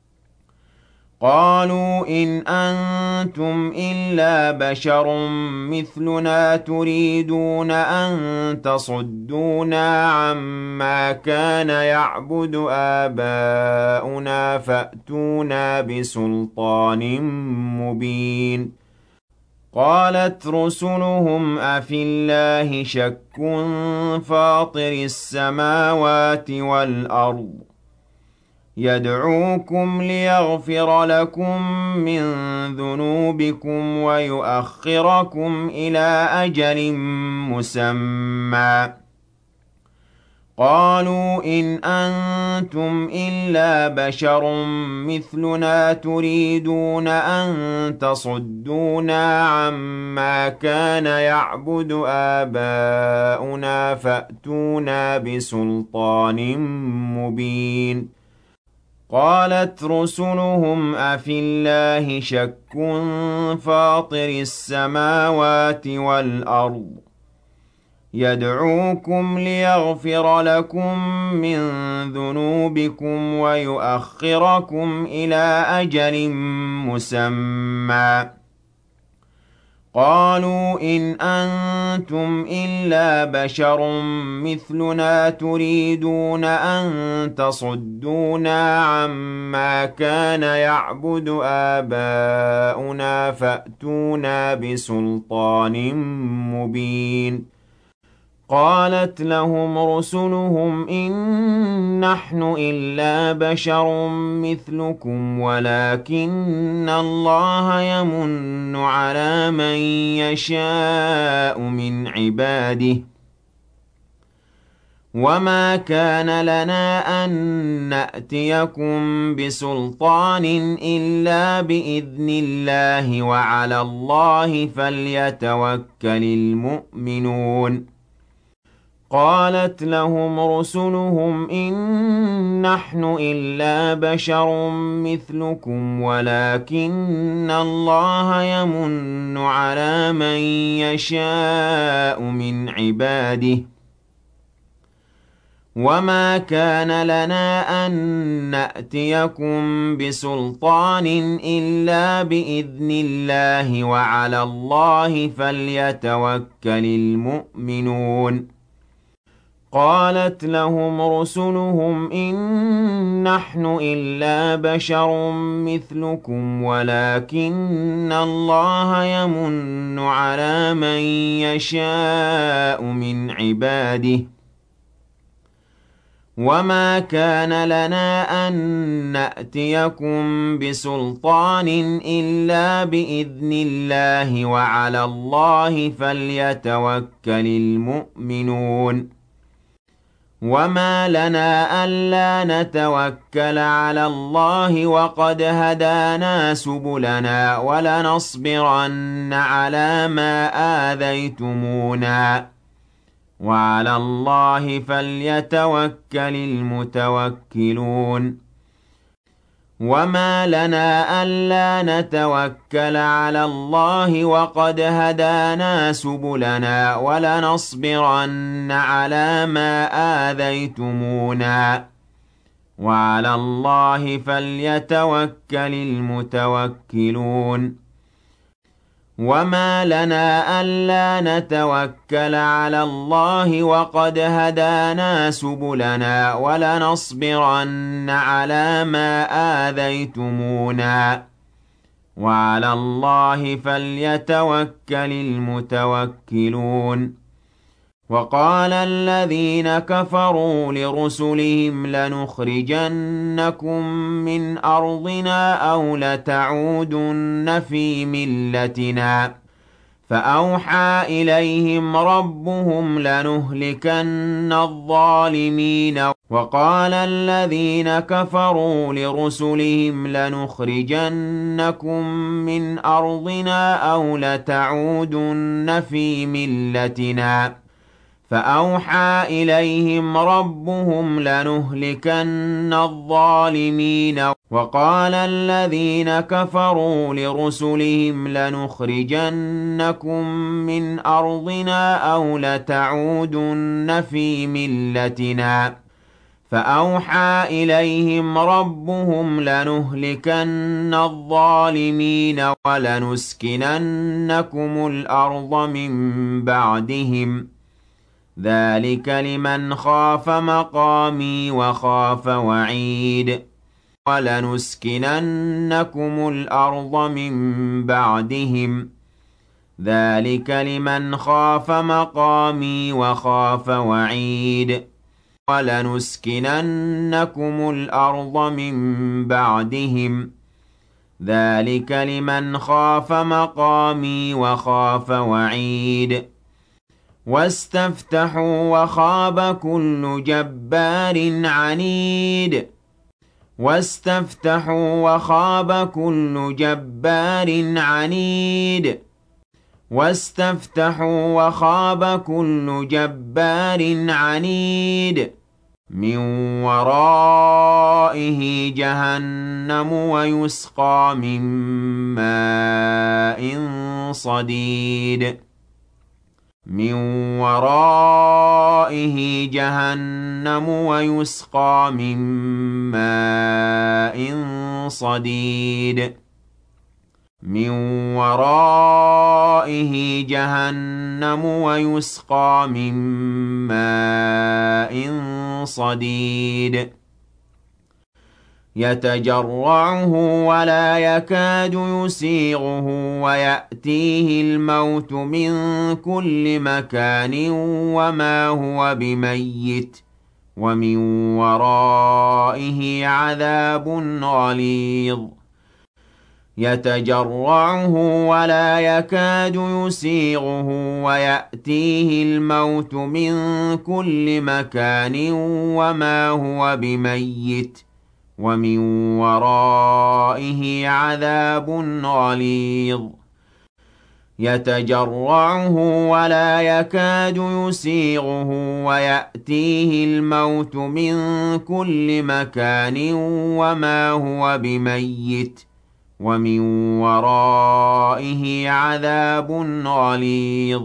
قالوا إن أنتم إلا بشر مثلنا تريدون أن تصدونا عما كان يعبد آباؤنا فأتونا بسلطان مبين قالت رسلهم أفي الله شك فاطر السماوات والأرض يدعوكم ليغفر لكم من ذنوبكم ويؤخركم إلى أجل مسمى قالوا إن أنتم إلا بشر مثلنا تريدون أن تصدونا عما كان يعبد آباؤنا فأتونا بسلطان مبين قالت رسلهم أفي الله شك فاطر السماوات والأرض يدعوكم ليغفر لكم من ذنوبكم ويؤخركم إلى أجل مسمى قالوا إن أنتم إلا بشر مثلنا تريدون أن تصدونا عما كان يعبد آباؤنا فأتونا بسلطان مبين قالت لهم رسلهم إن نحن إلا بشر مثلكم ولكن الله يمن على من يشاء من عباده وما كان لنا أن نأتيكم بسلطان إلا بإذن الله وعلى الله فليتوكل المؤمنون قالت لهم رسلهم إن نحن إلا بشر مثلكم ولكن الله يمن على من يشاء من عباده وما كان لنا أن نأتيكم بسلطان إلا بإذن الله وعلى الله فليتوكل المؤمنون قالت لهم رسلهم إن نحن إلا بشر مثلكم ولكن الله يمن على من يشاء من عباده وما كان لنا أن نأتيكم بسلطان إلا بإذن الله وعلى الله فليتوكل المؤمنون وما لنا ألا نتوكل على الله وقد هدانا سبلنا ولنصبرن على ما آذيتمونا وعلى الله فليتوكل المتوكلون وما لنا ألا نتوكل على الله وقد هدانا سبلنا ولنصبرن على ما آذيتمونا وعلى الله فليتوكل المتوكلون وَمَا لَنَا أَلَّا نَتَوَكَّلَ عَلَى اللَّهِ وَقَدْ هَدَانَا سُبُلَنَا وَلَنَصْبِرَنَّ عَلَىٰ مَا آذَيْتُمُونَا وَعَلَى اللَّهِ فَلْيَتَوَكَّلِ الْمُتَوَكِّلُونَ وَقَالَ الَّذِينَ كَفَرُوا لِرُسُلِهِمْ لَنُخْرِجَنَّكُم مِّنْ أَرْضِنَا أَوْ لَتَعُودُنَّ فِي مِلَّتِنَا فَأَوْحَىٰ إِلَيْهِمْ رَبُّهُمْ لَنُهْلِكَنَّ الظَّالِمِينَ وَقَالَ الَّذِينَ كَفَرُوا لِرُسُلِهِمْ لَنُخْرِجَنَّكُم مِّنْ أَرْضِنَا أَوْ لَتَعُودُنَّ فِي مِلَّتِنَا فَأَوْحَىٰ إِلَيْهِمْ رَبُّهُمْ لَنُهْلِكَنَّ الظَّالِمِينَ وَقَالَ الَّذِينَ كَفَرُوا لِرُسُلِهِمْ لَنُخْرِجَنَّكُم مِّنْ أَرْضِنَا أَوْ لَتَعُودُنَّ فِي مِلَّتِنَا فَأَوْحَىٰ إِلَيْهِمْ رَبُّهُمْ لَنُهْلِكَنَّ الظَّالِمِينَ وَلَنُسْكِنَنَّكُمُ الْأَرْضَ مِن بَعْدِهِمْ ۚ ذَٰلِكَ لِمَنْ خَافَ مَقَامِي وَخَافَ وَعِيدِ وَلَنُسْكِنَنَّكُمُ الْأَرْضَ مِن بَعْدِهِمْ ۚ ذَٰلِكَ لِمَنْ خَافَ مَقَامِي وَخَافَ وَعِيدِ وَلَنُسْكِنَنَّكُمُ الْأَرْضَ مِن بَعْدِهِمْ ۚ ذَٰلِكَ لِمَنْ خَافَ مَقَامِي وَخَافَ وَعِيدِ وَاسْتَفْتَحُوا وَخَابَ كُلُّ جَبَّارٍ عَنِيدٍ وَاسْتَفْتَحُوا وَخَابَ كُلُّ جَبَّارٍ عَنِيدٍ وَاسْتَفْتَحُوا وَخَابَ كُلُّ جَبَّارٍ عَنِيدٍ مِّن وَرَائِهِ جَهَنَّمُ وَيُسْقَىٰ مِن مَّاءٍ صَدِيدٍ مِّن وَرَائِهِ جَهَنَّمُ وَيُسْقَىٰ مِن مَّاءٍ صَدِيدٍ مِّن وَرَائِهِ جَهَنَّمُ وَيُسْقَىٰ مِن مَّاءٍ صَدِيدٍ يَتَجَرَّعُهُ وَلَا يَكَادُ يُسِيغُهُ وَيَأْتِيهِ الْمَوْتُ مِن كُلِّ مَكَانٍ وَمَا هُوَ بِمَيِّتٍ وَمِن وَرَائِهِ عَذَابٌ غَلِيظٌ يَتَجَرَّعُهُ وَلَا يَكَادُ يُسِيغُهُ وَيَأْتِيهِ الْمَوْتُ مِن كُلِّ مَكَانٍ وَمَا هُوَ بِمَيِّتٍ وَمِن وَرَائِهِ عَذَابٌ غَلِيظٌ يَتَجَرَّعُهُ وَلَا يَكَادُ يُسِيغُهُ وَيَأْتِيهِ الْمَوْتُ مِن كُلِّ مَكَانٍ وَمَا هُوَ بِمَيِّتٍ وَمِن وَرَائِهِ عَذَابٌ غَلِيظٌ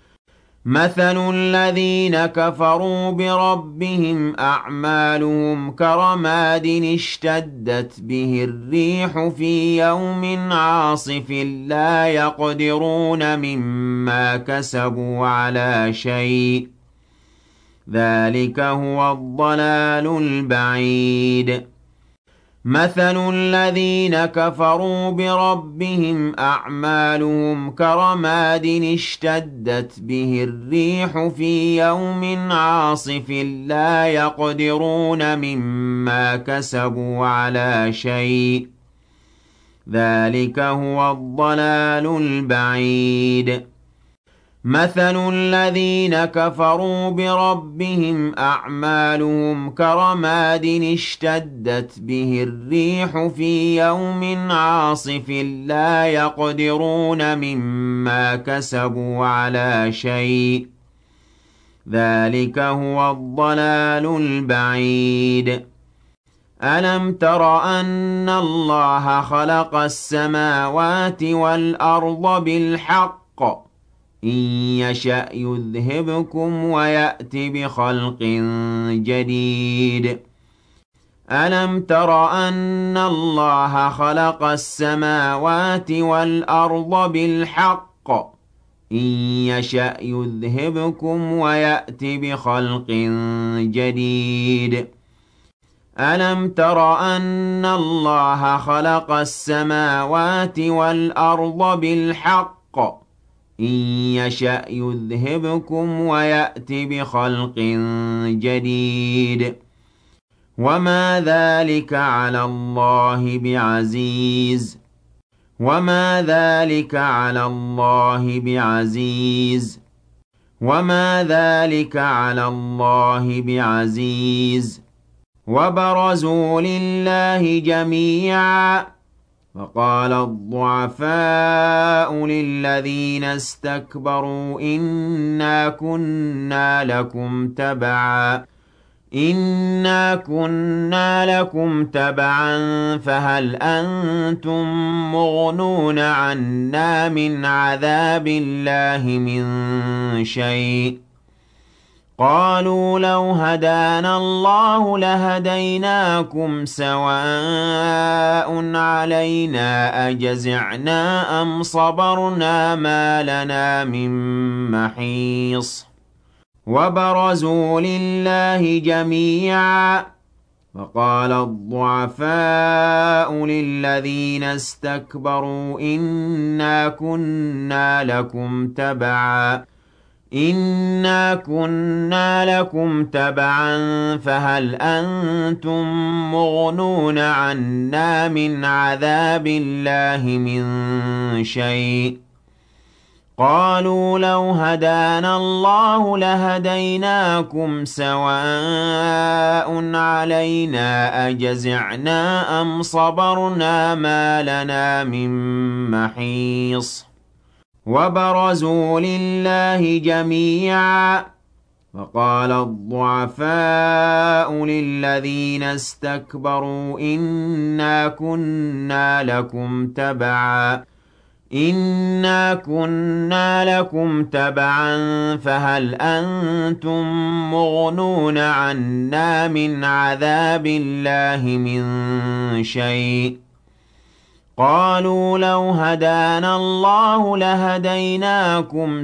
مَثَلُ الَّذِينَ كَفَرُوا بِرَبِّهِمْ أَعْمَالُهُمْ كَرَمَادٍ اشْتَدَّتْ بِهِ الرِّيحُ فِي يَوْمٍ عَاصِفٍ لَّا يَقْدِرُونَ مِمَّا كَسَبُوا عَلَىٰ شَيْءٍ ۚ ذَٰلِكَ هُوَ الضَّلَالُ الْبَعِيدُ مَثَلُ الَّذِينَ كَفَرُوا بِرَبِّهِمْ أَعْمَالُهُمْ كَرَمَادٍ اشْتَدَّتْ بِهِ الرِّيحُ فِي يَوْمٍ عَاصِفٍ لَّا يَقْدِرُونَ مِمَّا كَسَبُوا عَلَىٰ شَيْءٍ ۚ ذَٰلِكَ هُوَ الضَّلَالُ الْبَعِيدُ مَثَلُ الَّذِينَ كَفَرُوا بِرَبِّهِمْ أَعْمَالُهُمْ كَرَمَادٍ اشْتَدَّتْ بِهِ الرِّيحُ فِي يَوْمٍ عَاصِفٍ لَّا يَقْدِرُونَ مِمَّا كَسَبُوا عَلَىٰ شَيْءٍ ۚ ذَٰلِكَ هُوَ الضَّلَالُ الْبَعِيدُ أَلَمْ تَرَ أَنَّ اللَّهَ خَلَقَ السَّمَاوَاتِ وَالْأَرْضَ بِالْحَقِّ إِن يَشَأْ يُذْهِبْكُمْ وَيَأْتِ بِخَلْقٍ جَدِيدٍ أَلَمْ تَرَ أَنَّ اللَّهَ خَلَقَ السَّمَاوَاتِ وَالْأَرْضَ بِالْحَقِّ ۚ إِن يَشَأْ يُذْهِبْكُمْ وَيَأْتِ بِخَلْقٍ جَدِيدٍ. أَلَمْ تَرَ أَنَّ اللَّهَ خَلَقَ السَّمَاوَاتِ وَالْأَرْضَ بِالْحَقِّ ۚ إِن يَشَأْ يُذْهِبْكُمْ وَيَأْتِ بِخَلْقٍ جَدِيدٍ. وَمَا ذَلِكَ عَلَى اللَّهِ بِعَزِيزٍ وَمَا ذَلِكَ عَلَى اللَّهِ بِعَزِيزٍ وَمَا ذَلِكَ عَلَى اللَّهِ بِعَزِيزٍ وَبَرَزُوا لِلَّهِ جَمِيعًا وَقَالَ الضُّعَفَاءُ لِلَّذِينَ اسْتَكْبَرُوا إِنَّا كُنَّا لَكُمْ تَبَعًا إِنَّا كُنَّا لَكُمْ تَبَعًا فَهَلْ أَنتُم مُّغْنُونَ عَنَّا مِنْ عَذَابِ اللَّهِ مِن شَيْءٍ قَالُوا لَوْ هَدَانَا اللَّهُ لَهَدَيْنَاكُمْ سَوَاءٌ عَلَيْنَا أَجَزِعْنَا أَمْ صَبَرْنَا مَا لَنَا مِن مَّحِيصٍ وَبَرَزُوا لِلَّهِ جَمِيعًا وَقَالَ الضُّعَفَاءُ لِلَّذِينَ اسْتَكْبَرُوا إِنَّا كُنَّا لَكُمْ تَبَعًا إِنَّا كُنَّا لَكُمْ تَبَعًا فَهَلْ أَنتُم مُّغْنُونَ عَنَّا مِنْ عَذَابِ اللَّهِ مِن شَيْءٍ قَالُوا لَوْ هَدَانَا اللَّهُ لَهَدَيْنَاكُمْ سَوَاءٌ عَلَيْنَا أَجَزِعْنَا أَمْ صَبَرْنَا مَا لَنَا مِن مَّحِيصٍ وَبَرَزُوا لِلَّهِ جَمِيعًا وَقَالَ الضُّعَفَاءُ لِلَّذِينَ اسْتَكْبَرُوا إِنَّا كُنَّا لَكُمْ تَبَعًا إِنَّا كُنَّا لَكُمْ تَبَعًا فَهَلْ أَنتُم مُّغْنُونَ عَنَّا مِنْ عَذَابِ اللَّهِ مِن شَيْءٍ قَالُوا لَوْ هَدَانَا اللَّهُ لَهَدَيْنَاكُمْ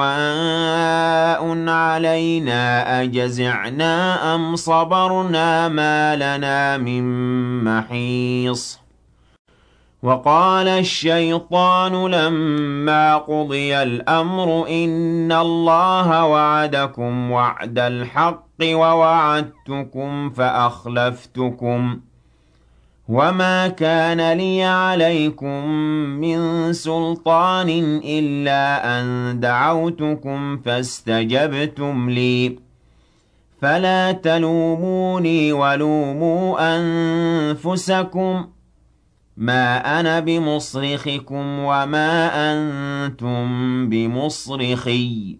سَوَاءٌ عَلَيْنَا أَجَزِعْنَا أَمْ صَبَرْنَا مَا لَنَا مِن مَّحِيصٍ وَقَالَ الشَّيْطَانُ لَمَّا قُضِيَ الْأَمْرُ إِنَّ اللَّهَ وَعَدَكُمْ وَعْدَ الْحَقِّ وَوَعَدتُّكُمْ فَأَخْلَفْتُكُمْ وَمَا كَانَ لِيَ عَلَيْكُم مِّن سُلْطَانٍ إِلَّا أَن دَعَوْتُكُمْ فَاسْتَجَبْتُمْ لِي فَلَا تَلُومُونِي وَلُومُوا أَنفُسَكُم مَّا أَنَا بِمُصْرِخِكُمْ وَمَا أَنتُم بِمُصْرِخِيَّ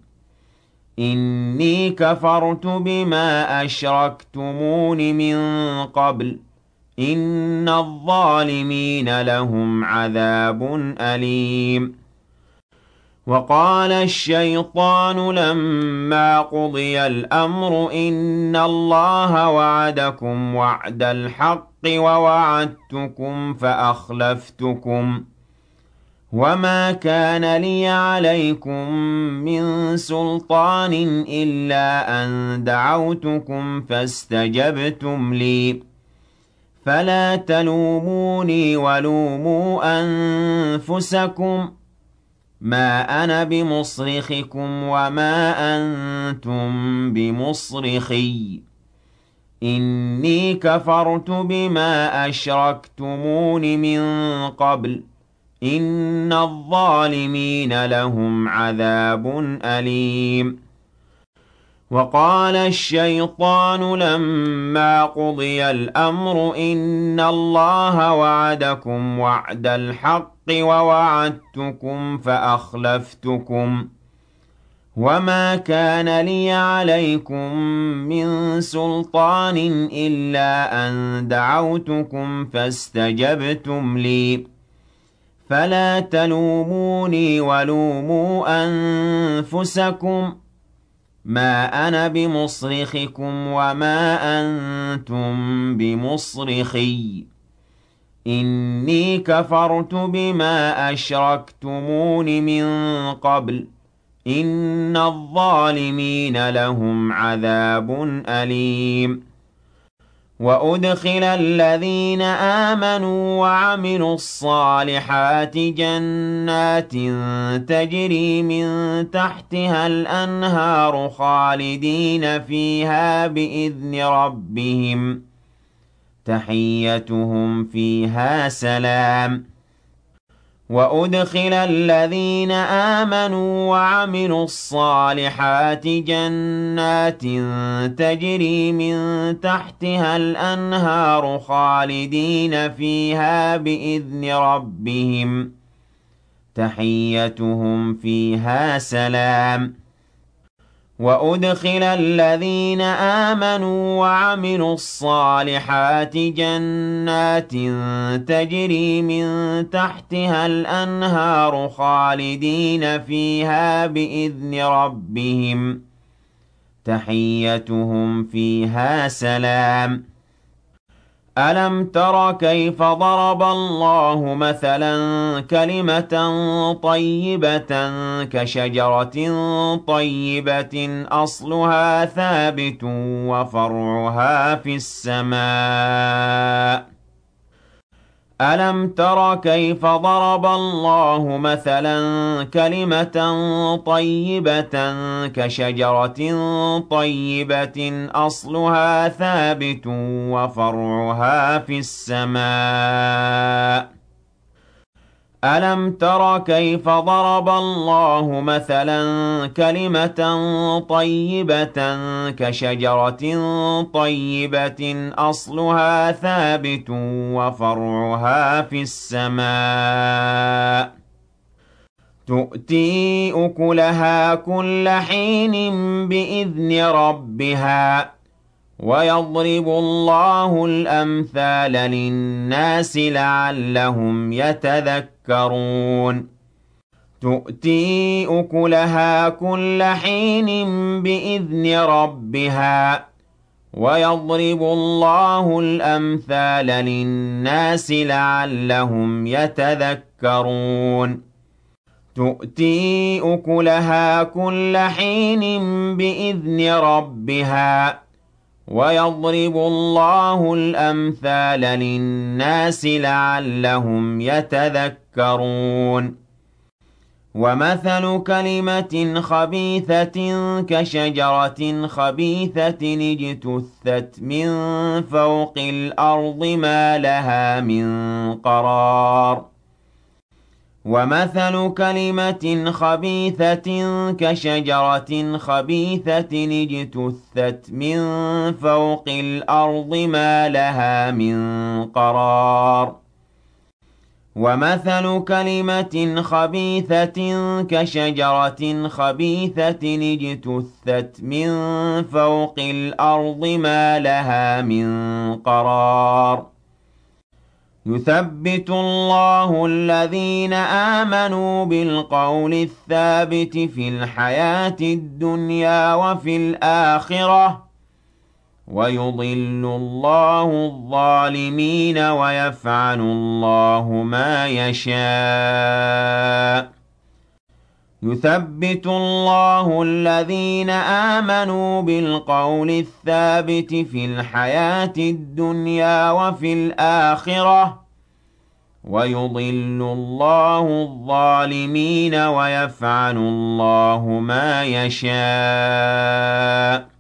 إِنِّي كَفَرْتُ بِمَا أَشْرَكْتُمُونِ مِن قَبْلُ إِنَّ الظَّالِمِينَ لَهُمْ عَذَابٌ أَلِيمٌ وَقَالَ الشَّيْطَانُ لَمَّا قُضِيَ الْأَمْرُ إِنَّ اللَّهَ وَعَدَكُمْ وَعْدَ الْحَقِّ وَوَعَدتُّكُمْ فَأَخْلَفْتُكُمْ وَمَا كَانَ لِيَ عَلَيْكُم مِّن سُلْطَانٍ إِلَّا أَن دَعَوْتُكُمْ فَاسْتَجَبْتُمْ لِي فَلَا تَلُومُونِي وَلُومُوا أَنفُسَكُم مَّا أَنَا بِمُصْرِخِكُمْ وَمَا أَنتُم بِمُصْرِخِيَّ إِنِّي كَفَرْتُ بِمَا أَشْرَكْتُمُونِ مِن قَبْلُ إِنَّ الظَّالِمِينَ لَهُمْ عَذَابٌ أَلِيمٌ وَقَالَ الشَّيْطَانُ لَمَّا قُضِيَ الْأَمْرُ إِنَّ اللَّهَ وَعَدَكُمْ وَعْدَ الْحَقِّ وَوَعَدتُّكُمْ فَأَخْلَفْتُكُمْ وَمَا كَانَ لِيَ عَلَيْكُم مِّن سُلْطَانٍ إِلَّا أَن دَعَوْتُكُمْ فَاسْتَجَبْتُمْ لِي فَلَا تَلُومُونِي وَلُومُوا أَنفُسَكُم مَا أَنَا بِمُصْرِخِكُمْ وَمَا أَنتُم بِمُصْرِخِيَّ إِنِّي كَفَرْتُ بِمَا أَشْرَكْتُمُونِ مِن قَبْلُ إِنَّ الظَّالِمِينَ لَهُمْ عَذَابٌ أَلِيمٌ وَأُدْخِلَ الَّذِينَ آمَنُوا وَعَمِلُوا الصَّالِحَاتِ جَنَّاتٍ تَجْرِي مِن تَحْتِهَا الْأَنْهَارُ خَالِدِينَ فِيهَا بِإِذْنِ رَبِّهِمْ تَحِيَّتُهُمْ فِيهَا سَلَامٌ وَأُدْخِلَ الَّذِينَ آمَنُوا وَعَمِلُوا الصَّالِحَاتِ جَنَّاتٍ تَجْرِي مِن تَحْتِهَا الْأَنْهَارُ خَالِدِينَ فِيهَا بِإِذْنِ رَبِّهِمْ تَحِيَّتُهُمْ فِيهَا سَلَامٌ وَأُدْخِلَ الَّذِينَ آمَنُوا وَعَمِلُوا الصَّالِحَاتِ جَنَّاتٍ تَجْرِي مِن تَحْتِهَا الْأَنْهَارُ خَالِدِينَ فِيهَا بِإِذْنِ رَبِّهِمْ تَحِيَّتُهُمْ فِيهَا سَلَامٌ أَلَمْ تَرَ كَيْفَ ضَرَبَ اللَّهُ مَثَلًا كَلِمَةً طَيِّبَةً كَشَجَرَةٍ طَيِّبَةٍ أَصْلُهَا ثَابِتٌ وَفَرْعُهَا فِي السَّمَاءِ أَلَمْ تَرَ كَيْفَ ضَرَبَ اللَّهُ مَثَلًا كَلِمَةً طَيِّبَةً كَشَجَرَةٍ طَيِّبَةٍ أَصْلُهَا ثَابِتٌ وَفَرْعُهَا فِي السَّمَاءِ أَلَمْ تَرَ كَيْفَ ضَرَبَ اللَّهُ مَثَلًا كَلِمَةً طَيِّبَةً كَشَجَرَةٍ طَيِّبَةٍ أَصْلُهَا ثَابِتٌ وَفَرْعُهَا فِي السَّمَاءِ تُؤْتِي أُكُلَهَا كُلَّ حِينٍ بِإِذْنِ رَبِّهَا وَيَضْرِبُ اللَّهُ الْأَمْثَالَ لِلنَّاسِ لَعَلَّهُمْ يَتَذَكَّرُونَ تُؤْتِي أُكُلَهَا كُلَّ حِينٍ بِإِذْنِ رَبِّهَا وَيَضْرِبُ اللَّهُ الْأَمْثَالَ لِلنَّاسِ لَعَلَّهُمْ يَتَذَكَّرُونَ تُؤْتِي أُكُلَهَا كُلَّ حِينٍ بِإِذْنِ رَبِّهَا وَيَضْرِبُ اللَّهُ الْأَمْثَالَ لِلنَّاسِ لَعَلَّهُمْ يَتَذَكَّرُونَ وَمَثَلُ كَلِمَةٍ خَبِيثَةٍ كَشَجَرَةٍ خَبِيثَةٍ اجْتُثَّتْ مِن فَوْقِ الْأَرْضِ مَا لَهَا مِن قَرَارٍ وَمَثَلُ كَلِمَةٍ خَبِيثَةٍ كَشَجَرَةٍ خَبِيثَةٍ اجْتُثَّتْ مِن فَوْقِ الْأَرْضِ مَا لَهَا مِن قَرَارٍ وَمَثَلُ كَلِمَةٍ خَبِيثَةٍ كَشَجَرَةٍ خَبِيثَةٍ اجْتُثَّتْ مِن فَوْقِ الْأَرْضِ مَا لَهَا مِن قَرَارٍ يُثَبِّتُ اللَّهُ الَّذِينَ آمَنُوا بِالْقَوْلِ الثَّابِتِ فِي الْحَيَاةِ الدُّنْيَا وَفِي الْآخِرَةِ وَيُضِلُّ اللَّهُ الظَّالِمِينَ وَيَفْعَلُ اللَّهُ مَا يَشَاءُ يُثَبِّتُ اللَّهُ الَّذِينَ آمَنُوا بِالْقَوْلِ الثَّابِتِ فِي الْحَيَاةِ الدُّنْيَا وَفِي الْآخِرَةِ وَيُضِلُّ اللَّهُ الظَّالِمِينَ وَيَفْعَلُ اللَّهُ مَا يَشَاءُ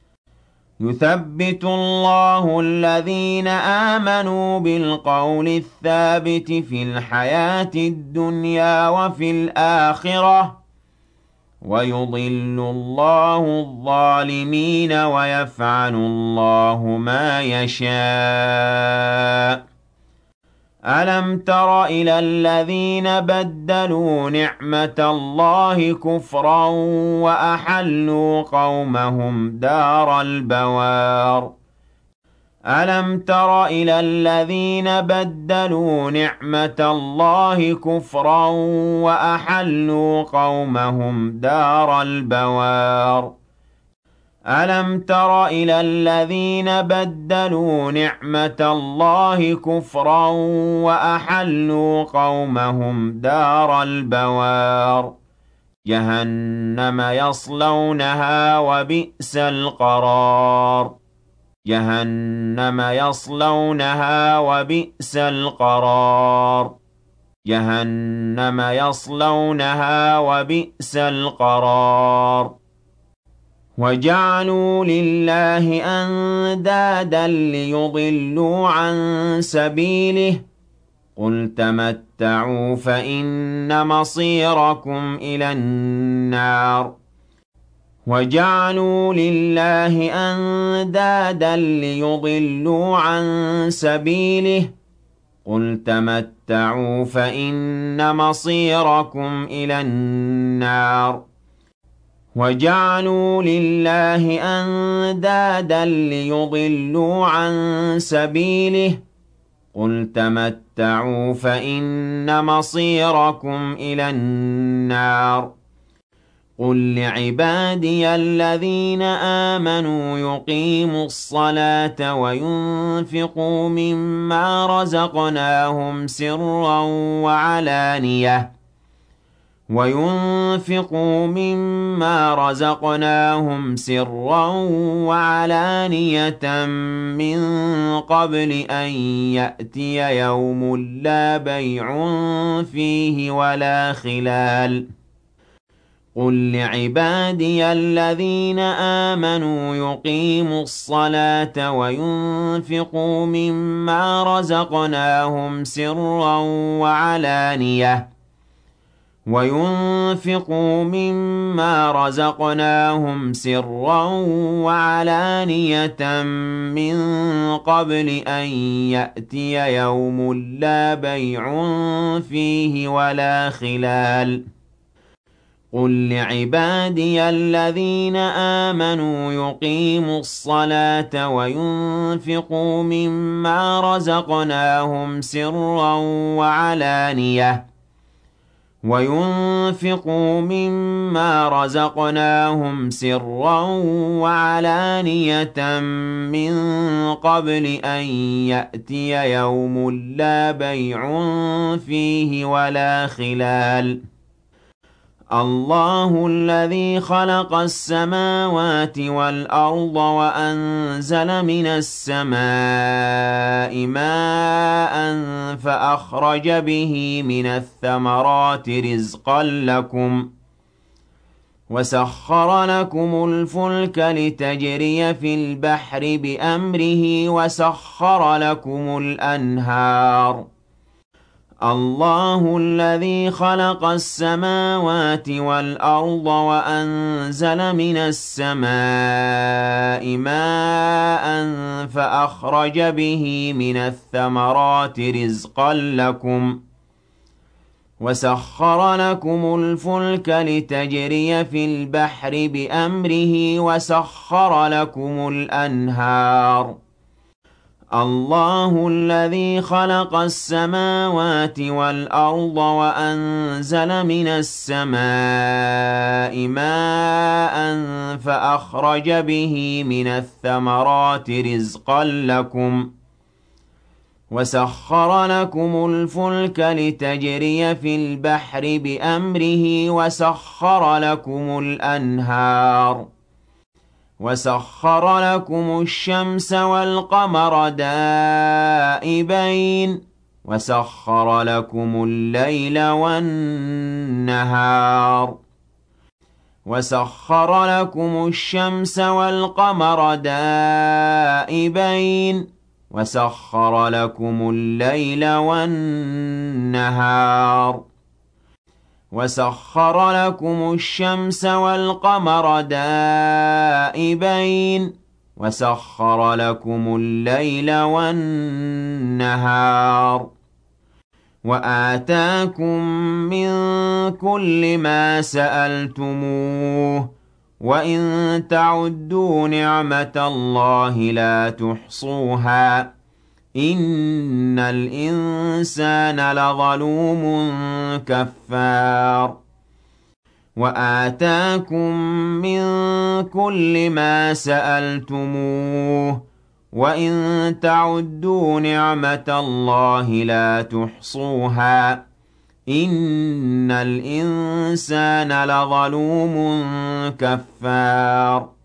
يُثَبِّتُ اللَّهُ الَّذِينَ آمَنُوا بِالْقَوْلِ الثَّابِتِ فِي الْحَيَاةِ الدُّنْيَا وَفِي الْآخِرَةِ وَيُضِلُّ اللَّهُ الظَّالِمِينَ وَيَفْعَلُ اللَّهُ مَا يَشَاءُ أَلَمْ تَرَ إِلَى الَّذِينَ بَدَّلُوا نِعْمَةَ اللَّهِ كُفْرًا وَأَحَلُّوا قَوْمَهُمْ دَارَ الْبَوَارِ أَلَمْ تَرَ إِلَى الَّذِينَ بَدَّلُوا نِعْمَةَ اللَّهِ كُفْرًا وَأَحَلُّوا قَوْمَهُمْ دَارَ الْبَوَارِ أَلَمْ تَرَ إِلَى الَّذِينَ بَدَّلُوا نِعْمَةَ اللَّهِ كُفْرًا وَأَحَلُّوا قَوْمَهُمْ دَارَ الْبَوَارِ جَهَنَّمَ يَصْلَوْنَهَا وَبِئْسَ الْقَرَارُ جَهَنَّمَ يَصْلَوْنَهَا وَبِئْسَ الْقَرَارُ جَهَنَّمَ يَصْلَوْنَهَا وَبِئْسَ الْقَرَارُ وَجَعَلُوا لِلَّهِ أَندَادًا لِّيُضِلُّوا عَن سَبِيلِهِ ۗ قُلْ تَمَتَّعُوا فَإِنَّ مَصِيرَكُمْ إِلَى النَّارِ وَجَعَلُوا لِلَّهِ أَندَادًا لِّيُضِلُّوا عَن سَبِيلِهِ ۗ قُلْ تَمَتَّعُوا فَإِنَّ مَصِيرَكُمْ إِلَى النَّارِ وَجَعَلُوا لِلَّهِ أَندَادًا لِّيُضِلُّوا عَن سَبِيلِهِ ۗ قُلْ تَمَتَّعُوا فَإِنَّ مَصِيرَكُمْ إِلَى النَّارِ قُل لِّعِبَادِيَ الَّذِينَ آمَنُوا يُقِيمُوا الصَّلَاةَ وَيُنفِقُوا مِمَّا رَزَقْنَاهُمْ سِرًّا وَعَلَانِيَةً وَيُنفِقُوا مِمَّا رَزَقْنَاهُمْ سِرًّا وَعَلَانِيَةً مِّن قَبْلِ أَن يَأْتِيَ يَوْمٌ لَّا بَيْعٌ فِيهِ وَلَا خِلَالٌ قُل لِّعِبَادِيَ الَّذِينَ آمَنُوا يُقِيمُوا الصَّلَاةَ وَيُنفِقُوا مِمَّا رَزَقْنَاهُمْ سِرًّا وَعَلَانِيَةً وَيُنفِقُوا مِمَّا رَزَقْنَاهُمْ سِرًّا وَعَلَانِيَةً مِّن قَبْلِ أَن يَأْتِيَ يَوْمٌ لَّا بَيْعٌ فِيهِ وَلَا خِلَالٌ قُل لِّعِبَادِيَ الَّذِينَ آمَنُوا يُقِيمُوا الصَّلَاةَ وَيُنفِقُوا مِمَّا رَزَقْنَاهُمْ سِرًّا وَعَلَانِيَةً وَيُنفِقُوا مِمَّا رَزَقْنَاهُمْ سِرًّا وَعَلَانِيَةً مِّن قَبْلِ أَن يَأْتِيَ يَوْمٌ لَّا بَيْعٌ فِيهِ وَلَا خِلَالٌ اللَّهُ الَّذِي خَلَقَ السَّمَاوَاتِ وَالْأَرْضَ وَأَنزَلَ مِنَ السَّمَاءِ مَاءً فَأَخْرَجَ بِهِ مِنَ الثَّمَرَاتِ رِزْقًا لَّكُمْ وَسَخَّرَ لَكُمُ الْفُلْكَ لِتَجْرِيَ فِي الْبَحْرِ بِأَمْرِهِ وَسَخَّرَ لَكُمُ الْأَنْهَارَ اللَّهُ الَّذِي خَلَقَ السَّمَاوَاتِ وَالْأَرْضَ وَأَنزَلَ مِنَ السَّمَاءِ مَاءً فَأَخْرَجَ بِهِ مِنَ الثَّمَرَاتِ رِزْقًا لَّكُمْ وَسَخَّرَ لَكُمُ الْفُلْكَ لِتَجْرِيَ فِي الْبَحْرِ بِأَمْرِهِ وَسَخَّرَ لَكُمُ الْأَنْهَارَ اللَّهُ الَّذِي خَلَقَ السَّمَاوَاتِ وَالْأَرْضَ وَأَنزَلَ مِنَ السَّمَاءِ مَاءً فَأَخْرَجَ بِهِ مِنَ الثَّمَرَاتِ رِزْقًا لَّكُمْ وَسَخَّرَ لَكُمُ الْفُلْكَ لِتَجْرِيَ فِي الْبَحْرِ بِأَمْرِهِ وَسَخَّرَ لَكُمُ الْأَنْهَارَ وَسَخَّرَ لَكُمُ الشَّمْسَ وَالْقَمَرَ دَائِبَيْنِ وَسَخَّرَ لَكُمُ اللَّيْلَ وَالنَّهَارَ وَسَخَّرَ لَكُمُ الشَّمْسَ وَالْقَمَرَ دَائِبَيْنِ وَسَخَّرَ لَكُمُ اللَّيْلَ وَالنَّهَارَ وَسَخَّرَ لَكُمُ الشَّمْسَ وَالْقَمَرَ دَائِبَيْنِ وَسَخَّرَ لَكُمُ اللَّيْلَ وَالنَّهَارَ وَسَخَّرَ لَكُمُ الشَّمْسَ وَالْقَمَرَ دَائِبَيْنِ وَسَخَّرَ لَكُمُ اللَّيْلَ وَالنَّهَارَ وَآتَاكُم مِّن كُلِّ مَا سَأَلْتُمُوهُ ۚ وَإِن تَعُدُّوا نِعْمَةَ اللَّهِ لَا تُحْصُوهَا ۗ إِنَّ الْإِنسَانَ لَظَلُومٌ كَفَّارٌ وآتاكم من كل ما سألتموه وإن تعدوا نعمة الله لا تحصوها إن الإنسان لظلوم كفار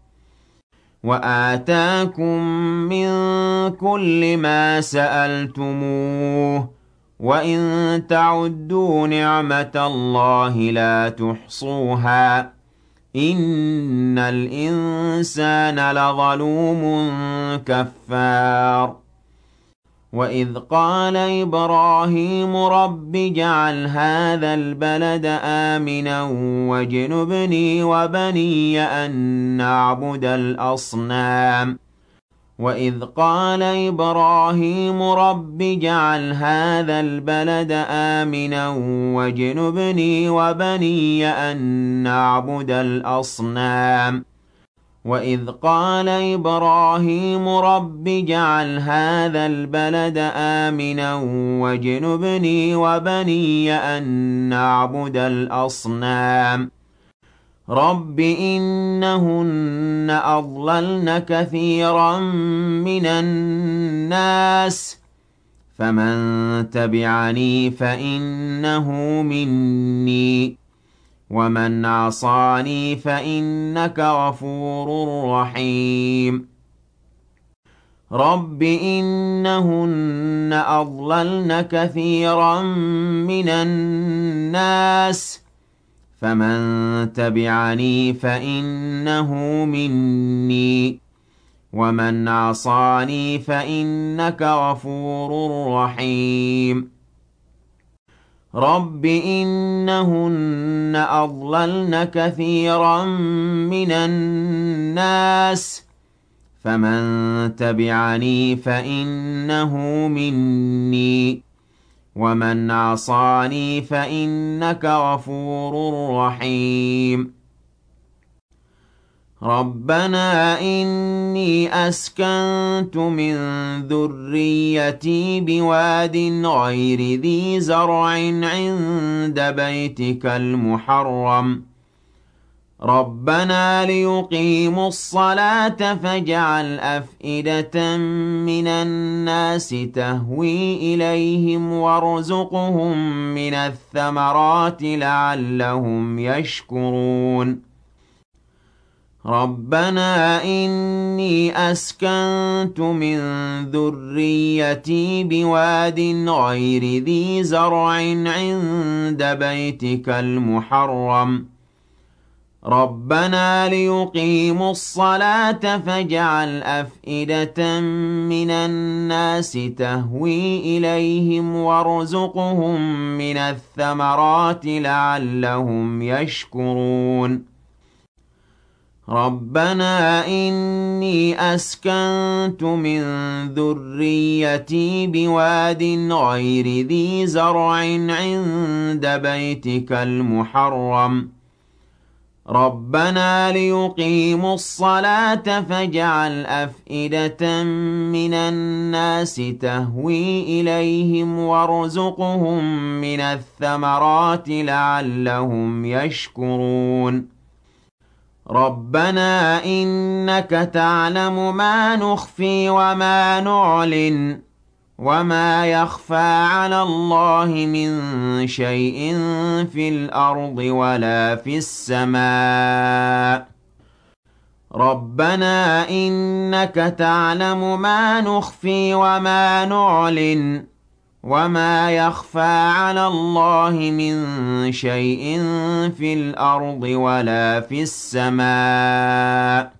وآتاكم من كل ما سألتموه وإن تعدوا نعمة الله لا تحصوها إن الإنسان لظلوم كفار وإذ قال إبراهيم رب اجعل هذا البلد آمنا واجنبني وبني أن نعبد الأصنام وإذ قال إبراهيم رب اجعل هذا البلد آمنا واجنبني وبني أن نعبد الأصنام وإذ قال إبراهيم رب اجعل هذا البلد آمنا واجنبني وبني أن نعبد الأصنام رب إنهن أضللن كثيرا من الناس فمن تبعني فإنه مني ومن عصاني فإنك غفور رحيم رب إنهن أضللن كثيرا من الناس فمن تبعني فإنه مني ومن عصاني فإنك غفور رحيم رب إنهن أضللن كثيرا من الناس فمن تبعني فإنه مني ومن عصاني فإنك غفور رحيم ربنا إني أسكنت من ذريتي بواد غير ذي زرع عند بيتك المحرم ربنا ليقيموا الصلاة فاجعل أفئدة من الناس تهوي إليهم وارزقهم من الثمرات لعلهم يشكرون ربنا إني أسكنت من ذريتي بواد غير ذي زرع عند بيتك المحرم ربنا ليقيموا الصلاة فاجعل أفئدة من الناس تهوي إليهم وارزقهم من الثمرات لعلهم يشكرون ربنا إني أسكنت من ذريتي بواد غير ذي زرع عند بيتك المحرم ربنا ليقيموا الصلاة فاجعل أفئدة من الناس تهوي إليهم وارزقهم من الثمرات لعلهم يشكرون ربنا إنك تعلم ما نخفي وما نعلن وما يخفى على الله من شيء في الأرض ولا في السماء ربنا إنك تعلم ما نخفي وما نعلن وما يخفى على الله من شيء في الأرض ولا في السماء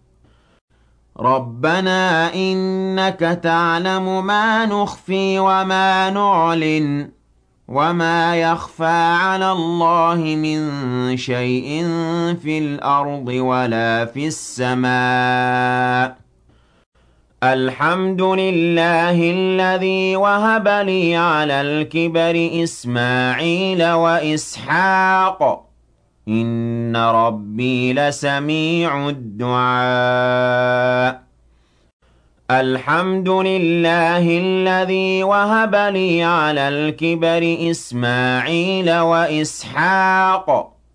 ربنا إنك تعلم ما نخفي وما نعلن وما يخفى على الله من شيء في الأرض ولا في السماء الحمد لله الذي وهب لي على الكبر إسماعيل وإسحاق إن ربي لسميع الدعاء الحمد لله الذي وهب لي على الكبر إسماعيل وإسحاق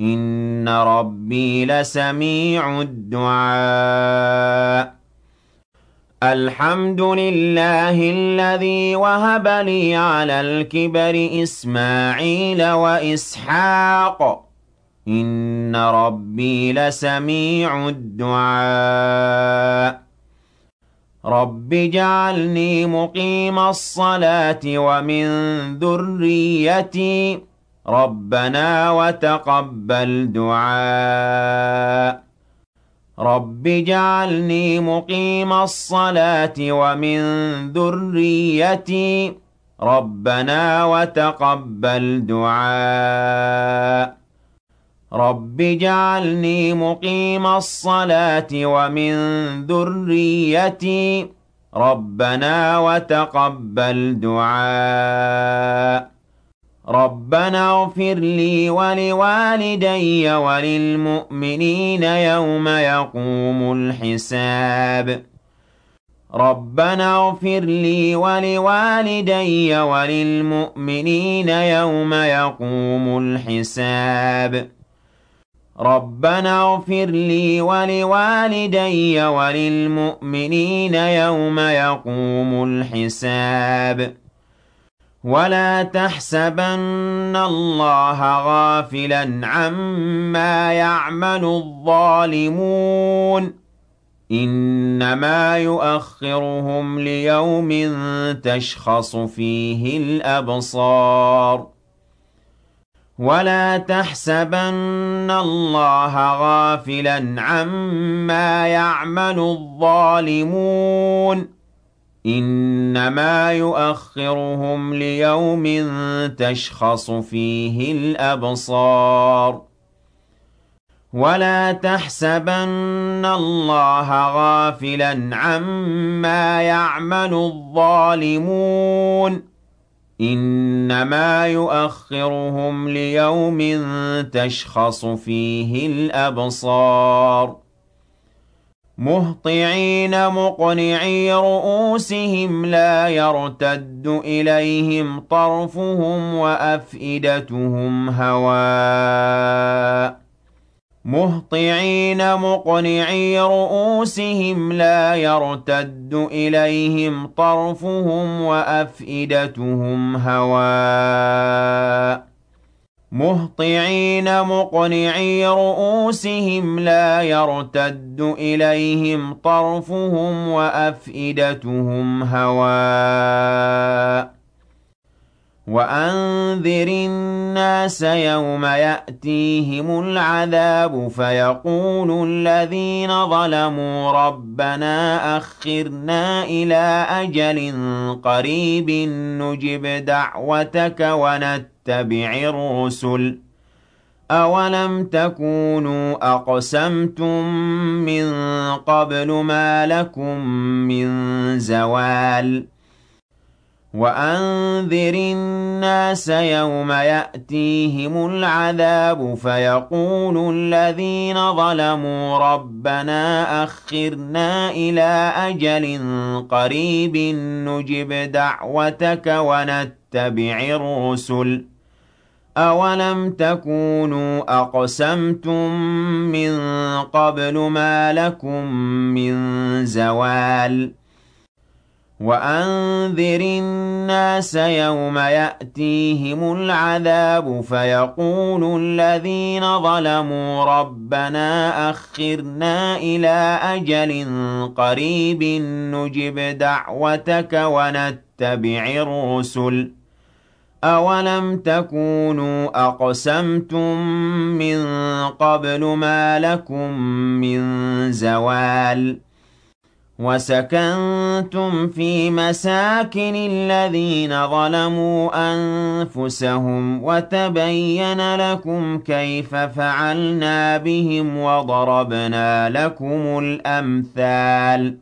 إِنَّ رَبِّي لَسَمِيعُ الدُّعَاءِ الْحَمْدُ لِلَّهِ الَّذِي وَهَبَ لِي عَلَى الْكِبَرِ إِسْمَاعِيلَ وَإِسْحَاقَ إِنَّ رَبِّي لَسَمِيعُ الدُّعَاءِ رَبِّ اجْعَلْنِي مُقِيمَ الصَّلَاةِ وَمِن ذُرِّيَّتِي رَبَّنَا وَتَقَبَّلْ دُعَاءِ رَبِّ اجْعَلْنِي مُقِيمَ الصَّلَاةِ وَمِن ذُرِّيَّتِي رَبَّنَا وَتَقَبَّلْ دُعَاءِ رَبِّ اجْعَلْنِي مُقِيمَ الصَّلَاةِ وَمِن ذُرِّيَّتِي رَبَّنَا وَتَقَبَّلْ دُعَاءِ رَبَّنَا اغْفِرْ لِي وَلِوَالِدَيَّ وَلِلْمُؤْمِنِينَ يَوْمَ يَقُومُ الْحِسَابُ رَبَّنَا اغْفِرْ لِي وَلِوَالِدَيَّ وَلِلْمُؤْمِنِينَ يَوْمَ يَقُومُ الْحِسَابُ رَبَّنَا اغْفِرْ لِي وَلِوَالِدَيَّ وَلِلْمُؤْمِنِينَ يَوْمَ يَقُومُ الْحِسَابُ وَلَا تَحْسَبَنَّ اللَّهَ غَافِلًا عَمَّا يَعْمَلُ الظَّالِمُونَ إِنَّمَا يُؤَخِّرُهُمْ لِيَوْمٍ تَشْخَصُ فِيهِ الْأَبْصَارُ وَلَا تَحْسَبَنَّ اللَّهَ غَافِلًا عَمَّا يَعْمَلُ الظَّالِمُونَ إِنَّمَا يُؤَخِّرُهُمْ لِيَوْمٍ تَشْخَصُ فِيهِ الْأَبْصَارُ وَلَا تَحْسَبَنَّ اللَّهَ غَافِلًا عَمَّا يَعْمَلُ الظَّالِمُونَ إِنَّمَا يُؤَخِّرُهُمْ لِيَوْمٍ تَشْخَصُ فِيهِ الْأَبْصَارُ مُهْطِعِينَ مُقْنِعِي رُءُوسِهِمْ لَا يَرْتَدُّ إِلَيْهِمْ طَرْفُهُمْ وَأَفْئِدَتُهُمْ هَوَاءٌ مُهْطِعِينَ مُقْنِعِي رُءُوسِهِمْ لَا يَرْتَدُّ إِلَيْهِمْ طَرْفُهُمْ وَأَفْئِدَتُهُمْ هَوَاءٌ مُهْطِعِينَ مُقْنِعِي رُءُوسِهِمْ لَا يَرْتَدُّ إِلَيْهِمْ طَرْفُهُمْ وَأَفْئِدَتُهُمْ هَوَاءٌ وَأَنذِرِ النَّاسَ يَوْمَ يَأْتِيهِمُ الْعَذَابُ فَيَقُولُ الَّذِينَ ظَلَمُوا رَبَّنَا أَخِّرْنَا إِلَىٰ أَجَلٍ قَرِيبٍ نُّجِبْ دَعْوَتَكَ وَنَتَّبِعِ الرُّسُلَ أَوَلَمْ تَكُونُوا أَقْسَمْتُم مِّن قَبْلُ مَا لَكُم مِّن زَوَالٍ وَأَنذِرِ النَّاسَ يَوْمَ يَأْتِيهِمُ الْعَذَابُ فَيَقُولُ الَّذِينَ ظَلَمُوا رَبَّنَا أَخِّرْنَا إِلَىٰ أَجَلٍ قَرِيبٍ نُّجِبْ دَعْوَتَكَ وَنَتَّبِعِ الرُّسُلَ أَوَلَمْ تَكُونُوا أَقْسَمْتُم مِّن قَبْلُ مَا لَكُم مِّن زَوَالٍ وَأَنذِرِ النَّاسَ يَوْمَ يَأْتِيهِمُ الْعَذَابُ فَيَقُولُ الَّذِينَ ظَلَمُوا رَبَّنَا أَخِّرْنَا إِلَىٰ أَجَلٍ قَرِيبٍ نُّجِبْ دَعْوَتَكَ وَنَتَّبِعِ الرُّسُلَ أَوَلَمْ تَكُونُوا أَقْسَمْتُم مِّن قَبْلُ مَا لَكُم مِّن زَوَالٍ وَسَكَنتُمْ فِي مَسَاكِنِ الَّذِينَ ظَلَمُوا أَنفُسَهُمْ وَتَبَيَّنَ لَكُمْ كَيْفَ فَعَلْنَا بِهِمْ وَضَرَبْنَا لَكُمُ الْأَمْثَالَ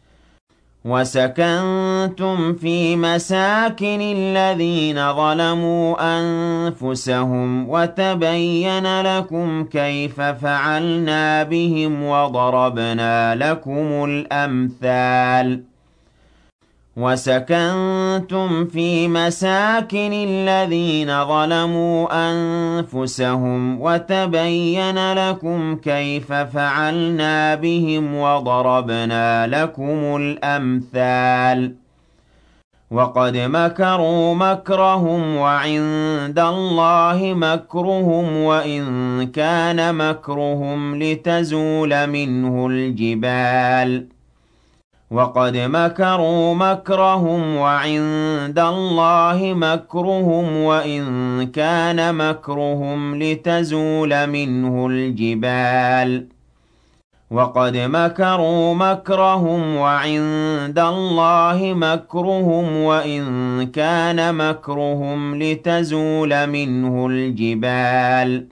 وَسَكَنتُمْ فِي مَسَاكِنِ الَّذِينَ ظَلَمُوا أَنفُسَهُمْ وَتَبَيَّنَ لَكُمْ كَيْفَ فَعَلْنَا بِهِمْ وَضَرَبْنَا لَكُمُ الْأَمْثَالَ وَسَكَنتُمْ فِي مَسَاكِنِ الَّذِينَ ظَلَمُوا أَنفُسَهُمْ وَتَبَيَّنَ لَكُمْ كَيْفَ فَعَلْنَا بِهِمْ وَضَرَبْنَا لَكُمُ الْأَمْثَالَ وَقَدْ مَكَرُوا مَكْرَهُمْ وَعِندَ اللَّهِ مَكْرُهُمْ وَإِن كَانَ مَكْرُهُمْ لِتَزُولَ مِنْهُ الْجِبَالُ وَقَدْ مَكَرُوا مَكْرَهُمْ وَعِندَ اللَّهِ مَكْرُهُمْ وَإِن كَانَ مَكْرُهُمْ لِتَزُولَ مِنْهُ الْجِبَالُ وَقَدْ مَكَرُوا مَكْرَهُمْ وَعِندَ اللَّهِ مَكْرُهُمْ وَإِن كَانَ مَكْرُهُمْ لِتَزُولَ مِنْهُ الْجِبَالُ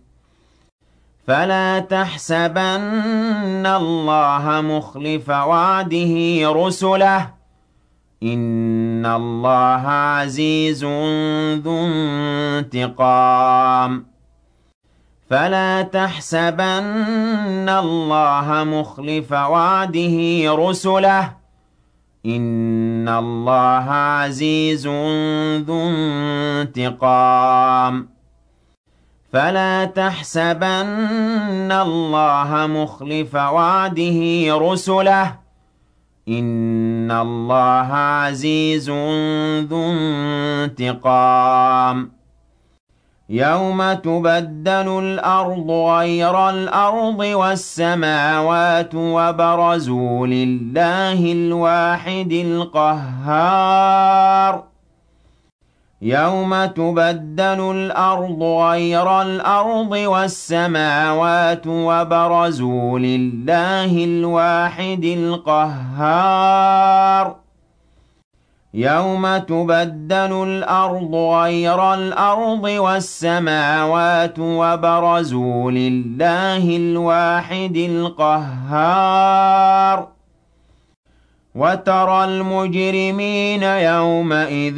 فَلَا تَحْسَبَنَّ اللَّهَ مُخْلِفَ وَعْدِهِ رُسُلَهُ ۗ إِنَّ اللَّهَ عَزِيزٌ ذُو انتِقَامٍ فَلَا تَحْسَبَنَّ اللَّهَ مُخْلِفَ وَعْدِهِ رُسُلَهُ ۗ إِنَّ اللَّهَ عَزِيزٌ ذُو انتِقَامٍ فَلَا تَحْسَبَنَّ اللَّهَ مُخْلِفَ وَعْدِهِ رُسُلَهُ ۗ إِنَّ اللَّهَ عَزِيزٌ ذُو انتِقَامٍ يَوْمَ تُبَدَّلُ الْأَرْضُ غَيْرَ الْأَرْضِ وَالسَّمَاوَاتُ وَبَرَزُوا لِلَّهِ الْوَاحِدِ الْقَهَّارِ يَوْمَ تُبَدَّلُ الْأَرْضُ غَيْرَ الْأَرْضِ وَالسَّمَاوَاتُ وَبَرَزُوا لِلَّهِ الْوَاحِدِ الْقَهَّارِ يَوْمَ تُبَدَّلُ الْأَرْضُ غَيْرَ الْأَرْضِ وَالسَّمَاوَاتُ وَبَرَزُوا لِلَّهِ الْوَاحِدِ الْقَهَّارِ وَتَرَى الْمُجْرِمِينَ يَوْمَئِذٍ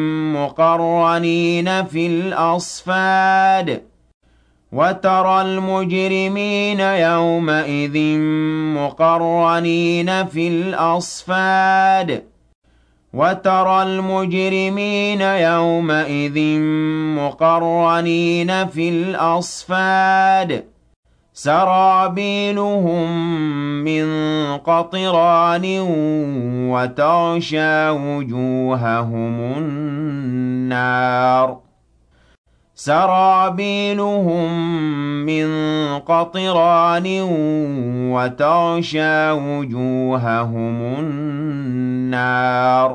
مُقَرَّنِينَ فِي الْأَصْفَادِ وَتَرَى الْمُجْرِمِينَ يَوْمَئِذٍ مُقَرَّنِينَ فِي الْأَصْفَادِ وَتَرَى الْمُجْرِمِينَ يَوْمَئِذٍ مُقَرَّنِينَ فِي الْأَصْفَادِ سَرَابِيلُهُم مِّن قَطِرَانٍ وَتَغْشَىٰ وُجُوهَهُمُ النَّارُ سَرَابِيلُهُم مِّن قَطِرَانٍ وَتَغْشَىٰ وُجُوهَهُمُ النَّارُ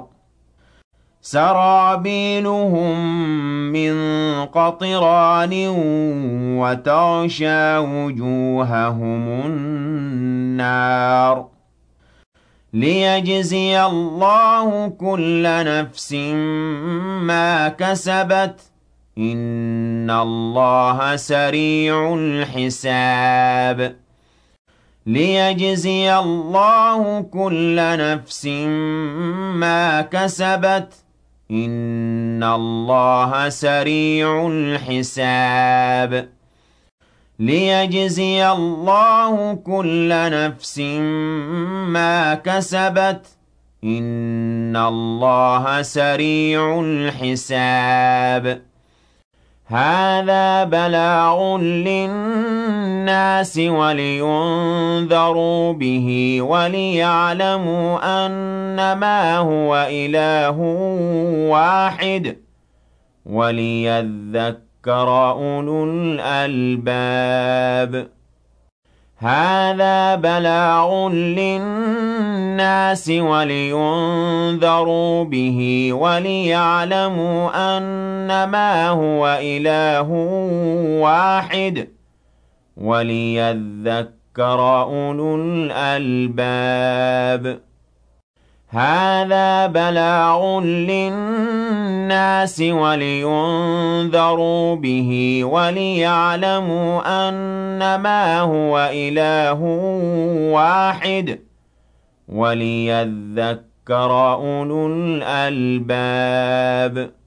سَرَابِيلُهُم مِّن قَطِرَانٍ وَتَغْشَىٰ وُجُوهَهُمُ النَّارُ لِيَجْزِيَ اللَّهُ كُلَّ نَفْسٍ مَّا كَسَبَتْ ۚ إِنَّ اللَّهَ سَرِيعُ الْحِسَابِ لِيَجْزِيَ اللَّهُ كُلَّ نَفْسٍ مَّا كَسَبَتْ ۚ إِنَّ اللَّهَ سَرِيعُ الْحِسَابِ لِيَجْزِيَ اللَّهُ كُلَّ نَفْسٍ مَّا كَسَبَتْ ۚ إِنَّ اللَّهَ سَرِيعُ الْحِسَابِ هَٰذَا بَلَاغٌ لِّلنَّاسِ وَلِيُنذَرُوا بِهِ وَلِيَعْلَمُوا أَنَّمَا هُوَ إِلَٰهٌ وَاحِدٌ وَلِيَذَّكَّرَ أُولُو الْأَلْبَابِ هَٰذَا بَلَاغٌ لِّلنَّاسِ وَلِيُنذَرُوا بِهِ وَلِيَعْلَمُوا أَنَّمَا هُوَ إِلَٰهٌ وَاحِدٌ وَلِيَذَّكَّرَ أُولُو الْأَلْبَابِ هَٰذَا بَلَاغٌ لِّلنَّاسِ وَلِيُنذَرُوا بِهِ وَلِيَعْلَمُوا أَنَّمَا هُوَ إِلَٰهٌ وَاحِدٌ وَلِيَذَّكَّرَ أُولُو الْأَلْبَابِ